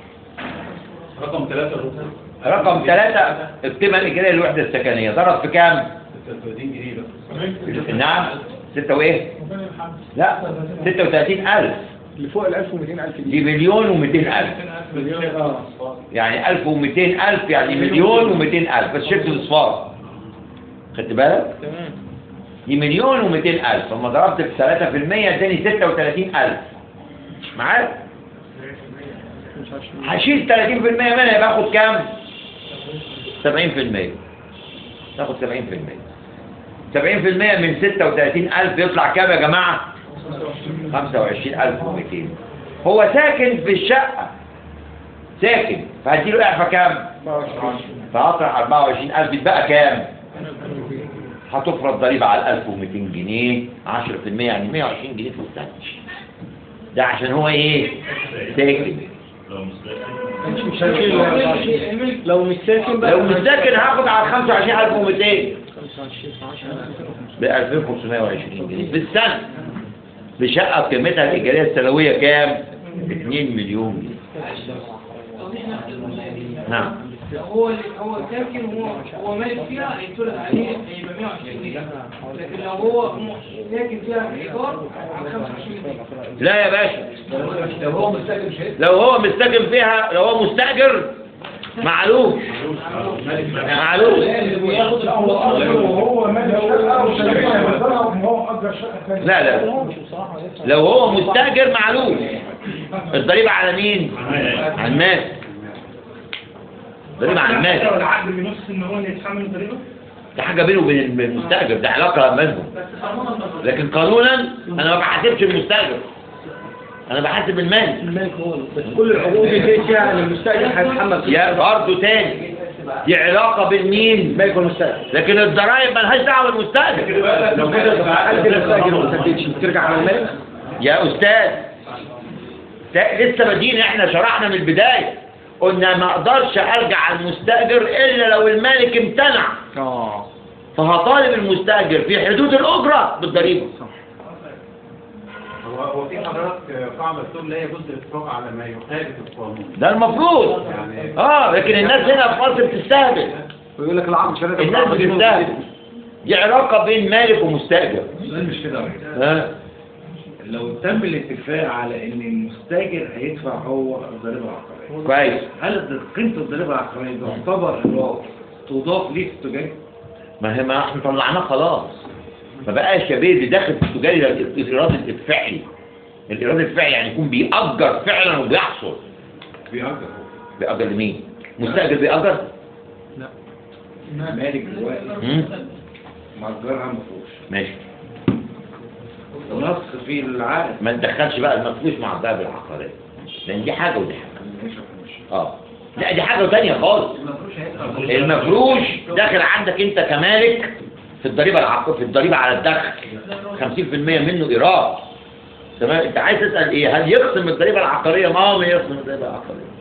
رقم ثلاثة الرقم رقم ثلاثة القيمة الإيجارية للوحدة السكنية ضرب في كام؟ ستة وثلاثين جنيه بس. نعم ستة وإيه؟ لا ستة وثلاثين ألف. اللي فوق ال ألف ومئتين ألف دي مليون ومئتين ألف. مليون اه. يعني ألف ومئتين ألف يعني مليون ومئتين ألف بس شلت الأصفار. خدت بالك؟ تمام. دي مليون ومئتين ألف. لما ضربت في ثلاثة في المية اداني ستة وثلاثين ألف. معاك؟ مش عارف. هشيل ثلاثين في المية منها يبقى آخد كام؟ سبعين في المية. تاخد سبعين في المية. سبعين في المية من ستة وثلاثين ألف يطلع كام يا جماعة؟ خمسة وعشرين ألف ومئتين. هو ساكن في الشقة. ساكن فهديله إعفاء كام؟ فهطرح أربعة وعشرين ألف يتبقى كام؟ هتفرض ضريبة على ألف ومئتين جنيه عشرة في المية يعني مئة وعشرين جنيه في السنة. ده عشان هو إيه؟ ساكن. مش ساكن لو مش ساكن بقى. لو مش ساكن هاخد على خمسة وعشرين ألف ومئتين خمسة وعشرين في عشرة. ب ألفين وخمسمائة وعشرين جنيه في السنة. بشقة قيمتها الإيجارية السنوية كام؟ اتنين مليون جنيه. نعم. هو هو ساكن وهو هو مالك فيها هيتولد عليه هيبقى مية وعشرين جنيه، لكن لو هو م- ساكن فيها في ايجار على خمسة وعشرين جنيه. لا يا باشا، لو هو مستاجر مش هيدفع. لو هو مستاجر فيها، لو هو مستأجر معلوش معلوش. بياخد الأول وهو مالك شقة وشركة يبدلها وهو أجر شقة ثانية. لا لا، لو هو مستأجر معلوش. الضريبة على مين؟ على المال. الضريبة على المال. العقد بنص إن هو اللي يتحمل الضريبة؟ ده حاجة بينه وبين المستأجر، ده علاقة بينهم. لكن قانونا أنا ما بحاسبش المستأجر، أنا بحاسب المال. الملك هو بس كل العقود اللي فيها ان المستاجر هيتحمل فيها. يا برضه تاني، دي علاقة بين مين؟ الملك والمستاجر. لكن الضرايب مالهاش دعوة بالمستأجر. لو كده قلب المستاجر وما سددش ترجع على الملك. يا أستاذ، تا- لسه بادئين، احنا شرحنا من البداية، قلنا ما اقدرش ارجع على المستأجر الا لو المالك امتنع، اه فهطالب المستأجر في حدود الأجرة بالضريبة. هو هو في حضرتك قاعدة بتقول لا يجوز الإفراج على ما يخالف القانون. ده المفروض. يعني اه لكن الناس هنا في مصر بتستهبل، ويقول لك العقد شركه الناس بتستهبل. دي علاقة بين مالك ومستأجر. السؤال مش كده. ها، لو تم الاتفاق على ان المستاجر هيدفع هو الضريبه العقاريه، كويس. هل قيمه الضريبه العقاريه تعتبر ايراد تضاف ليه في التجاري؟ ما هي ما احنا طلعناه خلاص، ما بقاش يا بيه اللي داخل في التجاري ده الإيراد الفعلي. الإيراد الفعلي يعني يكون بيأجر فعلا وبيحصل. بيأجر. بيأجر لمين؟ مستأجر بيأجر؟ مالك دلوقتي مم. مأجرها مفروش، ماشي. ونص في العقد ما تدخلش بقى المفروش مع الضريبة العقارية، لأن دي حاجة ودي حاجة. اه لا، دي حاجة تانية خالص. المفروش داخل عندك انت كمالك في الضريبة العق... في الضريبة على الدخل، خمسين في المية منه إيراد. تمام. انت عايز تسأل ايه؟ هل يقسم الضريبة العقارية؟ ما هو يقسم الضريبة العقارية.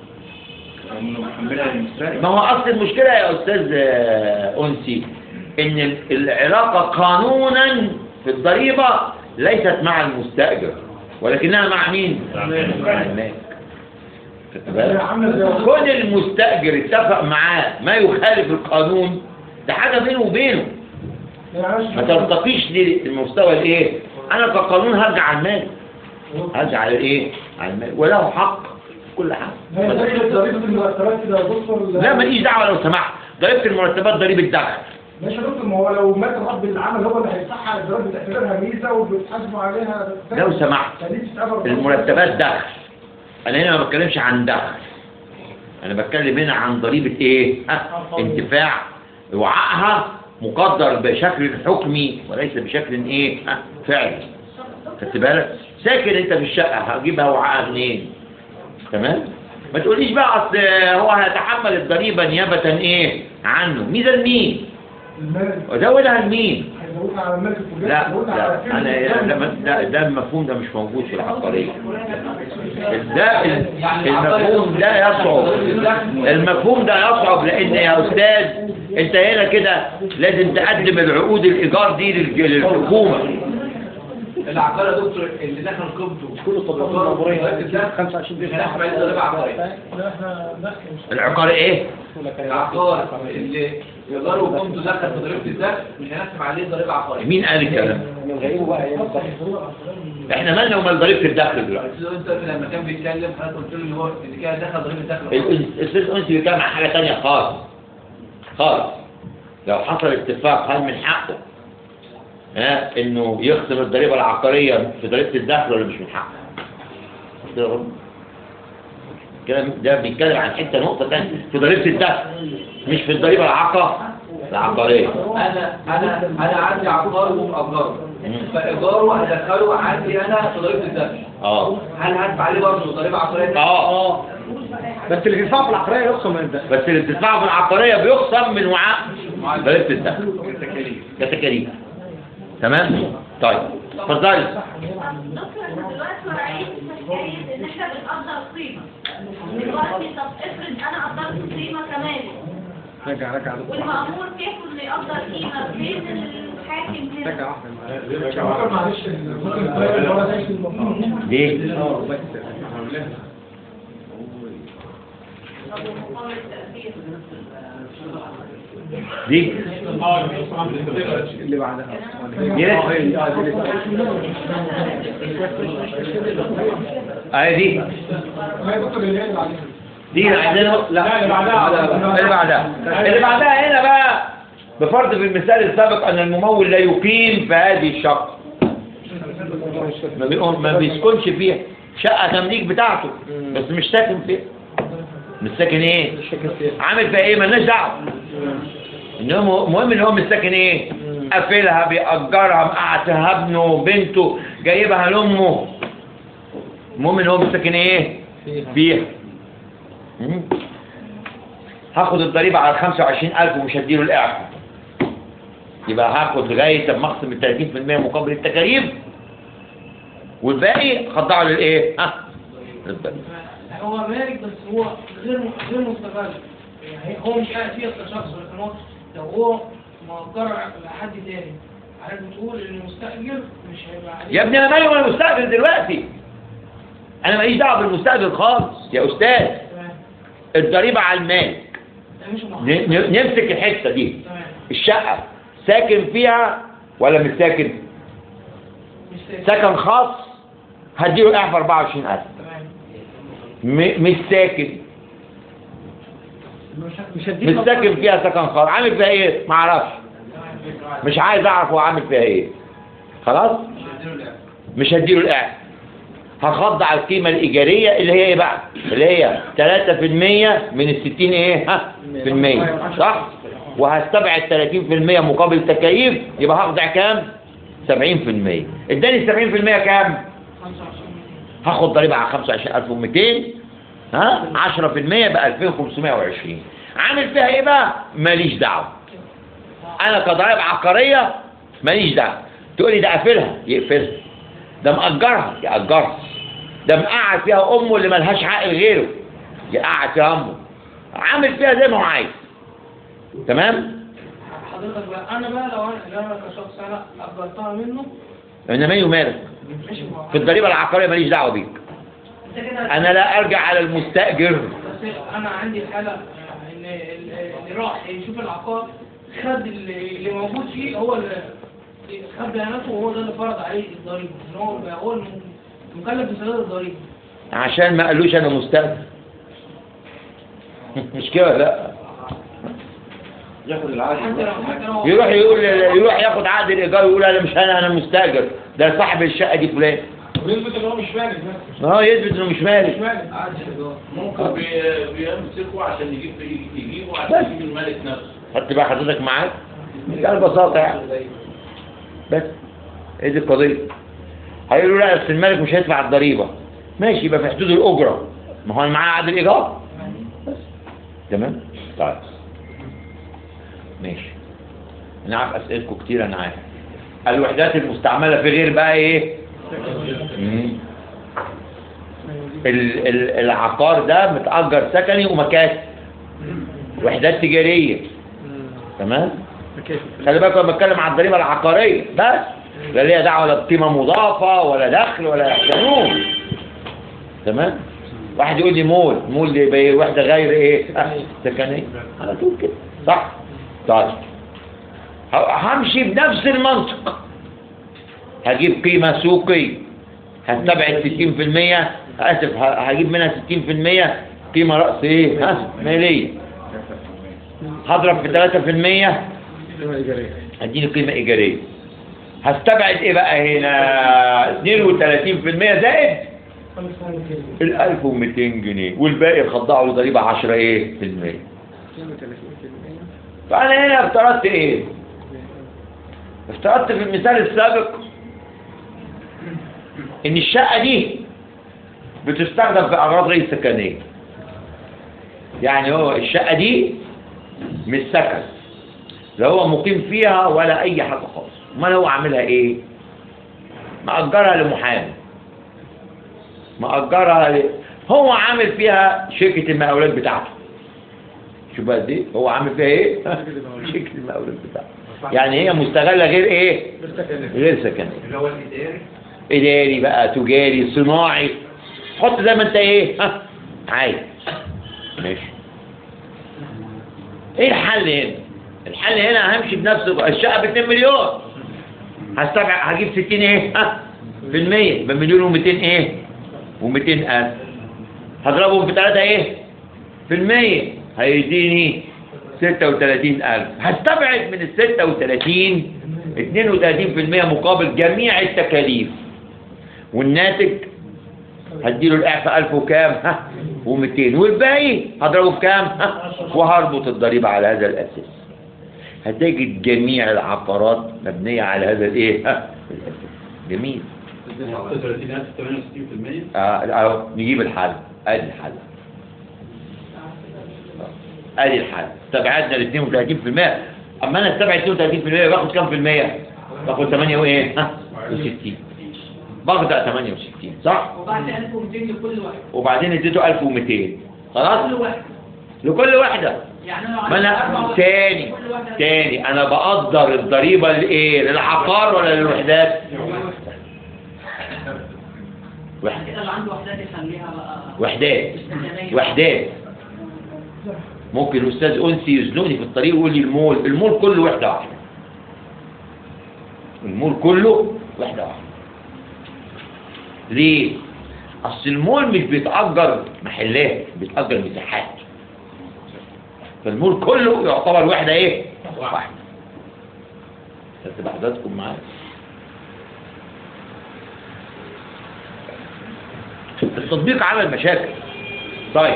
محملها للمستاجر. ما هو أصل المشكلة يا أستاذ آه، أنسي إن العلاقة قانونا في الضريبة ليست مع المستأجر، ولكنها مع مين؟ مع المالك. خدت بالك؟ كون المستأجر اتفق معاه ما يخالف القانون، ده حاجة بينه وبينه، ما ترتقيش للمستوى الايه؟ أنا كقانون هرجع على المالك، هرجع على الايه؟ على المالك، وله حق في كل حاجة. هي ضريبة المرتبات كده يا دكتور. لا ماليش دعوة لو سمحت، ضريبة المرتبات ضريبة دخل. ماشي يا دكتور، ما هو لو مات رب العمل هو اللي هيصحح الضرائب، بتعتبرها ميزه وبتحاسبوا عليها. لو سمحت، المرتبات دخل، انا هنا ما بتكلمش عن دخل، انا بتكلم هنا عن ضريبة ايه؟ ها؟ انتفاع وعائها مقدر بشكل حكمي وليس بشكل ايه؟ ها؟ فعلي. خدت بالك؟ ساكن انت في الشقة، هجيبها وعائها منين؟ تمام؟ ما تقوليش بقى اصل هو هيتحمل الضريبة نيابة ايه؟ عنه. ميزة لمين؟ وزودها لمين؟ على الملك التجاري. لا لا، انا ده, ده, ده المفهوم ده مش موجود في العقارية. ده المفهوم ده يصعب، المفهوم ده يصعب، لان يا استاذ انت هنا كده لازم تقدم العقود الايجار دي للحكومة. العقار يا دكتور اللي دخل قيمته كل الطبقات العمريه خمسة وعشرين مش هنحسب عليه ضريبة عقارية. العقار ايه؟ العقار اللي يقدروا قيمته دخل في ضريبة الدخل مش هنحسب عليه ضريبة عقارية. مين قال الكلام؟ احنا مالنا ومال ضريبة الدخل دلوقتي؟ انت لما كان بيتكلم حضرتك قلت له ان هو اللي كان دخل ضريبة الدخل. الاستاذ انسي بيتكلم عن حاجة تانية خالص خالص. لو حصل اتفاق، هل من حقه ها انه يخصم الضريبة العقارية في ضريبة الدخل ولا مش من حقه؟ الكلام ده بيتكلم عن حتة نقطة تانية في ضريبة الدخل، مش في الضريبة العقار العقارية. انا انا انا عندي عقار ومأجره، فايجاره هدخله عندي انا في ضريبة الدخل. اه هل هدفع عليه برضه ضريبة عقارية؟ اه اه بس اللي بيدفعه في العقاريه يخصم من الدخل. بس اللي بتدفعه في العقارية بيخصم من وعاء ضريبة الدخل كتكاليف. تمام؟ طيب اتفضلي. دكتور احنا دلوقتي رايحين في حكايه ان احنا بنقدر قيمه. دلوقتي طب افرض انا قدرت قيمه كمان رجع رجع والمأمور كيف انه يقدر قيمه بين حاكم هنا. ممكن معلش ممكن تلاقي اللي هو زي المفروض. ليه؟ طب ومقام التأثير. دي اللي بعدها دي اهي دي ما يدخل اللي هي عليها. دي اللي عندنا. لا اللي بعدها اللي بعدها اللي بعدها هنا بقى بفرض في المثال السابق ان الممول لا يقيم في هذه الشقه، ما بيقوم ما بيسكنش فيها، شقه تمليك بتاعته بس مش ساكن فيها. مش ساكن ايه؟ عامل فيها ايه؟ مالناش دعوه. انما المهم ان هو مش ساكن ايه؟ قافلها، بيأجرها، مقعدها ابنه بنته، جايبها لامه. المهم ان هو مش ساكن ايه؟ فيها. مم. هاخد الضريبه على خمسة وعشرين ألف ومش هديله الاعفاء. يبقى هاخد لغايه لما اخصم ال ثلاثين بالمئة مقابل التكاليف، والباقي خضعه للايه؟ ها؟ للضريبه. هو مالك بس هو غير غير مستغل، يعني هو مش قاعد فيها كشخص، ولكن هو لو هو مأجر لحد تاني، عارف بتقول ان المستأجر مش هيبقى عليه. يا ابني انا مالي وانا مستأجر دلوقتي، انا ماليش دعوه بالمستأجر خالص يا استاذ. الضريبه على المالك. مش ن- ن- نمسك الحته دي. تمام. الشقه ساكن فيها ولا مش ساكن؟ مش ساكن. سكن خاص هديله اعفاء أربعة وعشرين ألف. تمام. م- مش ساكن مش مش ساكن فيها سكن خاص، عامل فيها ايه؟ ما اعرفش، مش عايز اعرف هو عامل فيها ايه. خلاص مش هديله الاعفاء، هخضع القيمه الايجاريه اللي هي ايه بقى؟ اللي هي ثلاثة بالمئة من ال ستين ايه؟ ها؟ في المية، صح؟ وهستبعد ثلاثين بالمئة مقابل تكاليف، يبقى هخضع كام؟ سبعين بالمئة. اداني سبعين بالمئة كام؟ هاخد ضريبه على خمسة وعشرين ألف ومئتين، ها؟ عشرة بالمئة يبقى ألفين وخمسمائة وعشرين. عامل فيها ايه بقى؟ ماليش دعوه. انا كضرائب عقاريه ماليش دعوه. تقول لي ده قافلها، يقفلها. ده مأجرها، يأجرها. ده مقعد فيها امه اللي ملهاش عقل غيره، يقعد فيها امه. عامل فيها زي ما هو عايز. تمام؟ حضرتك بقى انا بقى لو انا لو انا كشخص انا اجرتها منه، انا مالي ومالك؟ ماشي معاه. في الضريبه العقاريه ماليش دعوه بيك. انا لا ارجع على المستاجر. بس انا عندي حاله ان اللي راح يشوف العقار خد اللي اللي موجود فيه، هو اللي خد بياناته، وهو ده اللي فرض عليه الضريبه، ان هو بقى هو المكلف بسداد الضريبه. عشان ما قالوش انا مستاجر. مش كده؟ لا. ياخد العقد حتى لو حتى لو يروح يقول يروح ياخد عقد الايجار ويقول انا مش انا انا مستاجر، ده صاحب الشقه دي فلان. ويثبت ان هو مش مالك بس. اه يثبت انه مش مالك. مالك. ممكن بي- بيمسكوا عشان يجيب يجيبوا عشان يجيب الملك نفسه. خدت بقى حضرتك معاك؟ بكل بساطه يعني. بس ايه دي القضيه؟ هيقولوا لا بس الملك مش هيدفع الضريبه. ماشي، يبقى في حدود الاجره، ما هو معاه عقد الايجار. بس تمام؟ طيب ماشي. انا عارف اسئلتكم كتير، انا عارف. الوحدات المستعمله في غير بقى ايه؟ مم. ال- ال- العقار ده متأجر سكني ومكاتب، وحدات تجارية. تمام؟ خلي بالك لما بتكلم عن الضريبة العقارية بس، لا ليها دعوة لا بقيمة مضافة ولا دخل ولا قانون. تمام؟ واحد يقول لي مول، مول دي يبقى وحدة غير ايه؟ آه، سكنية. على طول كده، صح؟ طيب همشي بنفس المنطق، هجيب قيمة سوقية، هستبعد ستين بالمئة، اسف هجيب منها ستين بالمئة قيمة رأس ايه؟ ها؟ مالية. هضرب في ثلاثة بالمئة هديني قيمة إيجارية. هستبعد ايه بقى هنا؟ اثنين وثلاثين بالمئة زائد ال ألف ومئتين جنيه، والباقي خضعوا له ضريبة عشرة ايه؟ في المية. فأنا هنا افترضت ايه؟ افترضت في المثال السابق ان الشقة دي بتستخدم في اغراض غير سكنية. يعني هو الشقة دي مش سكن، لا هو مقيم فيها ولا اي حاجة خالص. امال هو عاملها ايه؟ مأجرها لمحامي، مأجرها ل... هو عامل فيها شركة المقاولات بتاعته، شوف بقى دي هو عامل فيها ايه؟ شكل المقاولات بتاعه. يعني هي مستغله غير ايه؟ غير سكنيه. اللي هو الاداري اداري بقى، تجاري، صناعي، حط زي ما انت ايه ها عايز. ماشي. ايه الحل هنا؟ الحل هنا همشي بنفس الشقه ب اتنين مليون، هستبع هجيب ستين ايه ها في المية بمليون ومئتين ايه ومئتين الف، هضربهم في ثلاثة ايه في المية هيديني ستة وثلاثين الف. هستبعد من ال ستة وثلاثين اثنين وثلاثين في المية مقابل جميع التكاليف، والناتج هديله الاعفاء الف وكام ها ومئتين، والباقي هضربه بكام ها وهربط الضريبه على هذا الاساس. هتجد جميع العقارات مبنيه على هذا الايه ها الاساس. جميل. ثلاثين ألف ثمانية وستين بالمية. اه نجيب الحل. ادي الحل، ادي الحل. استبعدنا ال اثنين وثلاثين في المية. اما انا استبعد اثنين وثلاثين في المية باخد كام في المية؟ باخد ثمانية وايه ها وستين، باخد ثمانية وستين صح؟ وبعد ألف ومئتين لكل واحد. وبعدين اديته الف ومئتين خلاص كل واحد. لكل واحده. يعني أنا ما انا تاني تاني انا بقدر الضريبه لايه؟ للعقار ولا للوحدات؟ وحدات. كده اللي عنده وحدات يخليها بقى وحدات وحدات. ممكن الاستاذ انسي يزنقني في الطريق ويقول لي المول المول كله وحده واحده. المول كله وحده واحده. ليه؟ اصل المول مش بيتأجر محلات، بيتأجر مساحات. فالمول كله يعتبر وحده ايه؟ واحده. تبقى حضراتكم معايا. التطبيق عمل مشاكل. طيب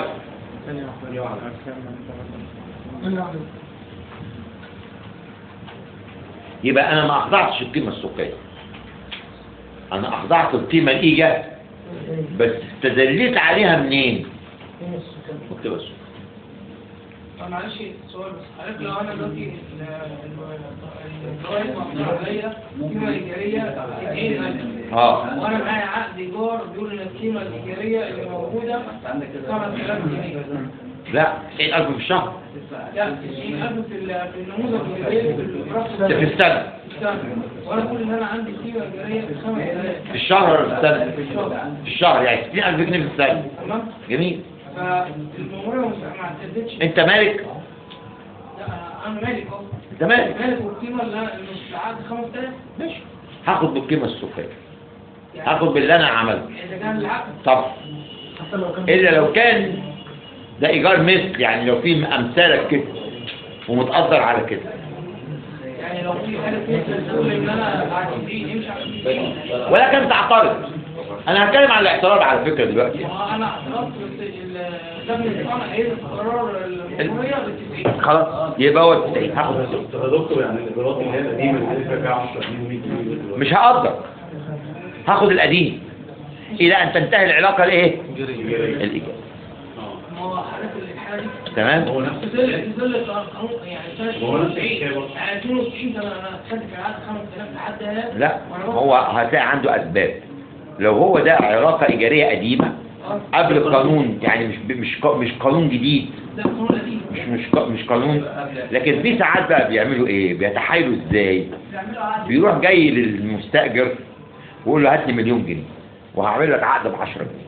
يبقى انا ما اخضعتش القيمه السوقيه، انا اخضعت القيمه الايجابيه بس استدليت عليها منين؟ القيمه السوقيه. طب معلش سؤال بس، عارف لو انا دلوقتي الضرايب المحترميه قيمه ايجاريه تسعين ألف اه وانا معايا عقد ايجار بيقول ان القيمه الايجاريه اللي موجوده خمس آلاف جنيه. لا تسعين ألف في الشهر. لا تسعين ألف في ال- في النموذج الايجاري في الراس ده في السنه. في السنه، وانا بقول ان انا عندي قيمه ايجاريه خمس آلاف في الشهر ولا في السنه؟ في الشهر. في الشهر يعني ستين ألف جنيه في السنه. تمام. جميل. فالجمهوريه مش ما اعتدتش. انت مالك؟ لا انا مالك اهو. انت مالك؟ مالك والقيمه اللي أنا- اللي في العقد خمس آلاف. ماشي. هاخد بالقيمه السوقيه، هاخد باللي انا عملته. اذا كان العقد طبعا الا لو كان ده ايجار مثل، يعني لو في امثالك كده ومتقدر على كده. يعني لو في حاله مثل تقول ان انا بعد دي يمشي على دي. ولكن تعترض. انا هتكلم عن الاعتراض على فكره دلوقتي. انا اعترضت بس لجنه القمع هي قرار الجمهوريه بالتسعين. خلاص يبقى هو التسعين هاخد التسعين. يا دكتور يعني الاجراءات اللي هي القديمه اللي فيها عشرة جنيه و100 جنيه مش هقدر، هاخد القديم الى ان تنتهي العلاقه الايه؟ الايجابيه. ما هو حالات الالحاد تمام. هو نفس في ظل في ظل القانون يعني سنه هو نفس اثنين وتسعين الشيء برضه. يعني اثنين وتسعين ده انا انا خدت في العقد خمس آلاف لحد هنا. لا هو هتلاقي عنده اسباب. لو هو ده علاقه ايجاريه قديمه قبل القانون، يعني مش مش مش قانون جديد، ده القانون القديم مش مش مش قانون. لكن في ساعات بقى بيعملوا ايه؟ بيتحايلوا ازاي؟ بيعملوا عقد. بيروح جاي للمستاجر ويقول له هات لي مليون جنيه وهعمل لك عقد ب عشرة جنيه.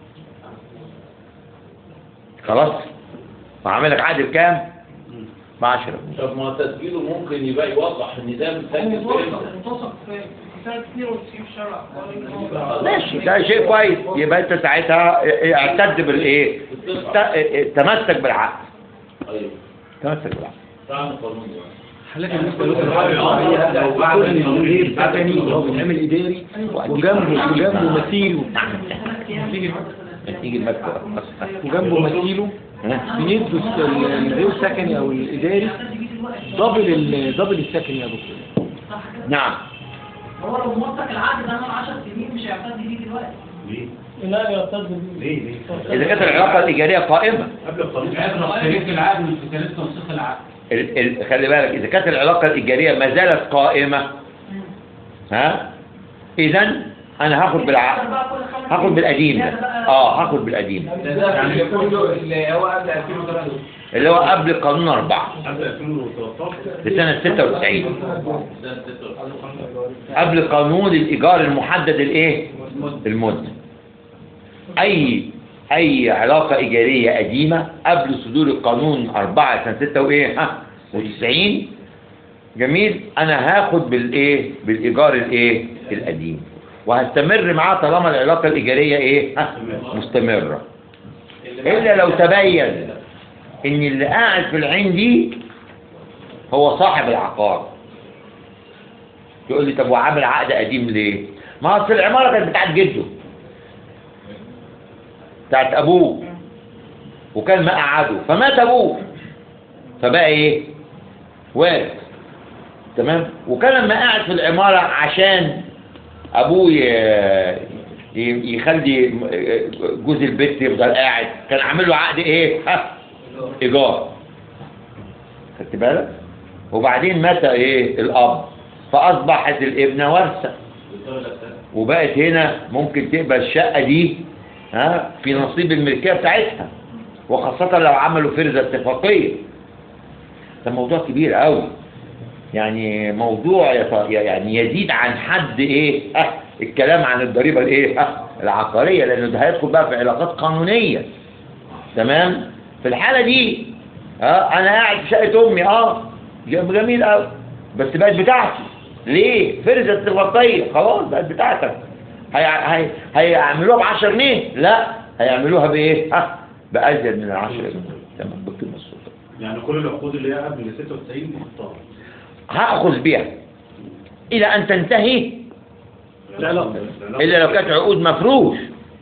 خلاص؟ وهعمل لك عقد بكام؟ ب عشرة جنيه. طب ما تسجيله ممكن يبقى يوضح ان ده هو مسجل متوثق امتى؟ متوثق في في سنه اثنين وتسعين في الشرع القانوني. ماشي، ده شيء كويس. يبقى انت ساعتها اعتد بالايه؟ است- تمسك بالعقد. ايوه تمسك بالعقد. فاهم القانون ده. حالات بالنسبه للوقت لو بعد غير سكني اللي هو بيتعمل اداري وجنبه وجنبه مثيله تيجي المكتب. وجنبه مثيله بيدوا ال- الغير سكني او الاداري دبل ال- دبل السكني يا دكتور. نعم. هو لو موثق العقد ده من عشر سنين مش هيعتد بيه دلوقتي. ليه؟ لا يعتد ليه ليه؟ اذا كانت العلاقه الايجاريه قائمه. قبل القانون العبرة في تاريخ العقد مش في تاريخ تنسيق العقد. ال ال خلي بالك، اذا كانت العلاقه الايجاريه ما زالت قائمه، ها، اذا انا هاخد بالعقد، هاخد بالقديم ده. اه هاخد بالقديم ده ده اللي كله اللي هو قبل ألفين وثلاثة. اللي هو قبل قانون أربعة قبل ألفين وتلتاشر لسنة ستة وتسعين، سنة ستة وتسعين. قبل قانون الإيجار المحدد الإيه؟ المدة. أي أي علاقة إيجارية قديمة قبل صدور القانون أربعة سنة ستة وإيه؟ ها وتسعين، جميل، أنا هاخد بالإيه؟ بالإيجار الإيه؟ القديم، وهستمر معاه طالما العلاقة الإيجارية إيه؟ ها مستمرة، إلا لو تبين إن اللي قاعد في العين دي هو صاحب العقار. يقول لي طب وعامل عقد قديم ليه؟ ما أصل العمارة كانت بتاعت جده، بتاعت أبوه، وكان مقعده فمات أبوه فبقى إيه؟ وارث، تمام؟ وكان لما قاعد في العمارة عشان أبوه يخلي جوز البيت يفضل قاعد، كان عامل له عقد إيه؟ ها؟ إيجار. خدت بالك؟ وبعدين مات إيه؟ الأب، فأصبحت الابنة ورثة، وبقت هنا ممكن تبقى الشقة دي ها في نصيب الملكية بتاعتها، وخاصة لو عملوا فرزة اتفاقية. ده موضوع كبير قوي، يعني موضوع يعني يزيد عن حد ايه ها الكلام عن الضريبة الايه ها العقارية، لأنه ده هيدخل بقى في علاقات قانونية. تمام؟ في الحالة دي ها انا قاعد في شقة امي، اه جميل قوي، بس بقت بتاعتي. ليه؟ فرزة اتفاقية، خلاص بقت بتاعتك. هي هي هيعملوها ب عشرة جنيه؟ لا، هيعملوها بايه؟ ها بأزيد من عشرة جنيه. تمام، بقيمة السلطة. يعني كل العقود اللي هي قبل ستة وتسعين محطوطة هأخذ بيها إلى أن تنتهي، لا لا إلا لو كانت عقود مفروش.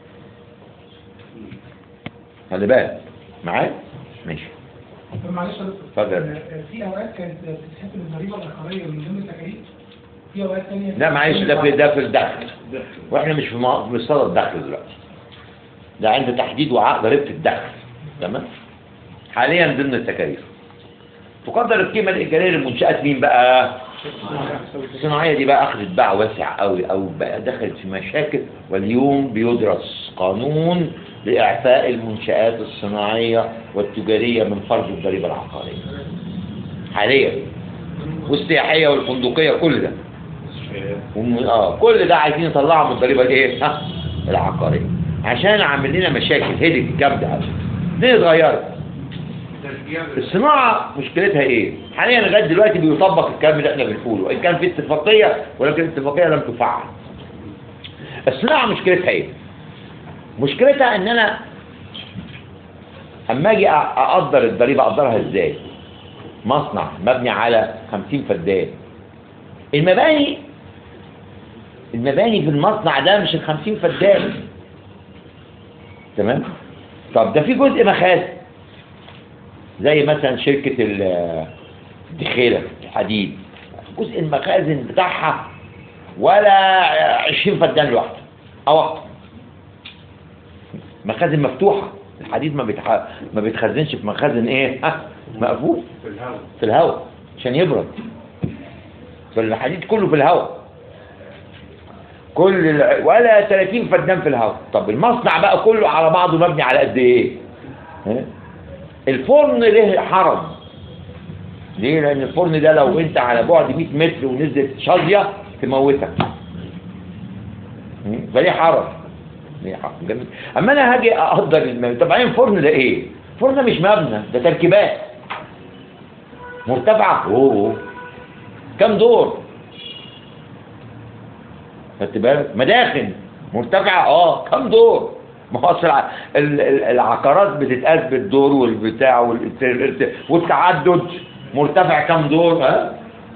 خلي بالك معايا؟ ماشي. معلش يا دكتور. اتفضل. في اوقات كانت بتتحسب الضريبه العقاريه من ضمن التكاليف، في اوقات ثانيه لا معلش، ده في ده في الدخل، واحنا مش في م- في صدد الدخل دلوقتي، ده عند تحديد وعاء ضريبة الدخل. تمام؟ حاليا ضمن التكاليف. تقدر القيمة الإيجارية للمنشآت مين بقى؟ الصناعية دي بقى أخذت باع واسع قوي، أو بقى دخلت في مشاكل، واليوم بيدرس قانون لإعفاء المنشآت الصناعية والتجارية من فرض الضريبة العقارية حاليا، والسياحية والفندقية كل ده. وم- اه كل ده عايزين يطلعوا من الضريبة الايه؟ ها العقارية، عشان عامل لنا مشاكل هدك جامدة قوي. ليه اتغيرت؟ الصناعة مشكلتها ايه؟ حاليا لغاية دلوقتي بيطبق الكلام اللي احنا بنقوله، وان كان في اتفاقية ولكن الاتفاقية لم تفعل. الصناعة مشكلتها ايه؟ مشكلتها ان انا اما اجي اقدر الضريبة اقدرها ازاي؟ مصنع مبني على خمسين فدان، المباني المباني في المصنع ده مش الخمسين فدان. تمام؟ طب ده في جزء مخازن، زي مثلا شركة الدخيلة الحديد، جزء المخازن بتاعها ولا عشرين فدان لوحده أو أكتر. مخازن مفتوحة، الحديد ما بيتح... ما بيتخزنش في مخازن إيه؟ ها مقفول في الهواء في الهواء عشان يبرد، فالحديد كله في الهواء، كل ال... ولا ثلاثين فدان في الهواء. طب المصنع بقى كله على بعضه مبني على قد إيه؟ ها؟ الفرن له حرج. ليه؟ لأن الفرن ده لو أنت على بعد مية متر ونزلت شظية تموتك. فليه حرج؟ ليه حرج؟ جميل. أما أنا هاجي أقدر المبنى، طب عين فرن ده إيه؟ فرن ده مش مبنى، ده تركيبات مرتفعة. أوه كم دور؟ خدت بالك؟ مداخن مرتفعة، أه كم دور؟ ما هو اصل العقارات بتتقاس بالدور والبتاع والتعدد، مرتفع كام دور. ها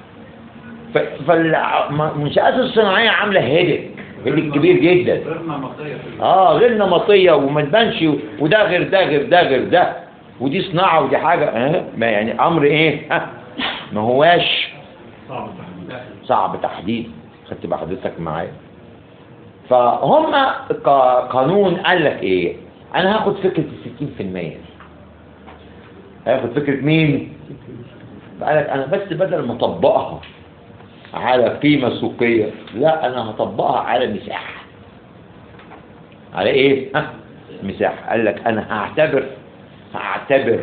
فالمنشآت الصناعيه عامله هيدك هيدك كبير جدا، غير نمطية اه غير نمطيه، وما تبانش، وده غير ده غير ده غير ده، ودي صناعه ودي حاجه. ها ما يعني امر ايه؟ ها ما هواش صعب صعب تحديد. خدت بقى حضرتك معايا؟ فهم قانون قال لك ايه؟ انا هاخد فكرة الستين في المية. هاخد فكرة مين؟ قال لك انا بس بدل ما اطبقها على قيمة سوقية، لا انا هطبقها على مساحة. على ايه؟ ها مساحة. قال لك انا هعتبر هعتبر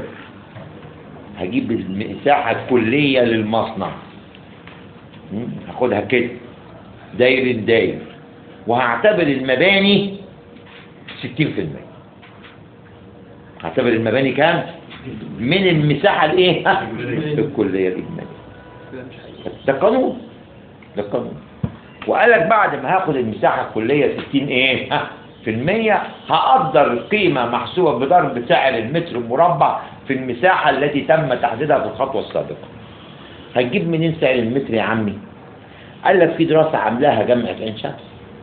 هجيب المساحة الكلية للمصنع، م? هاخدها كده داير داير، وهعتبر المباني ستين في المية. هعتبر المباني كام؟ من المساحة الايه؟ ها؟ الكلية الإجمالية. ده قانون، ده قانون. وقال لك بعد ما هاخد المساحة الكلية ستين ايه؟ ها؟ في المية، هقدر القيمة محسوبة بضرب سعر المتر المربع في المساحة التي تم تحديدها في الخطوة السابقة. هتجيب منين سعر المتر يا عمي؟ قال لك في دراسة عاملاها جامعة عين شمس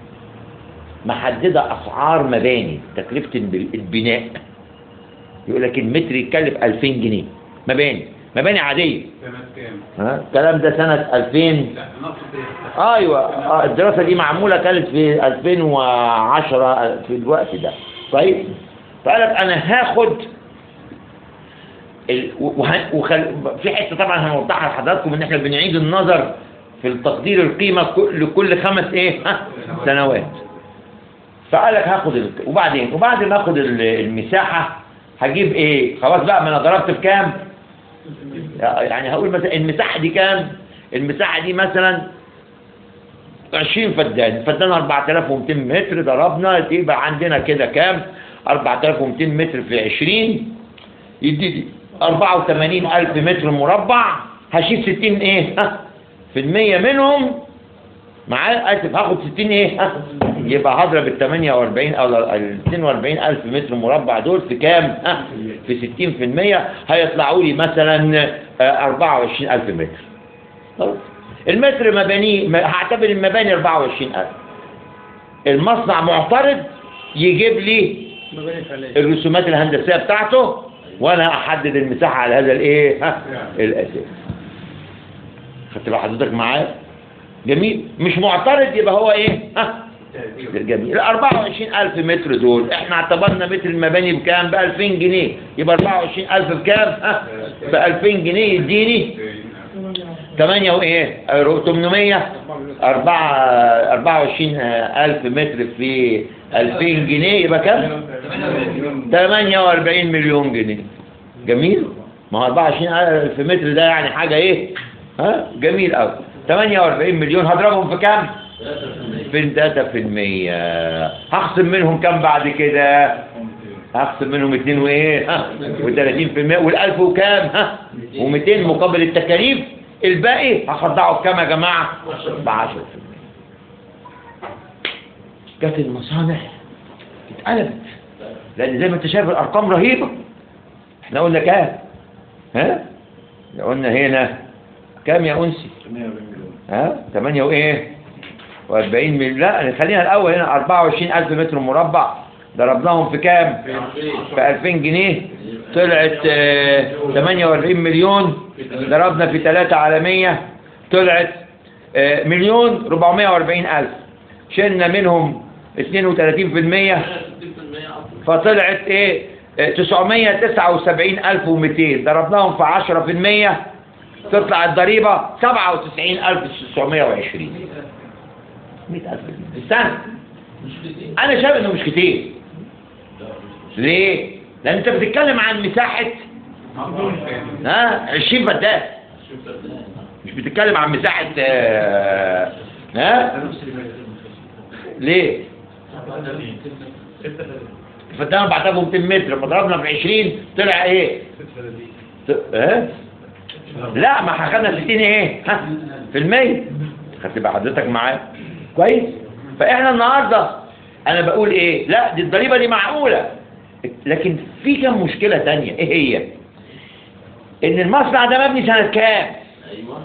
محددة أسعار مباني، تكلفة البناء. يقول لك المتر يتكلف ألفين جنيه مباني، مباني عادية. ها الكلام ده سنة ألفين. ايوه آه الدراسة دي معمولة كانت في ألفين وعشرة في الوقت ده. طيب فقال لك انا هاخد ال... وه... وخل... في حته طبعا هنوضحها لحضراتكم ان احنا بنعيد النظر في التقدير القيمة لكل خمس ايه ها سنوات. فقال لك هاخد ال... وبعدين وبعد ما اخد المساحة هجيب ايه؟ خلاص بقى ما انا ضربت بكام؟ يعني هقول مثلا المساحة دي كام؟ المساحة دي مثلا عشرين فدان، فدان أربعة آلاف ومئتين متر، ضربنا يبقى عندنا كده كام؟ أربعة آلاف ومئتين متر في عشرين يدي أربعة وثمانين ألف متر مربع. هشيل ستين ايه؟ ها في المية منهم معايا، اسف هاخد ستين ايه؟ ها يبقى هضرب ال ثمانية وأربعين او ال اثنين وأربعين ألف متر مربع دول في كام؟ ها في ستين في المية هيطلعوا لي مثلا أربعة وعشرين ألف متر. طيب المتر مباني هعتبر المباني أربعة وعشرين ألف. المصنع معترض يجيب لي الرسومات الهندسية بتاعته وانا احدد المساحة على هذا الايه؟ ها الاساس. خدت بقى حضرتك معايا؟ جميل. مش معترض يبقى هو ايه؟ ها جميل. ال أربعة وعشرين ألف متر دول احنا اعتبرنا متر المباني بكام؟ ب ألفين جنيه. يبقى أربعة وعشرين ألف بكام؟ ها ب ألفين جنيه يديني ثمانية وايه؟ ثمانمية أربعة وعشرين ألف متر في ألفين جنيه يبقى كام؟ ثمانية وأربعين مليون جنيه. جميل؟ ما هو أربعة وعشرين ألف متر ده يعني حاجة ايه؟ ها جميل قوي. ثمانية وأربعين مليون هضربهم في كام؟ في ثلاثة في المية. هخصم منهم كام بعد كده؟ هخصم منهم اثنين وايه؟ ها وثلاثين في المية. والألف وكام؟ ها ومئتين مقابل التكاليف. الباقي هخضعه بكام يا جماعة؟ بعشرة في المية. جت المصانع اتقلبت، لأن زي ما انت شايف الأرقام رهيبة. احنا قلنا كام؟ ها؟ قلنا هنا كام يا أنسي؟ ها؟ ثمانية وإيه؟ وأربعين مليون. لا خلينا الأول هنا أربعة وعشرين ألف متر مربع ضربناهم في كام؟ في ألفين جنيه طلعت اه ثمانية وأربعين مليون. ضربنا في ثلاثة على مية طلعت اه مليون أربعمية وأربعين ألف. شلنا منهم اثنين وثلاثين في المية فطلعت ايه؟ اه تسعمية وتسعة وسبعين ألف ومئتين. ضربناهم في عشرة في المية تطلع الضريبة سبعة وتسعين ألف وتسعمية وعشرين. مئة ألف في السنة. أنا شايف إنه مش كتير. ليه؟ لأن أنت بتتكلم عن مساحة ها عشرين فدان، مش بتتكلم عن مساحة آه... ها ليه؟ الفدان أربعة آلاف ومئتين متر لما ضربنا في عشرين طلع إيه؟ ها؟ لا ما اخدنا ستين ايه؟ ها في المية. خدت بقى حضرتك معايا كويس؟ فاحنا النهارده انا بقول ايه؟ لا دي الضريبه دي معقوله، لكن في كم مشكله تانية. ايه هي؟ ان المصنع ده مبني سنه كام؟ ايوه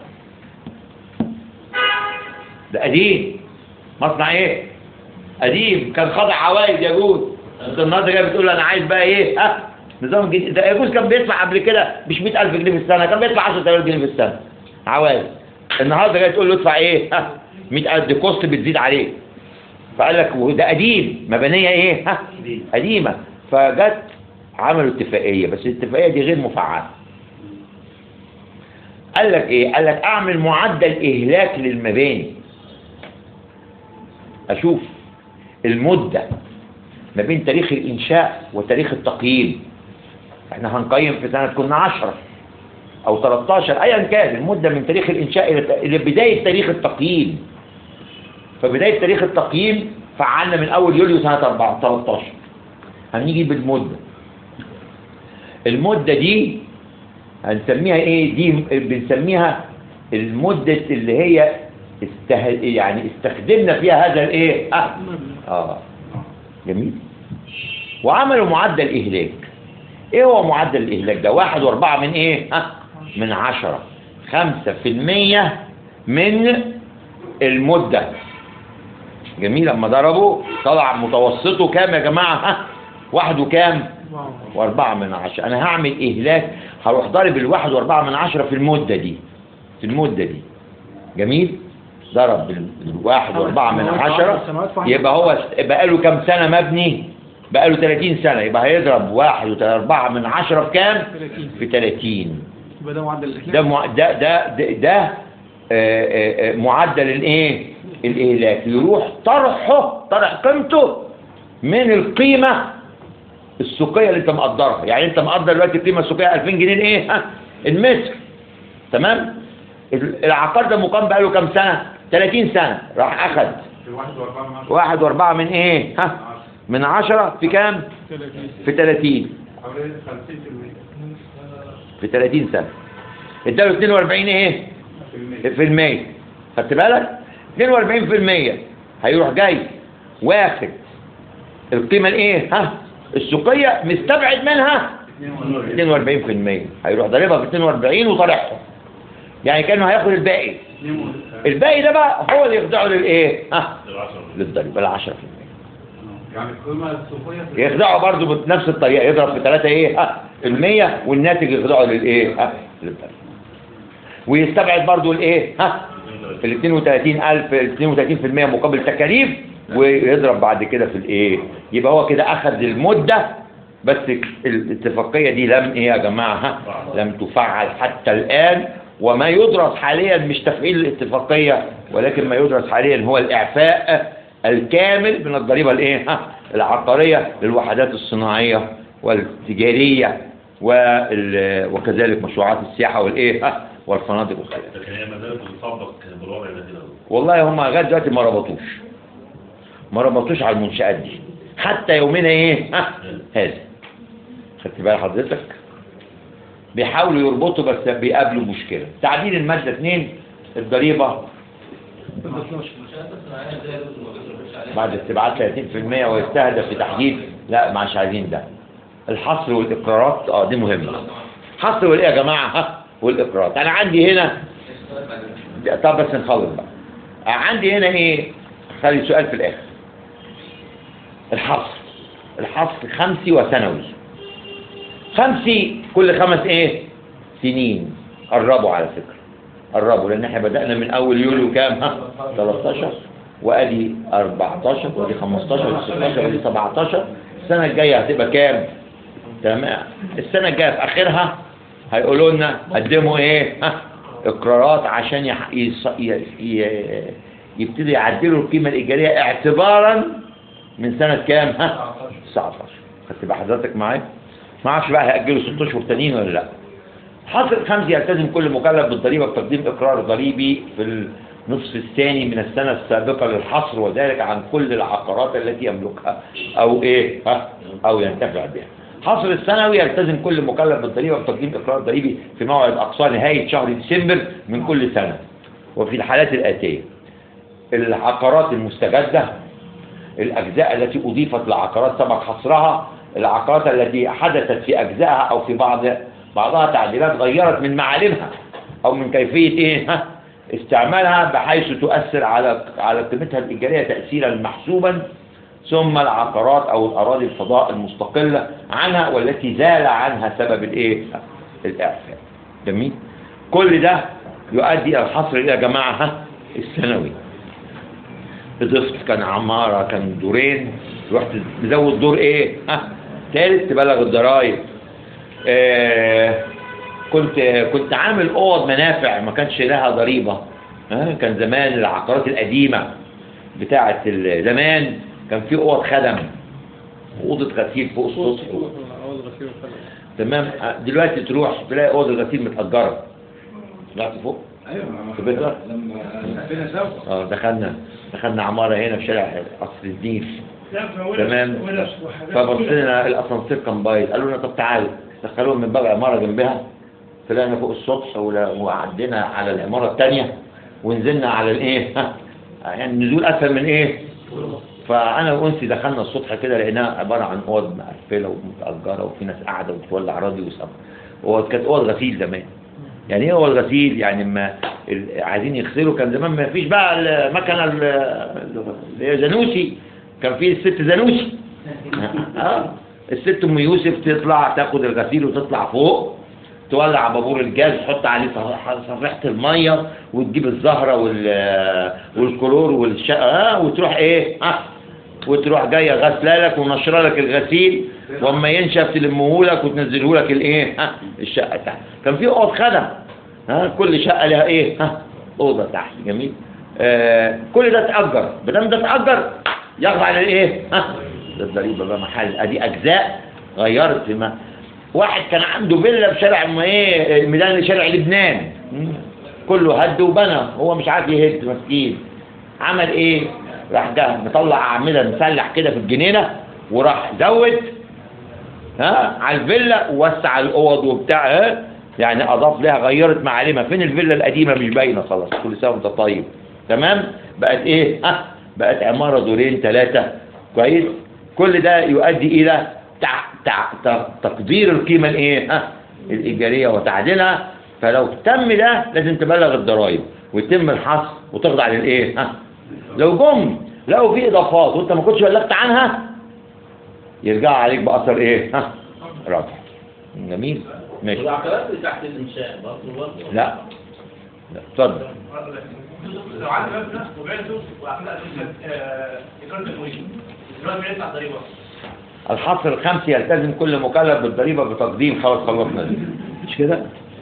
ده قديم. مصنع ايه؟ قديم كان خاضع عوائد يجوز. انت النهارده جاي بتقول انا عايز بقى ايه؟ ها نظام جديد. ده يجوز كان بيدفع قبل كده مش مئة ألف جنيه في السنه، كان بيدفع عشرة آلاف جنيه في السنه عوائد. النهارده جاي تقول له ادفع ايه؟ ها مئة ألف. دي كوست بتزيد عليه. فقال لك وده قديم مبنيه ايه؟ ها قديمه. فجت عملوا اتفاقيه، بس الاتفاقيه دي غير مفعله. قال لك ايه؟ قال لك اعمل معدل اهلاك للمباني، اشوف المده ما بين تاريخ الإنشاء وتاريخ التقييم. احنا هنقيم في سنة كنا عشرة أو تلتاشر أيا كان المدة من تاريخ الإنشاء إلى بداية تاريخ التقييم. فبداية تاريخ التقييم فعلنا من أول يوليو سنة تلتاشر. هنيجي بالمدة. المدة دي هنسميها إيه؟ دي بنسميها المدة اللي هي استه... يعني استخدمنا فيها هذا الإيه؟ آه. آه. جميل. وعملوا معدل إهلاك. إيه هو معدل الإهلاك ده؟ واحد وأربعة من إيه؟ آه. من عشرة. خمسة في المية من المدة. جميل. لما ضربوا طلع متوسطه كام يا جماعة؟ ها واحد وكام؟ واربعة من عشرة. انا هعمل اهلاك هروح ضارب الواحد واربعة من عشرة في المدة دي في المدة دي. جميل. ضرب الواحد واربعة من عشرة يبقى هو بقى له كام سنة مبني؟ بقى له تلاتين سنة. يبقى هيضرب واحد واربعة من عشرة في كام؟ في تلاتين. يبقى ده معدل الاهلاك. ده مع... ده ده ده, ده آآ آآ معدل الايه؟ الإهلاك. يروح طرحه طرح قيمته من القيمة السوقية اللي انت مقدرها. يعني انت مقدر دلوقتي القيمة السوقية ألفين جنيه ايه؟ ها المتر. تمام. العقار ده مقام بقاله كام سنة؟ تلاتين سنة. راح اخد واحد واربعة من ايه؟ ها من عشرة في كام؟ في تلاتين. في تلاتين سنة اداله اتنين واربعين ايه؟ في المية. خدت بالك؟ اتنين واربعين في المية هيروح جاي واخد القيمة الايه؟ ها السوقية مستبعد منها اتنين واربعين في المية. هيروح ضاربها في اتنين واربعين وطرحها. يعني كانه هياخد الباقي. الباقي ده بقى هو اللي يخضعه للايه؟ ها للضريبة ال عشرة في المية. يعني القيمة السوقية يخضعه برضه بنفس الطريقة. يضرب في ثلاثة ايه؟ ها المية والناتج يخضعه للايه؟ ها للضريبة. ويستبعد برضه الايه؟ ها ال اتنين وتلاتين ألف اتنين وتلاتين في المية مقابل تكاليف ويضرب بعد كده في الايه. يبقى هو كده اخذ المدة. بس الاتفاقية دي لم ايه يا جماعة؟ لم تفعل حتى الآن. وما يدرس حاليا مش تفعيل الاتفاقية ولكن ما يدرس حاليا هو الإعفاء الكامل من الضريبة الايه؟ العقارية للوحدات الصناعية والتجارية وكذلك مشروعات السياحة والايه؟ والفنادق والخيال. لكن هي ما زالت بتطبق بالوضع ده كده. والله هم لغايه دلوقتي ما ربطوش ما ربطوش على المنشآت دي حتى يومنا ايه؟ ها هذا. خدت بال حضرتك؟ بيحاولوا يربطوا بس بيقابلوا مشكله. تعديل الماده اتنين الضريبه بعد استبعاد تلاتين في المية ويستهدف في تحديد. لا مش عايزين ده. الحصر والاقرارات اه دي مهمه. حصر والايه يا جماعه؟ ها والإقرارات. أنا عندي هنا طب بس نخلص بقى. عندي هنا إيه؟ خلي سؤال في الآخر. الحصر الحصر خمسي وسنوي. خمسي كل خمس إيه؟ سنين. قربوا على فكرة قربوا لأن إحنا بدأنا من أول يوليو كام؟ ها تلتاشر وأدي اربعتاشر وأدي خمستاشر وأدي ستاشر وأدي سبعتاشر. السنة الجاية هتبقى كام؟ تمام. السنة الجاية في آخرها هيقولوا لنا قدموا ايه؟ ها اقرارات عشان يح... يص... ي... ي... يبتدوا يعدلوا القيمه الايجاريه اعتبارا من سنه كام؟ ها تسعتاشر. خدت بقى حضرتك معايا؟ ما اعرفش بقى هيأجلوا ست اشهر تانيين ولا لا. حصل خمسة يلتزم كل مكلف بالضريبه بتقديم اقرار ضريبي في النصف الثاني من السنه السابقه للحصر وذلك عن كل العقارات التي يملكها او ايه؟ ها او ينتفع بها. حصر السنوي يلتزم كل مكلف بالضريبه بتقديم اقرار ضريبي في موعد اقصى نهايه شهر ديسمبر من كل سنه. وفي الحالات الاتيه: العقارات المستجده، الاجزاء التي اضيفت لعقارات سبق حصرها، العقارات التي حدثت في اجزائها او في بعض بعضها تعديلات غيرت من معالمها او من كيفيه ايه ها استعمالها بحيث تؤثر على على قيمتها الايجاريه تاثيرا محسوبا، ثم العقارات او الاراضي الفضاء المستقله عنها والتي زال عنها سبب الايه الاعفاء. جميل. كل ده يؤدي الى الحصر يا جماعه ها السنوي. اضفت كان عماره كان دورين رحت تزود دور ايه ها ثالث تبلغ الضرايب. آه كنت كنت عامل اوض منافع ما كانش لها ضريبه. ها كان زمان العقارات القديمه بتاعه زمان كان في اوض خدم واوضه غسيل فوق السطح تمام. دلوقتي تروح تلاقي اوضه الغسيل متأجرة، طلعت فوق ايوه في بيتها لما لفينا سوا اه دخلنا دخلنا عماره هنا في شارع قصر الدين تمام. فبصينا الاسانسير كان بايظ، قالوا لنا طب تعالوا دخلوهم من باب عماره جنبها، طلعنا فوق السطح ولا- وعدينا على العماره الثانيه ونزلنا على الايه يعني النزول اسهل من ايه. فانا وانسي دخلنا السطح كده لقيناها عباره عن اوض مقفله ومتاجره وفي ناس قاعده وبتولع راديو وسب. هو كانت اوض غسيل زمان. يعني ايه هو الغسيل؟ يعني ما ال- عايزين يغسلوا، كان زمان ما فيش بقى المكنه ال- اللي هي زانوسي، كان في الست زانوسي اه الست ام يوسف تطلع تاخد الغسيل وتطلع فوق تولع بابور الجاز تحط عليه صفيحه صفيحة الميه وتجيب الزهره وال والكلور والشقه اه وتروح ايه اه وتروح جايه غسله لك ونشره لك الغسيل، واما ينشف تلمه لك وتنزله لك الايه ها الشقه تحت. كان في اوض خدم ها كل شقه لها ايه ها اوضه تحت. جميل. آه كل ده اتاجر، ما دام ده اتاجر يخضع للايه ها للضريبه بقى. محل ادي اجزاء غيرت في ما واحد كان عنده فيلا في شارع ما ايه الميدان لشارع لبنان، كله هد وبنى، هو مش عارف يهد مسكين. عمل ايه؟ راح جه مطلع اعمده مسلح كده في الجنينه وراح زود ها على الفيلا ووسع الاوض وبتاع ها يعني اضاف لها غيرت معالمها. فين الفيلا القديمه مش باينه خلاص، كل سنه وانت طيب تمام. بقت ايه ها بقت عماره دورين ثلاثه كويس. كل ده يؤدي الى تع... تع... تع... تقدير القيمه الايه ها الايجاريه وتعديلها. فلو تم ده لازم تبلغ الضرائب ويتم الحصر وتخضع للايه ها. لو جم لقوا في اضافات وانت ما كنتش بلغت عنها يرجع عليك باثر ايه ها راجع. جميل ماشي. والعقارات اللي تحت الانشاء برضه برضه لا لا اتفضل. لو عندي مبنى وبعته واعمل ايجار تمويل دلوقتي بيدفع ضريبه. الحصر الخمسي يلتزم كل مكلف بالضريبه بتقديم. خلاص خلصنا دي مش كده.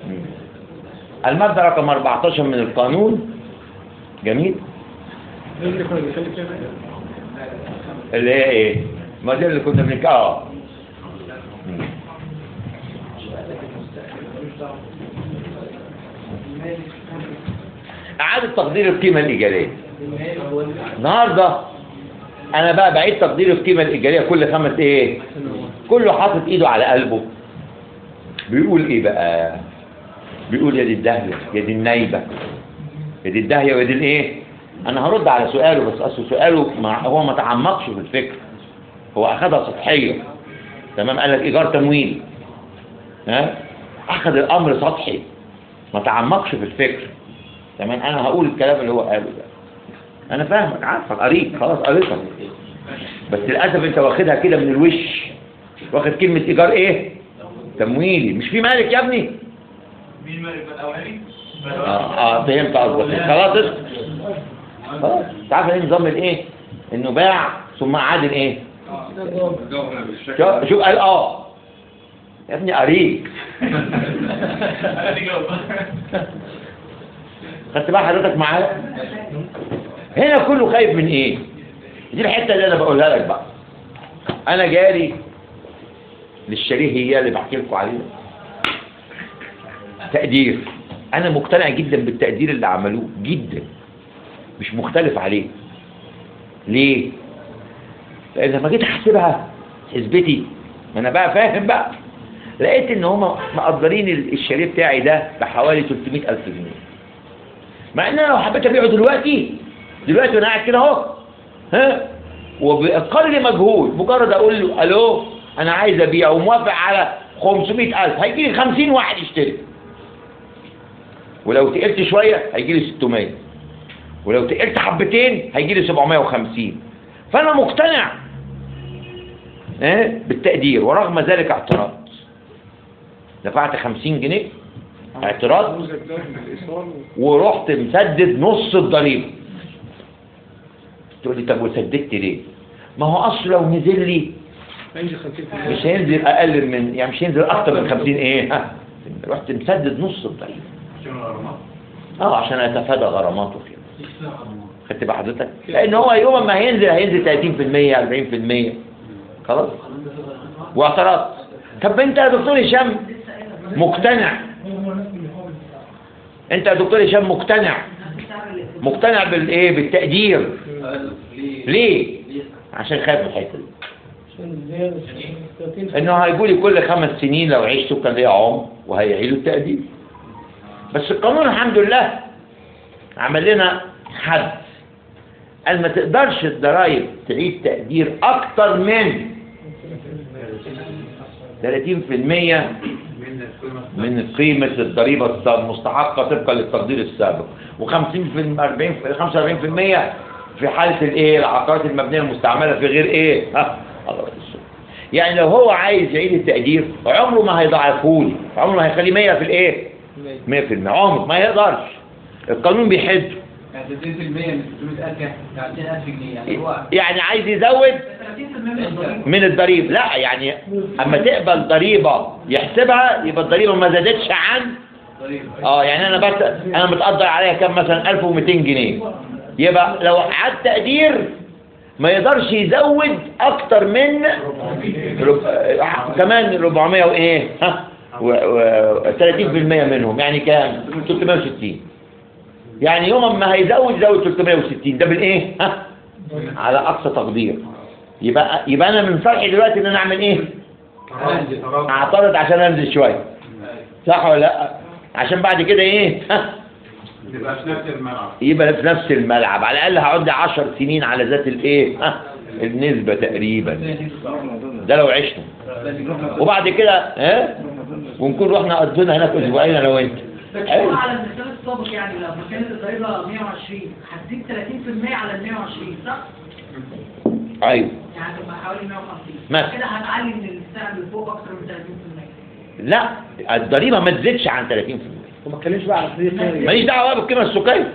المادة رقم أربعتاشر من القانون. جميل. اللي هي ايه؟ ما دي اللي كنا بنك اه إعادة تقدير القيمة الإيجارية. النهارده أنا بقى بعيد تقدير القيمة الإيجارية كل خمس إيه؟ كله حاطط إيده على قلبه. بيقول إيه بقى؟ بيقول يا دي الدهية يا دي النايبة يا دي الدهية ويا دي الإيه؟ أنا هرد على سؤاله بس أصل سؤاله ما هو ما تعمقش في الفكر، هو أخذها سطحية تمام. قال لك إيجار تمويل ها أخذ الأمر سطحي ما تعمقش في الفكر تمام. أنا هقول الكلام اللي هو قاله ده، أنا فاهمك عارفك قريت خلاص قريتك، بس للأسف أنت واخدها كده من الوش، واخد كلمة إيجار إيه؟ تمويلي. مش في مالك يا ابني؟ مين مالك الاولاني؟ اه اه فهمت قصدك. خلاص خلاص. انت عارف ايه نظام الايه؟ انه باع ثم اعاد الايه؟ شوف شوف قال اه يا ابني قريب. خدت بقى حضرتك معايا؟ هنا كله خايف من ايه؟ دي الحته اللي انا بقولها لك بقى. انا جاري للشريه هي اللي بحكي لكم عليه تقدير. انا مقتنع جدا بالتقدير اللي عملوه جدا، مش مختلف عليه. ليه؟ لان لما جيت احسبها حسبتي ما انا بقى فاهم بقى، لقيت ان هم مقدرين الشريه بتاعي ده بحوالي تلتمية ألف جنيه، مع ان انا لو حبيت ابيعه دلوقتي دلوقتي وانا قاعد كده اهو ها وباقل مجهود مجرد اقول له الو انا عايز ابيع وموافق على خمسمية ألف هيجي لي خمسين واحد يشتري، ولو تقلت شويه هيجي لي ستمية، ولو تقلت حبتين هيجي لي سبعمية وخمسين. فانا مقتنع ايه بالتقدير، ورغم ذلك اعتراض دفعت خمسين جنيه اعتراض ورحت مسدد نص الضريبه. تقول لي طب وسددت ليه؟ ما هو اصل لو نزل لي مش هينزل اقل من يعني مش هينزل اكتر من خمسين ايه ها. رحت مسدد نص الضريبه اه عشان اتفادى غراماته كده. خدت بقى حضرتك؟ لان هو يوم ما هينزل هينزل تلاتين في المية أربعين في المية خلاص واعترضت. طب انت يا دكتور هشام مقتنع، انت يا دكتور هشام مقتنع مقتنع بالايه بالتقدير ليه؟ عشان خايف من الحته دي، انه هيقول لي كل خمس سنين لو عشته كان ليا عمر وهيعيدوا التقدير. بس القانون الحمد لله عمل لنا حد، قال ما تقدرش الضرايب تعيد تقدير اكتر من ثلاثين في المية من قيمة الضريبة المستحقة طبقا للتقدير السابق، وخمسين في أربعين خمسة وأربعين في المية في حالة الايه العقارات المبنية المستعملة في غير ايه ها يعني لو هو عايز يعيد التقدير عمره ما هيضاعفه لي، عمره ما هيخليه مية في الايه مية في المية، عمره ما يقدرش، القانون بيحد يعني ثلاثين في المية من ستمائة ألف يعني مئتين ألف جنيه يعني هو يعني عايز يزود ثلاثين في المية من الضريبة من الضريبة. لا يعني اما تقبل ضريبة يحسبها يبقى الضريبة ما زادتش عن اه يعني انا بس انا متقدر عليها كام مثلا ألف ومئتين جنيه، يبقى لو عاد تقدير ما يقدرش يزود اكتر من رب... كمان أربعمية وايه ها و ثلاثين في المية منهم يعني كام ثلاثمائة وستين، يعني يوم ما هيزود يزود ثلاثمائة وستين ده بالايه ها على اقصى تقدير. يبقى يبقى انا من فرحي دلوقتي ان انا اعمل ايه اعترض عشان انزل شويه، صح ولا لا؟ عشان بعد كده ايه ها تبقى في نفس الملعب، يبقى في نفس الملعب، على الاقل هقعد عشر سنين على ذات الايه ها النسبه تقريبا ده لو عشنا، وبعد كده ها ونكون رحنا قضينا هناك اسبوعين انا وانت. بتقول على المثال السابق يعني لو كانت الضريبه مئة وعشرين هتزيد ثلاثين في المية على ال مئة وعشرين صح؟ ايوه يعني تبقى حوالي مئة وخمسين مثلا كده هنعلي من السعر اللي فوق اكتر من ثلاثين في المية. لا الضريبه ما تزيدش عن ثلاثين في المية وما اتكلمش بقى على الفريق ماليش دعوه بالقيمه السوقيه،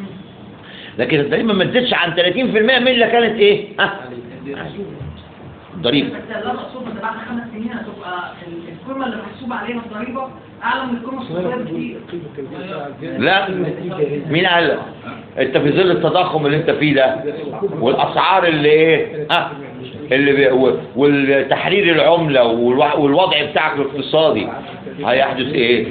لكن الضريبه ما تزيدش عن ثلاثين في المية من اللي كانت ايه ها الضريبه. بس اللي انا اقصده ان بعد خمس سنين هتبقى القيمه اللي محسوب عليها الضريبه اعلى من القيمه السوقيه بكتير. لا مين قال لك؟ انت في ظل التضخم اللي انت فيه ده والاسعار اللي ايه ها اللي بي... والتحرير العمله والوضع بتاعك الاقتصادي هيحدث ايه؟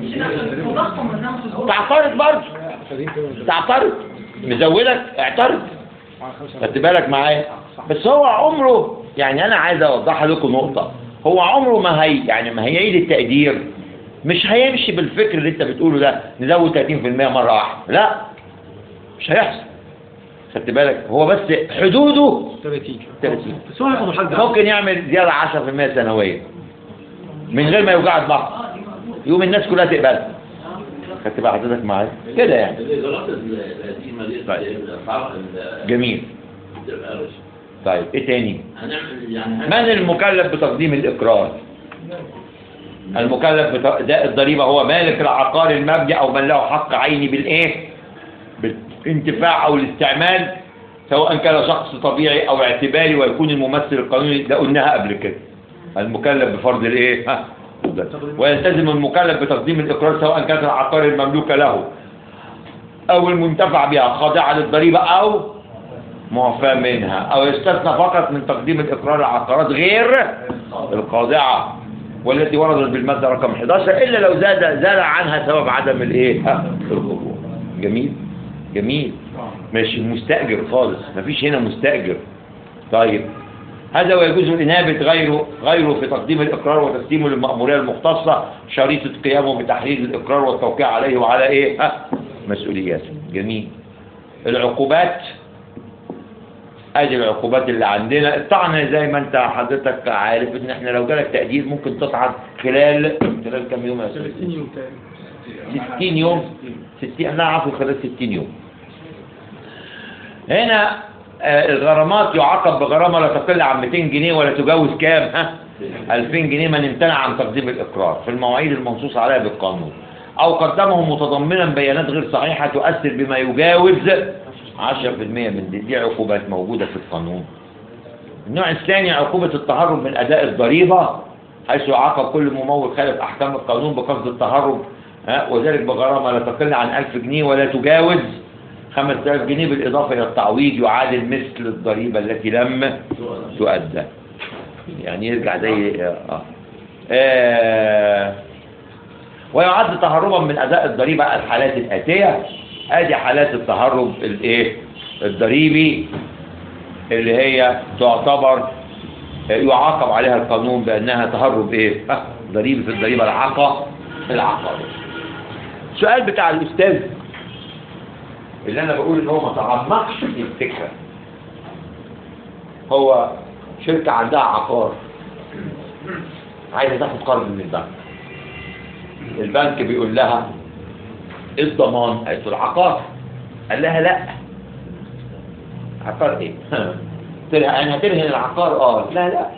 تعترض برضه تعترض مزودك اعترض، خدت بالك معايا؟ بس هو عمره يعني انا عايز اوضح لكم نقطه، هو عمره ما هي يعني ما هيعيد التقدير مش هيمشي بالفكر اللي انت بتقوله ده نزود ثلاثين في المية مره واحده، لا مش هيحصل، خدت بالك؟ هو بس حدوده ثلاثين ثلاثين بس هو هياخد الحاج ممكن يعمل زياده عشرة في المية سنويا من غير ما يوجع دماغه، يوم الناس كلها تقبلها، خدت بقى حضرتك معايا كده يعني. الاجراءات القديمه دي الاسعار جميل. طيب ايه تاني؟ هنعمل يعني من المكلف بتقديم الاقرار؟ المكلف بأداء الضريبه هو مالك العقار المبني او من له حق عيني بالايه بالانتفاع او الاستعمال، سواء كان شخص طبيعي او اعتباري، ويكون الممثل القانوني ده قلناها قبل كده المكلف بفرض الايه ها ويلتزم المكلف بتقديم الاقرار سواء كانت العقار المملوكه له او المنتفع بها خاضعه للضريبه او معفى منها، او يستثنى فقط من تقديم الاقرار العقارات غير الخاضعه والتي وردت بالماده رقم احد عشر الا لو زاد زال عنها سبب عدم الايه القبول. جميل جميل مش مستاجر خالص، مفيش هنا مستاجر. طيب هذا ويجوز الانابه غيره غيره في تقديم الاقرار وتسليمه للمأموريه المختصه شريطه قيامه بتحرير الاقرار والتوقيع عليه وعلى ايه ها مسؤولياته. جميل. العقوبات ادي العقوبات اللي عندنا. الطعن زي ما انت حضرتك عارف ان احنا لو جالك تقدير ممكن تطعن خلال خلال كام يوم يا استاذ؟ ثلاثين يوم ستين يوم ستين لا عفوا خلال ستين يوم. هنا آه الغرامات يعاقب بغرامه لا تقل عن مئتين جنيه ولا تجاوز كام ها ألفين جنيه من امتنع عن تقديم الاقرار في المواعيد المنصوص عليها بالقانون او قدمه متضمنا بيانات غير صحيحه تؤثر بما يجاوز عشرة في المية من دي, دي عقوبات موجودة في القانون. النوع الثاني عقوبة التهرب من أداء الضريبة حيث يعاقب كل ممول خالف أحكام القانون بقصد التهرب ها وذلك بغرامة لا تقل عن ألف جنيه ولا تجاوز خمسة آلاف جنيه بالإضافة إلى التعويض يعادل مثل الضريبة التي لم تؤدى. يعني يرجع زي اه, آه. ويعد تهربا من اداء الضريبه الحالات الاتيه. ادي حالات التهرب الايه الضريبي اللي هي تعتبر يعاقب عليها القانون بانها تهرب ايه ضريبه في الضريبه العقا العقاريه. السؤال بتاع الاستاذ اللي انا بقول ان هو ما تعمقش في الفكره، هو شركه عندها عقار عايزه تاخد قرض من البنك، البنك بيقول لها ايه الضمان؟ قالت له العقار. قال لها لا. عقار ايه؟ قلت لها انا هترهن العقار. اه لا لا.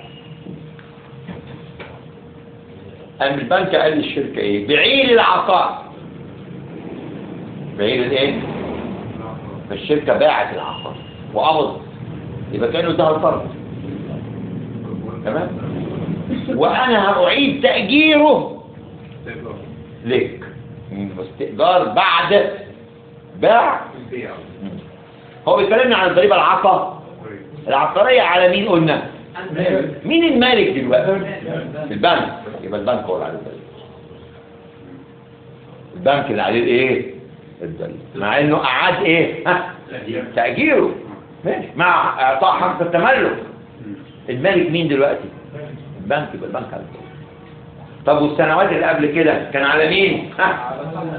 قام البنك قال للشركه ايه؟ بيعي لي العقار. بيعي لي الايه؟ فالشركه باعت العقار وقبضت، يبقى كانه ده القرض. تمام؟ وانا هاعيد تاجيره لك استئجار بعد باع. هو بيتكلمنا عن الضريبه العقا العقاريه على مين قلنا؟ مين المالك دلوقتي؟ البنك. يبقى البنك هو اللي عليه الضريبه، البنك اللي عليه الايه؟ الضريبه، مع انه اعاد ايه؟ ها؟ تاجيره ماشي مع اعطاء حق التملك. المالك مين دلوقتي؟ البنك. يبقى البنك عليه الضريبه. طب والسنوات اللي قبل كده كان على مين؟ ها؟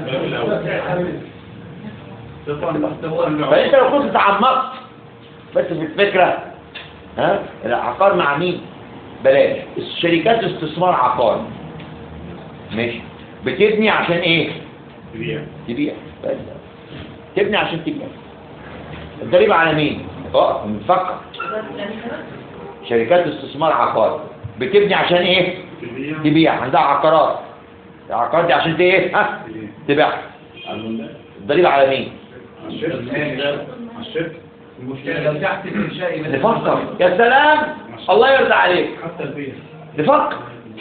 فانت لو كنت تعمقت بس في الفكره، ها العقار مع مين؟ بلاش الشركات استثمار عقار ماشي، بتبني عشان ايه؟ تبيع. تبيع بس تبني عشان تبيع. الضريبه على مين؟ اه نفكر. شركات استثمار عقار بتبني عشان ايه؟ تبيع. عندها عقارات، العقارات دي عشان ايه؟ ها تبيع. الضريبه على مين؟ الشركه. المشكله لو تحت الانشاء نفكر. يا سلام الله يرضى عليك. حتى البيع. نفكر.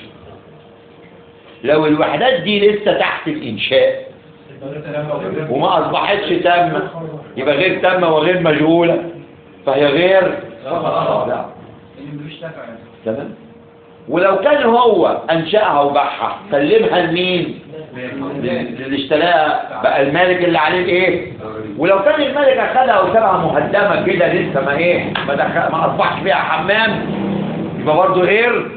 لو الوحدات دي لسه تحت الانشاء وما اصبحتش تامه، يبقى غير تامه وغير مشغوله، فهي غير لا. تمام. ولو كان هو انشاها وباعها سلمها لمين؟ اللي اشتراها بقى المالك اللي عليه الايه؟ ولو كان المالك اخذها وسابها مهدمه كده لسه ما ايه ما, دخل ما اصبحش فيها حمام، يبقى برضه غير.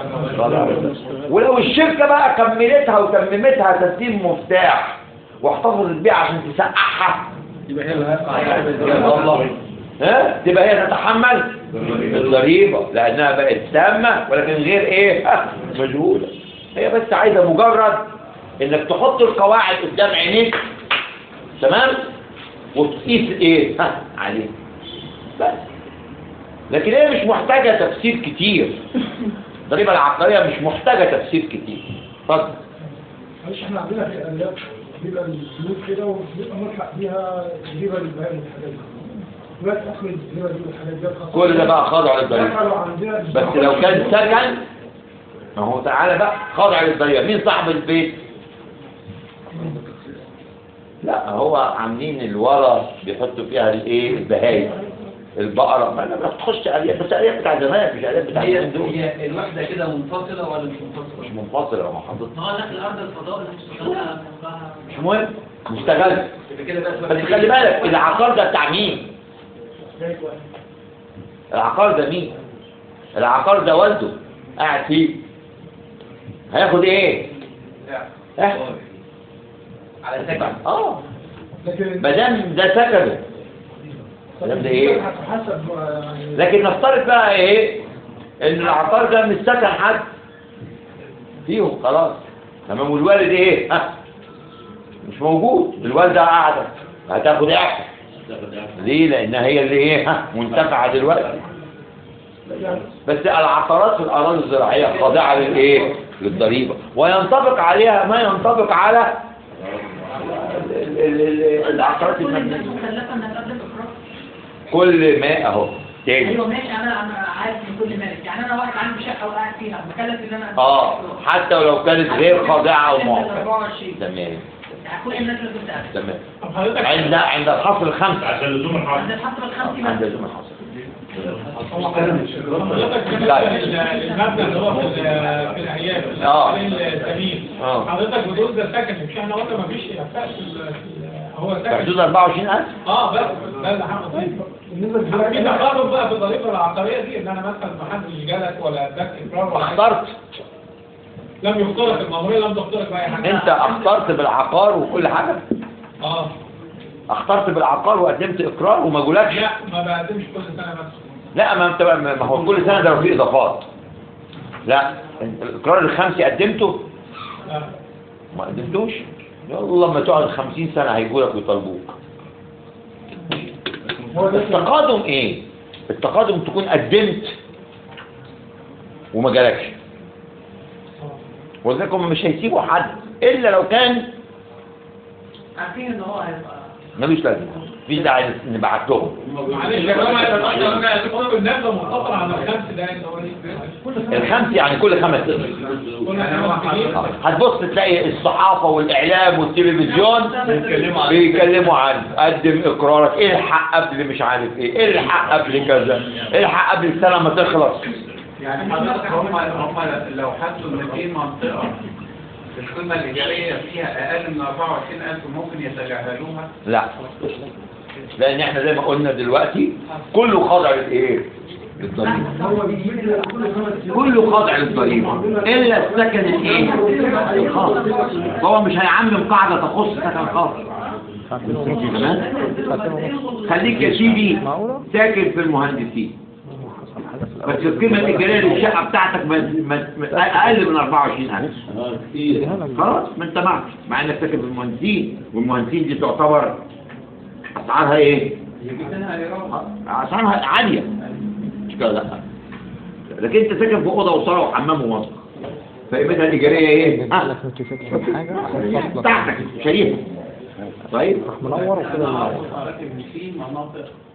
ولو الشركه بقى كملتها وتممتها تسليم مفتاح واحتفظت بيها عشان تسقعها، يبقى هي اللي والله ها تبقى هي تتحمل الضريبه لانها بقت تامه ولكن غير ايه مجهوله. هي بس عايزه مجرد انك تحط القواعد قدام عينيك، تمام، وتقيس ايه ها عليه بس. لكن هي مش محتاجه تفسير كتير. الضريبه العقاريه مش محتاجه تفسير كتير. اتفضل. معلش احنا عندنا في الاليات بيبقى الفلوس كده وبيبقى ملحق بيها تجربه للبيان والحاجات دي. دلوقتي اخر التجربه دي والحاجات دي كل ده بقى خاضع للضريبه. بس لو كان سكن، ما هو تعالى بقى خاضع للضريبه. مين صاحب البيت؟ لا هو عاملين الورا بيحطوا فيها الايه البهايم البقره. ما انا بتخش اليات بس اليات بتاع زمان مش اليات بتاع هي زمان دول. هي الوحده كده منفصله ولا مش منفصله؟ مش منفصله يا محمد. ما هو داخل الارض الفضاء اللي مش شغاله مش مهم مشتغل. كده بس بس خلي بالك العقار ده بتاع مين؟ العقار ده مين؟ العقار ده والده قاعد فيه هياخد ايه؟ اه على سكن. اه ما دام ده سكنه الكلام ده ايه؟ لكن نفترض بقى ايه؟ ان العقار ده مش سكن حد فيهم خلاص تمام، والوالد ايه؟ ها مش موجود، الوالده قاعده هتاخد اعفاء. ليه؟ لانها هي اللي ايه؟ ها منتفعه دلوقتي. بس العقارات في الاراضي الزراعيه خاضعه للايه؟ للضريبه، وينطبق عليها ما ينطبق على العقارات المبنيه. مكلفه انها تقدم اقرار. كل ما اهو تاني. ايوه ماشي، انا انا عارف من كل مالك، يعني انا واحد عندي شقه وقاعد فيها مكلف ان انا اه حتى ولو كانت غير خاضعه او معطله. أربعة وعشرين. تمام. كل الناس اللي كنت قبل تمام. طب حضرتك عند عند الحصر الخمسة عشان لزوم الحرب. عند الحصر الخمسي عند مثلا لزوم الحصر. هو حضرتك بالنسبه للمبنى اللي هو في ال- في العيادة آه. السليم آه. حضرتك بتقول ده سكن مش احنا قلنا مفيش اعفاء في ال- في ال- هو في سكن حدود أربعة وعشرين ألف. اه بس ده اللي حصل بالنسبه في تقارب بقى في الضريبه العقاريه دي ان انا مثلا ما حدش جالك ولا اداك اقرار ولا حاجة. اخترت لم يخترق المأمورية لم تخترق بأي حاجة انت اخترت بالعقار وكل حاجة. اه اخترت بالعقار وقدمت اقرار وما جولكش. لا ما بقدمش كل سنة بس لا ما انت ما هو كل سنة ده فيه اضافات. لا انت الاقرار الخمسي قدمته لا ما قدمتوش. يلا لما تقعد خمسين سنة هيجولك ويطالبوك. التقادم ايه؟ التقادم تكون قدمت وما جالكش. ولذلك هم مش هيسيبوا حد الا لو كان عارفين ان هو هيبقى ملوش لازمه. مفيش داعي نبعت لهم. معلش يا جماعة التقارب الناس منقطع على الخمس ده انت هو ليه؟ الخمس يعني كل خمس سنين. كل خمس سنين هتبص تلاقي الصحافة والإعلام والتلفزيون بيتكلموا عن قدم إقرارك، الحق قبل مش عارف إيه، الحق قبل كذا، الحق قبل السنة ما تخلص. يعني حضرتك هم هم لو حسوا ان في منطقه القيمه الايجاريه فيها اقل من أربعة وعشرين ألف ممكن يتجاهلوها؟ لا، لأن إحنا زي ما قلنا دلوقتي كله خاضع لإيه؟ للضريبة. كله خاضع للضريبة إلا السكن الإيه؟ الخاص. هو مش هيعمم قاعدة تخص سكن خاص. تمام؟ خليك يا سيدي ساكن في المهندسين. بس القيمة الإيجارية للشقة بتاعتك أقل من أربعة وعشرين ألف. خلاص ما أنت معك، مع إنك ساكن في المهندسين، والمهندسين دي تعتبر أسعارها إيه؟ أسعارها عالية. مش كده لا. لكن أنت ساكن في أوضة وصالة وحمام ومطبخ. فقيمتها الإيجارية إيه؟ ها؟ بتاعتك شريفة. طيب؟ منور وكده منور. في مناطق